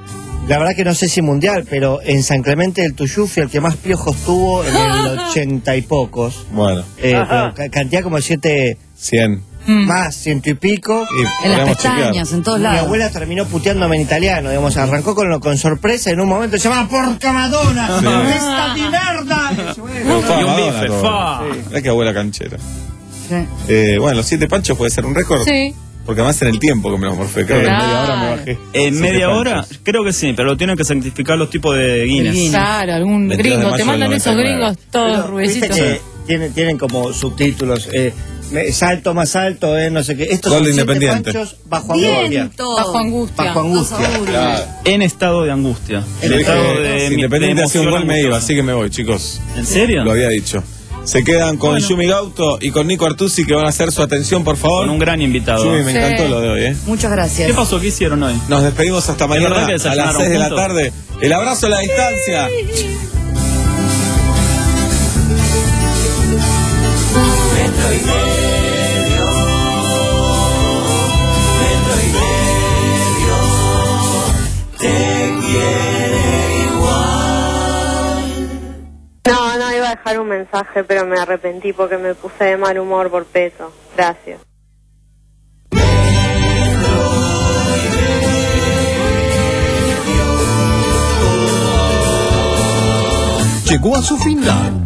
La verdad que no sé si mundial, pero en San Clemente del Tuyufi el que más piojos tuvo en el ochenta y pocos. Bueno, Eh, pero ca- cantidad como siete cien. más, ciento y pico. Y En las podríamos pestañas, chequear. en todos Mi lados. abuela terminó puteándome en italiano, digamos, arrancó con, lo- con sorpresa y en un momento se llama Porca Madonna, Sí. esta di merda. Y yo, bueno, Me gustaba Y un Madonna bife, todo. fa. Sí. Mirá qué abuela canchera. Sí. Eh, bueno, los siete panchos puede ser un récord. Sí. Porque además en el tiempo que me lo morfé. Creo que en Claro. media hora me bajé. En siete media hora, panchos. creo que sí, pero lo tienen que santificar los tipos de Guinness. Guinness. Claro, algún veintidós de gringo. mayo Te del mandan esos noventa y nueve. gringos todos pero, viste rubiecitos. que tienen, tienen como subtítulos, eh, me- salto más alto, eh, no sé qué. Estos Gol son siete Independiente. panchos bajo angustia. Viento. Bajo angustia. Bajo angustia. Dos auguros. Claro. En estado de angustia. En Le estado dije, de, si Independiente de hacía un emoción gol me iba, angustiosa. así que me voy, chicos. ¿En serio? Lo había dicho. Se quedan con Bueno. Yumi Gauto y con Nico Artusi que van a hacer su atención, por favor. Con un gran invitado. Yumi, me Sí. encantó lo de hoy, ¿eh? Muchas gracias. ¿Qué pasó? ¿Qué hicieron hoy? Nos despedimos hasta mañana verdad que a las desayunaron seis de la juntos? tarde. El abrazo a la distancia. No, no iba a dejar un mensaje, pero me arrepentí porque me puse de mal humor por peso. Gracias. Llegó a su final.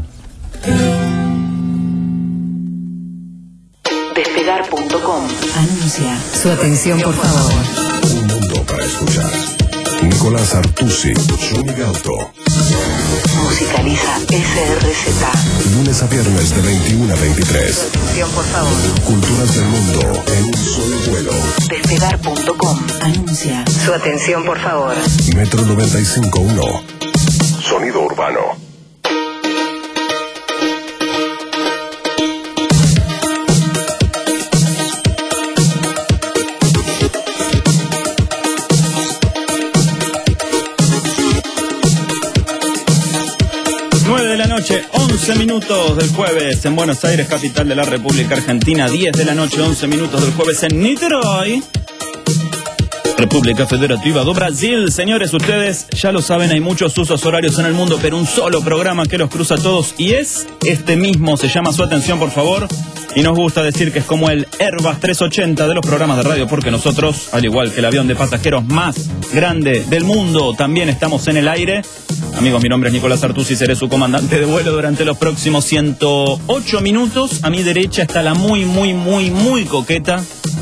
Despegar punto com anuncia. Su atención, por favor. Un mundo para escuchar. Nicolás Artusi, Yumi Gauto. Musicaliza S R Z. Lunes a viernes de veintiuno a veintitrés. Atención, por favor. Culturas del mundo en un solo vuelo. Despegar punto com anuncia. Su atención, por favor. Metro noventa y cinco punto uno. Sonido urbano. nueve de la noche, once minutos del jueves en Buenos Aires, capital de la República Argentina. diez de la noche, once minutos del jueves en Niterói, República Federativa do Brasil. Señores, ustedes ya lo saben, hay muchos usos horarios en el mundo, pero un solo programa que los cruza a todos y es este mismo, se llama Su Atención, por favor. Y nos gusta decir que es como el Airbus trescientos ochenta de los programas de radio, porque nosotros, al igual que el avión de pasajeros más grande del mundo, también estamos en el aire. Amigos, mi nombre es Nicolás Artusi, seré su comandante de vuelo durante los próximos ciento ocho minutos. A mi derecha está la muy, muy, muy, muy coqueta,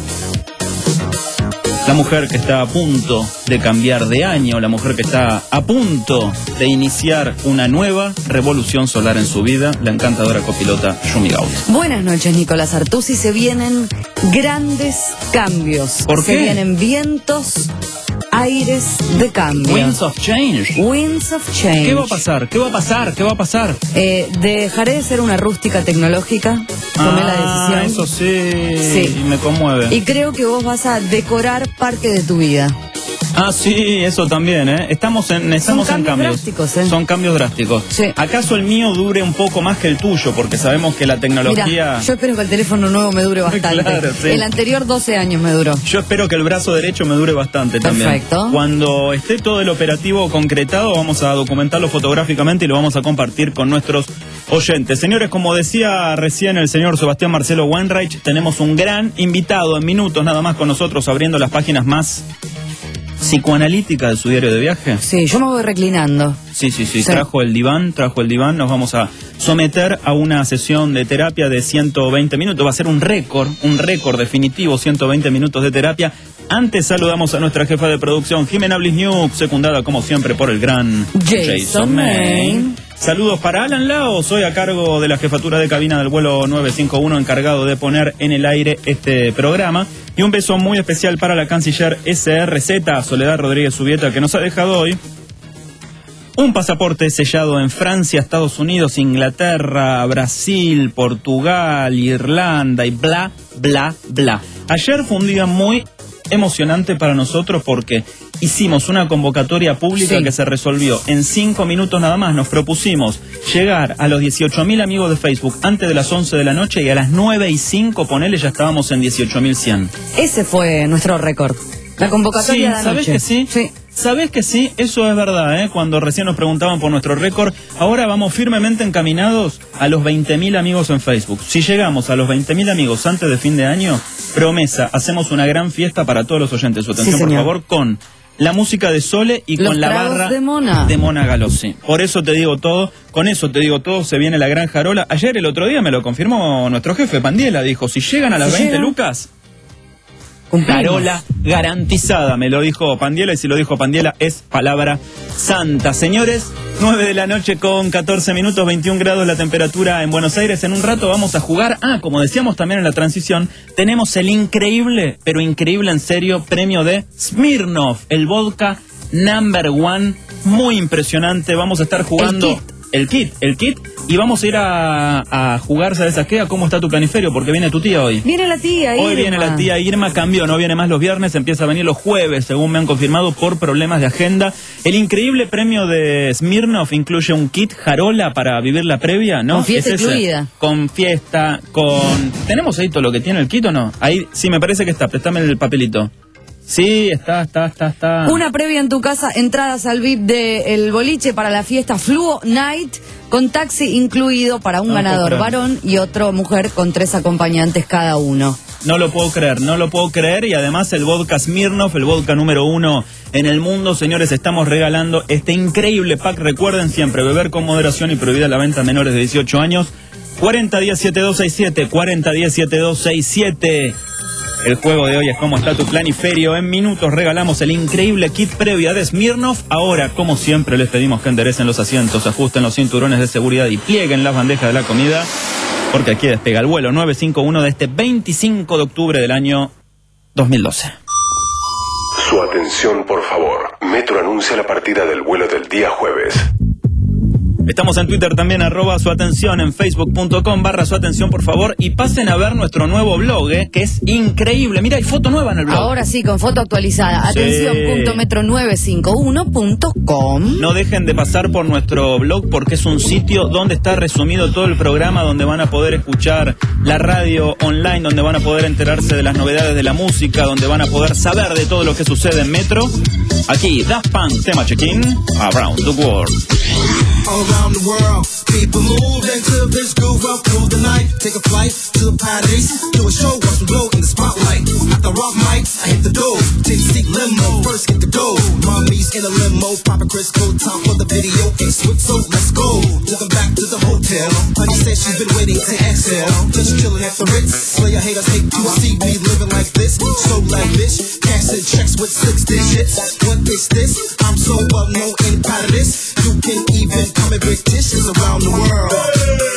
la mujer que está a punto de cambiar de año, la mujer que está a punto de iniciar una nueva revolución solar en su vida, la encantadora copilota Yumi Gaudi. Buenas noches, Nicolás Artusi. Se vienen grandes cambios. ¿Por Se qué? vienen vientos, aires de cambio. Winds of Change. Winds of Change. ¿Qué va a pasar? ¿Qué va a pasar? ¿Qué va a pasar? Eh, dejaré de ser una rústica tecnológica. Tomé ah, la decisión. Eso sí, Sí. y me conmueve. Y creo que vos vas a decorar parte de tu vida. Ah, sí, eso también, ¿eh? Estamos en, estamos Son en cambios cambios. drásticos, ¿eh? Son cambios drásticos. Sí. ¿Acaso el mío dure un poco más que el tuyo? Porque sabemos que la tecnología... Mirá, yo espero que el teléfono nuevo me dure bastante. Claro, sí. El anterior doce años me duró. Yo espero que el brazo derecho me dure bastante también. Perfecto. Cuando esté todo el operativo concretado, vamos a documentarlo fotográficamente y lo vamos a compartir con nuestros oyentes. Señores, como decía recién el señor Sebastián Marcelo Wainreich, tenemos un gran invitado en minutos nada más con nosotros, abriendo las páginas más psicoanalíticas de su diario de viaje. Sí, yo me voy reclinando. Sí, sí, sí, Sí. trajo el diván, trajo el diván, nos vamos a someter a una sesión de terapia de ciento veinte minutos, va a ser un récord, un récord definitivo, ciento veinte minutos de terapia. Antes saludamos a nuestra jefa de producción, Jimena Blisniuk, secundada como siempre por el gran Jason Jason May. May. Saludos para Alan Lao, soy a cargo de la jefatura de cabina del vuelo nueve cinco uno, encargado de poner en el aire este programa. Y un beso muy especial para la canciller S R Z, Soledad Rodríguez Subieta, que nos ha dejado hoy un pasaporte sellado en Francia, Estados Unidos, Inglaterra, Brasil, Portugal, Irlanda y bla, bla, bla. Ayer fue un día muy emocionante para nosotros porque hicimos una convocatoria pública Sí. que se resolvió en cinco minutos nada más. Nos propusimos llegar a los dieciocho mil amigos de Facebook antes de las once de la noche y a las nueve y cinco, ponele, ya estábamos en dieciocho mil cien. Ese fue nuestro récord. La convocatoria Sí, de anoche. ¿sabés que sí? Sí. ¿Sabés que sí? Eso es verdad, ¿eh? Cuando recién nos preguntaban por nuestro récord, ahora vamos firmemente encaminados a los veinte mil amigos en Facebook. Si llegamos a los veinte mil amigos antes de fin de año, promesa, hacemos una gran fiesta para todos los oyentes. Su atención, Sí, por señor. favor, con la música de Sole y Los con la tragos barra de Mona. de Mona Galossi. Por eso te digo todo, con eso te digo todo, se viene la gran jarola. Ayer, el otro día, me lo confirmó nuestro jefe, Pandiela, dijo, si llegan a las Si veinte llegan, lucas... cumplimos. Carola garantizada, me lo dijo Pandiela, y si lo dijo Pandiela es palabra santa. Señores, nueve de la noche con catorce minutos, veintiún grados la temperatura en Buenos Aires. En un rato vamos a jugar, ah, como decíamos también en la transición, tenemos el increíble, pero increíble en serio, premio de Smirnoff, el vodka number one, muy impresionante. Vamos a estar jugando... El kit, el kit, y vamos a ir a, a jugar, ¿sabes a qué? A cómo está tu planiferio, porque viene tu tía hoy. Viene la tía Hoy Irma. viene la tía Irma, cambió, no viene más los viernes, empieza a venir los jueves, según me han confirmado, por problemas de agenda. El increíble premio de Smirnoff incluye un kit jarola para vivir la previa, ¿no? Con fiesta ¿Es ese? incluida. Con fiesta, con... ¿Tenemos ahí todo lo que tiene el kit o no? Ahí, sí, me parece que está, préstame el papelito. Sí, está, está, está, está. Una previa en tu casa, entradas al V I P del boliche para la fiesta Fluo Night, con taxi incluido para un No puedo ganador creer. varón y otro mujer con tres acompañantes cada uno. No lo puedo creer, no lo puedo creer. Y además el vodka Smirnoff, el vodka número uno en el mundo. Señores, estamos regalando este increíble pack. Recuerden siempre, beber con moderación y prohibida la venta a menores de dieciocho años. cuarenta diez setenta y dos sesenta y siete, cuarenta diez setenta y dos sesenta y siete. El juego de hoy es cómo está tu planiferio. En minutos regalamos el increíble kit previa de Smirnoff. Ahora, como siempre, les pedimos que enderecen los asientos, ajusten los cinturones de seguridad y plieguen las bandejas de la comida, porque aquí despega el vuelo nueve cinco uno de este veinticinco de octubre del año dos mil doce. Su atención, por favor. Metro anuncia la partida del vuelo del día jueves. Estamos en Twitter también, arroba su atención, en facebook.com barra su atención, por favor, y pasen a ver nuestro nuevo blog, eh, que es increíble. Mira, hay foto nueva en el blog. Ahora sí, con foto actualizada. Sí. Atención punto metro nueve cinco uno punto com. No dejen de pasar por nuestro blog porque es un sitio donde está resumido todo el programa, donde van a poder escuchar la radio online donde van a poder enterarse de las novedades de la música, donde van a poder saber de todo lo que sucede en Metro. Aquí, Daft Punk, tema check-in, Around the World. All around the world, people move into this groove up through the night. Take a flight to the Paris, do a show, watch them blow in the spotlight. At the rock mics, I hit the door, take a seat limo, first get the dough. Mommy's in a limo, Papa Crisco, time for the video, ain't switch, so let's go. Took them back to the hotel, honey said she's been waiting to exhale. Just chilling at the Ritz, Slayer haters hate to see me living like this. So like bitch, cashing checks with six digits. What is this? I'm so well known in Paris, you can even come and break dishes around the world.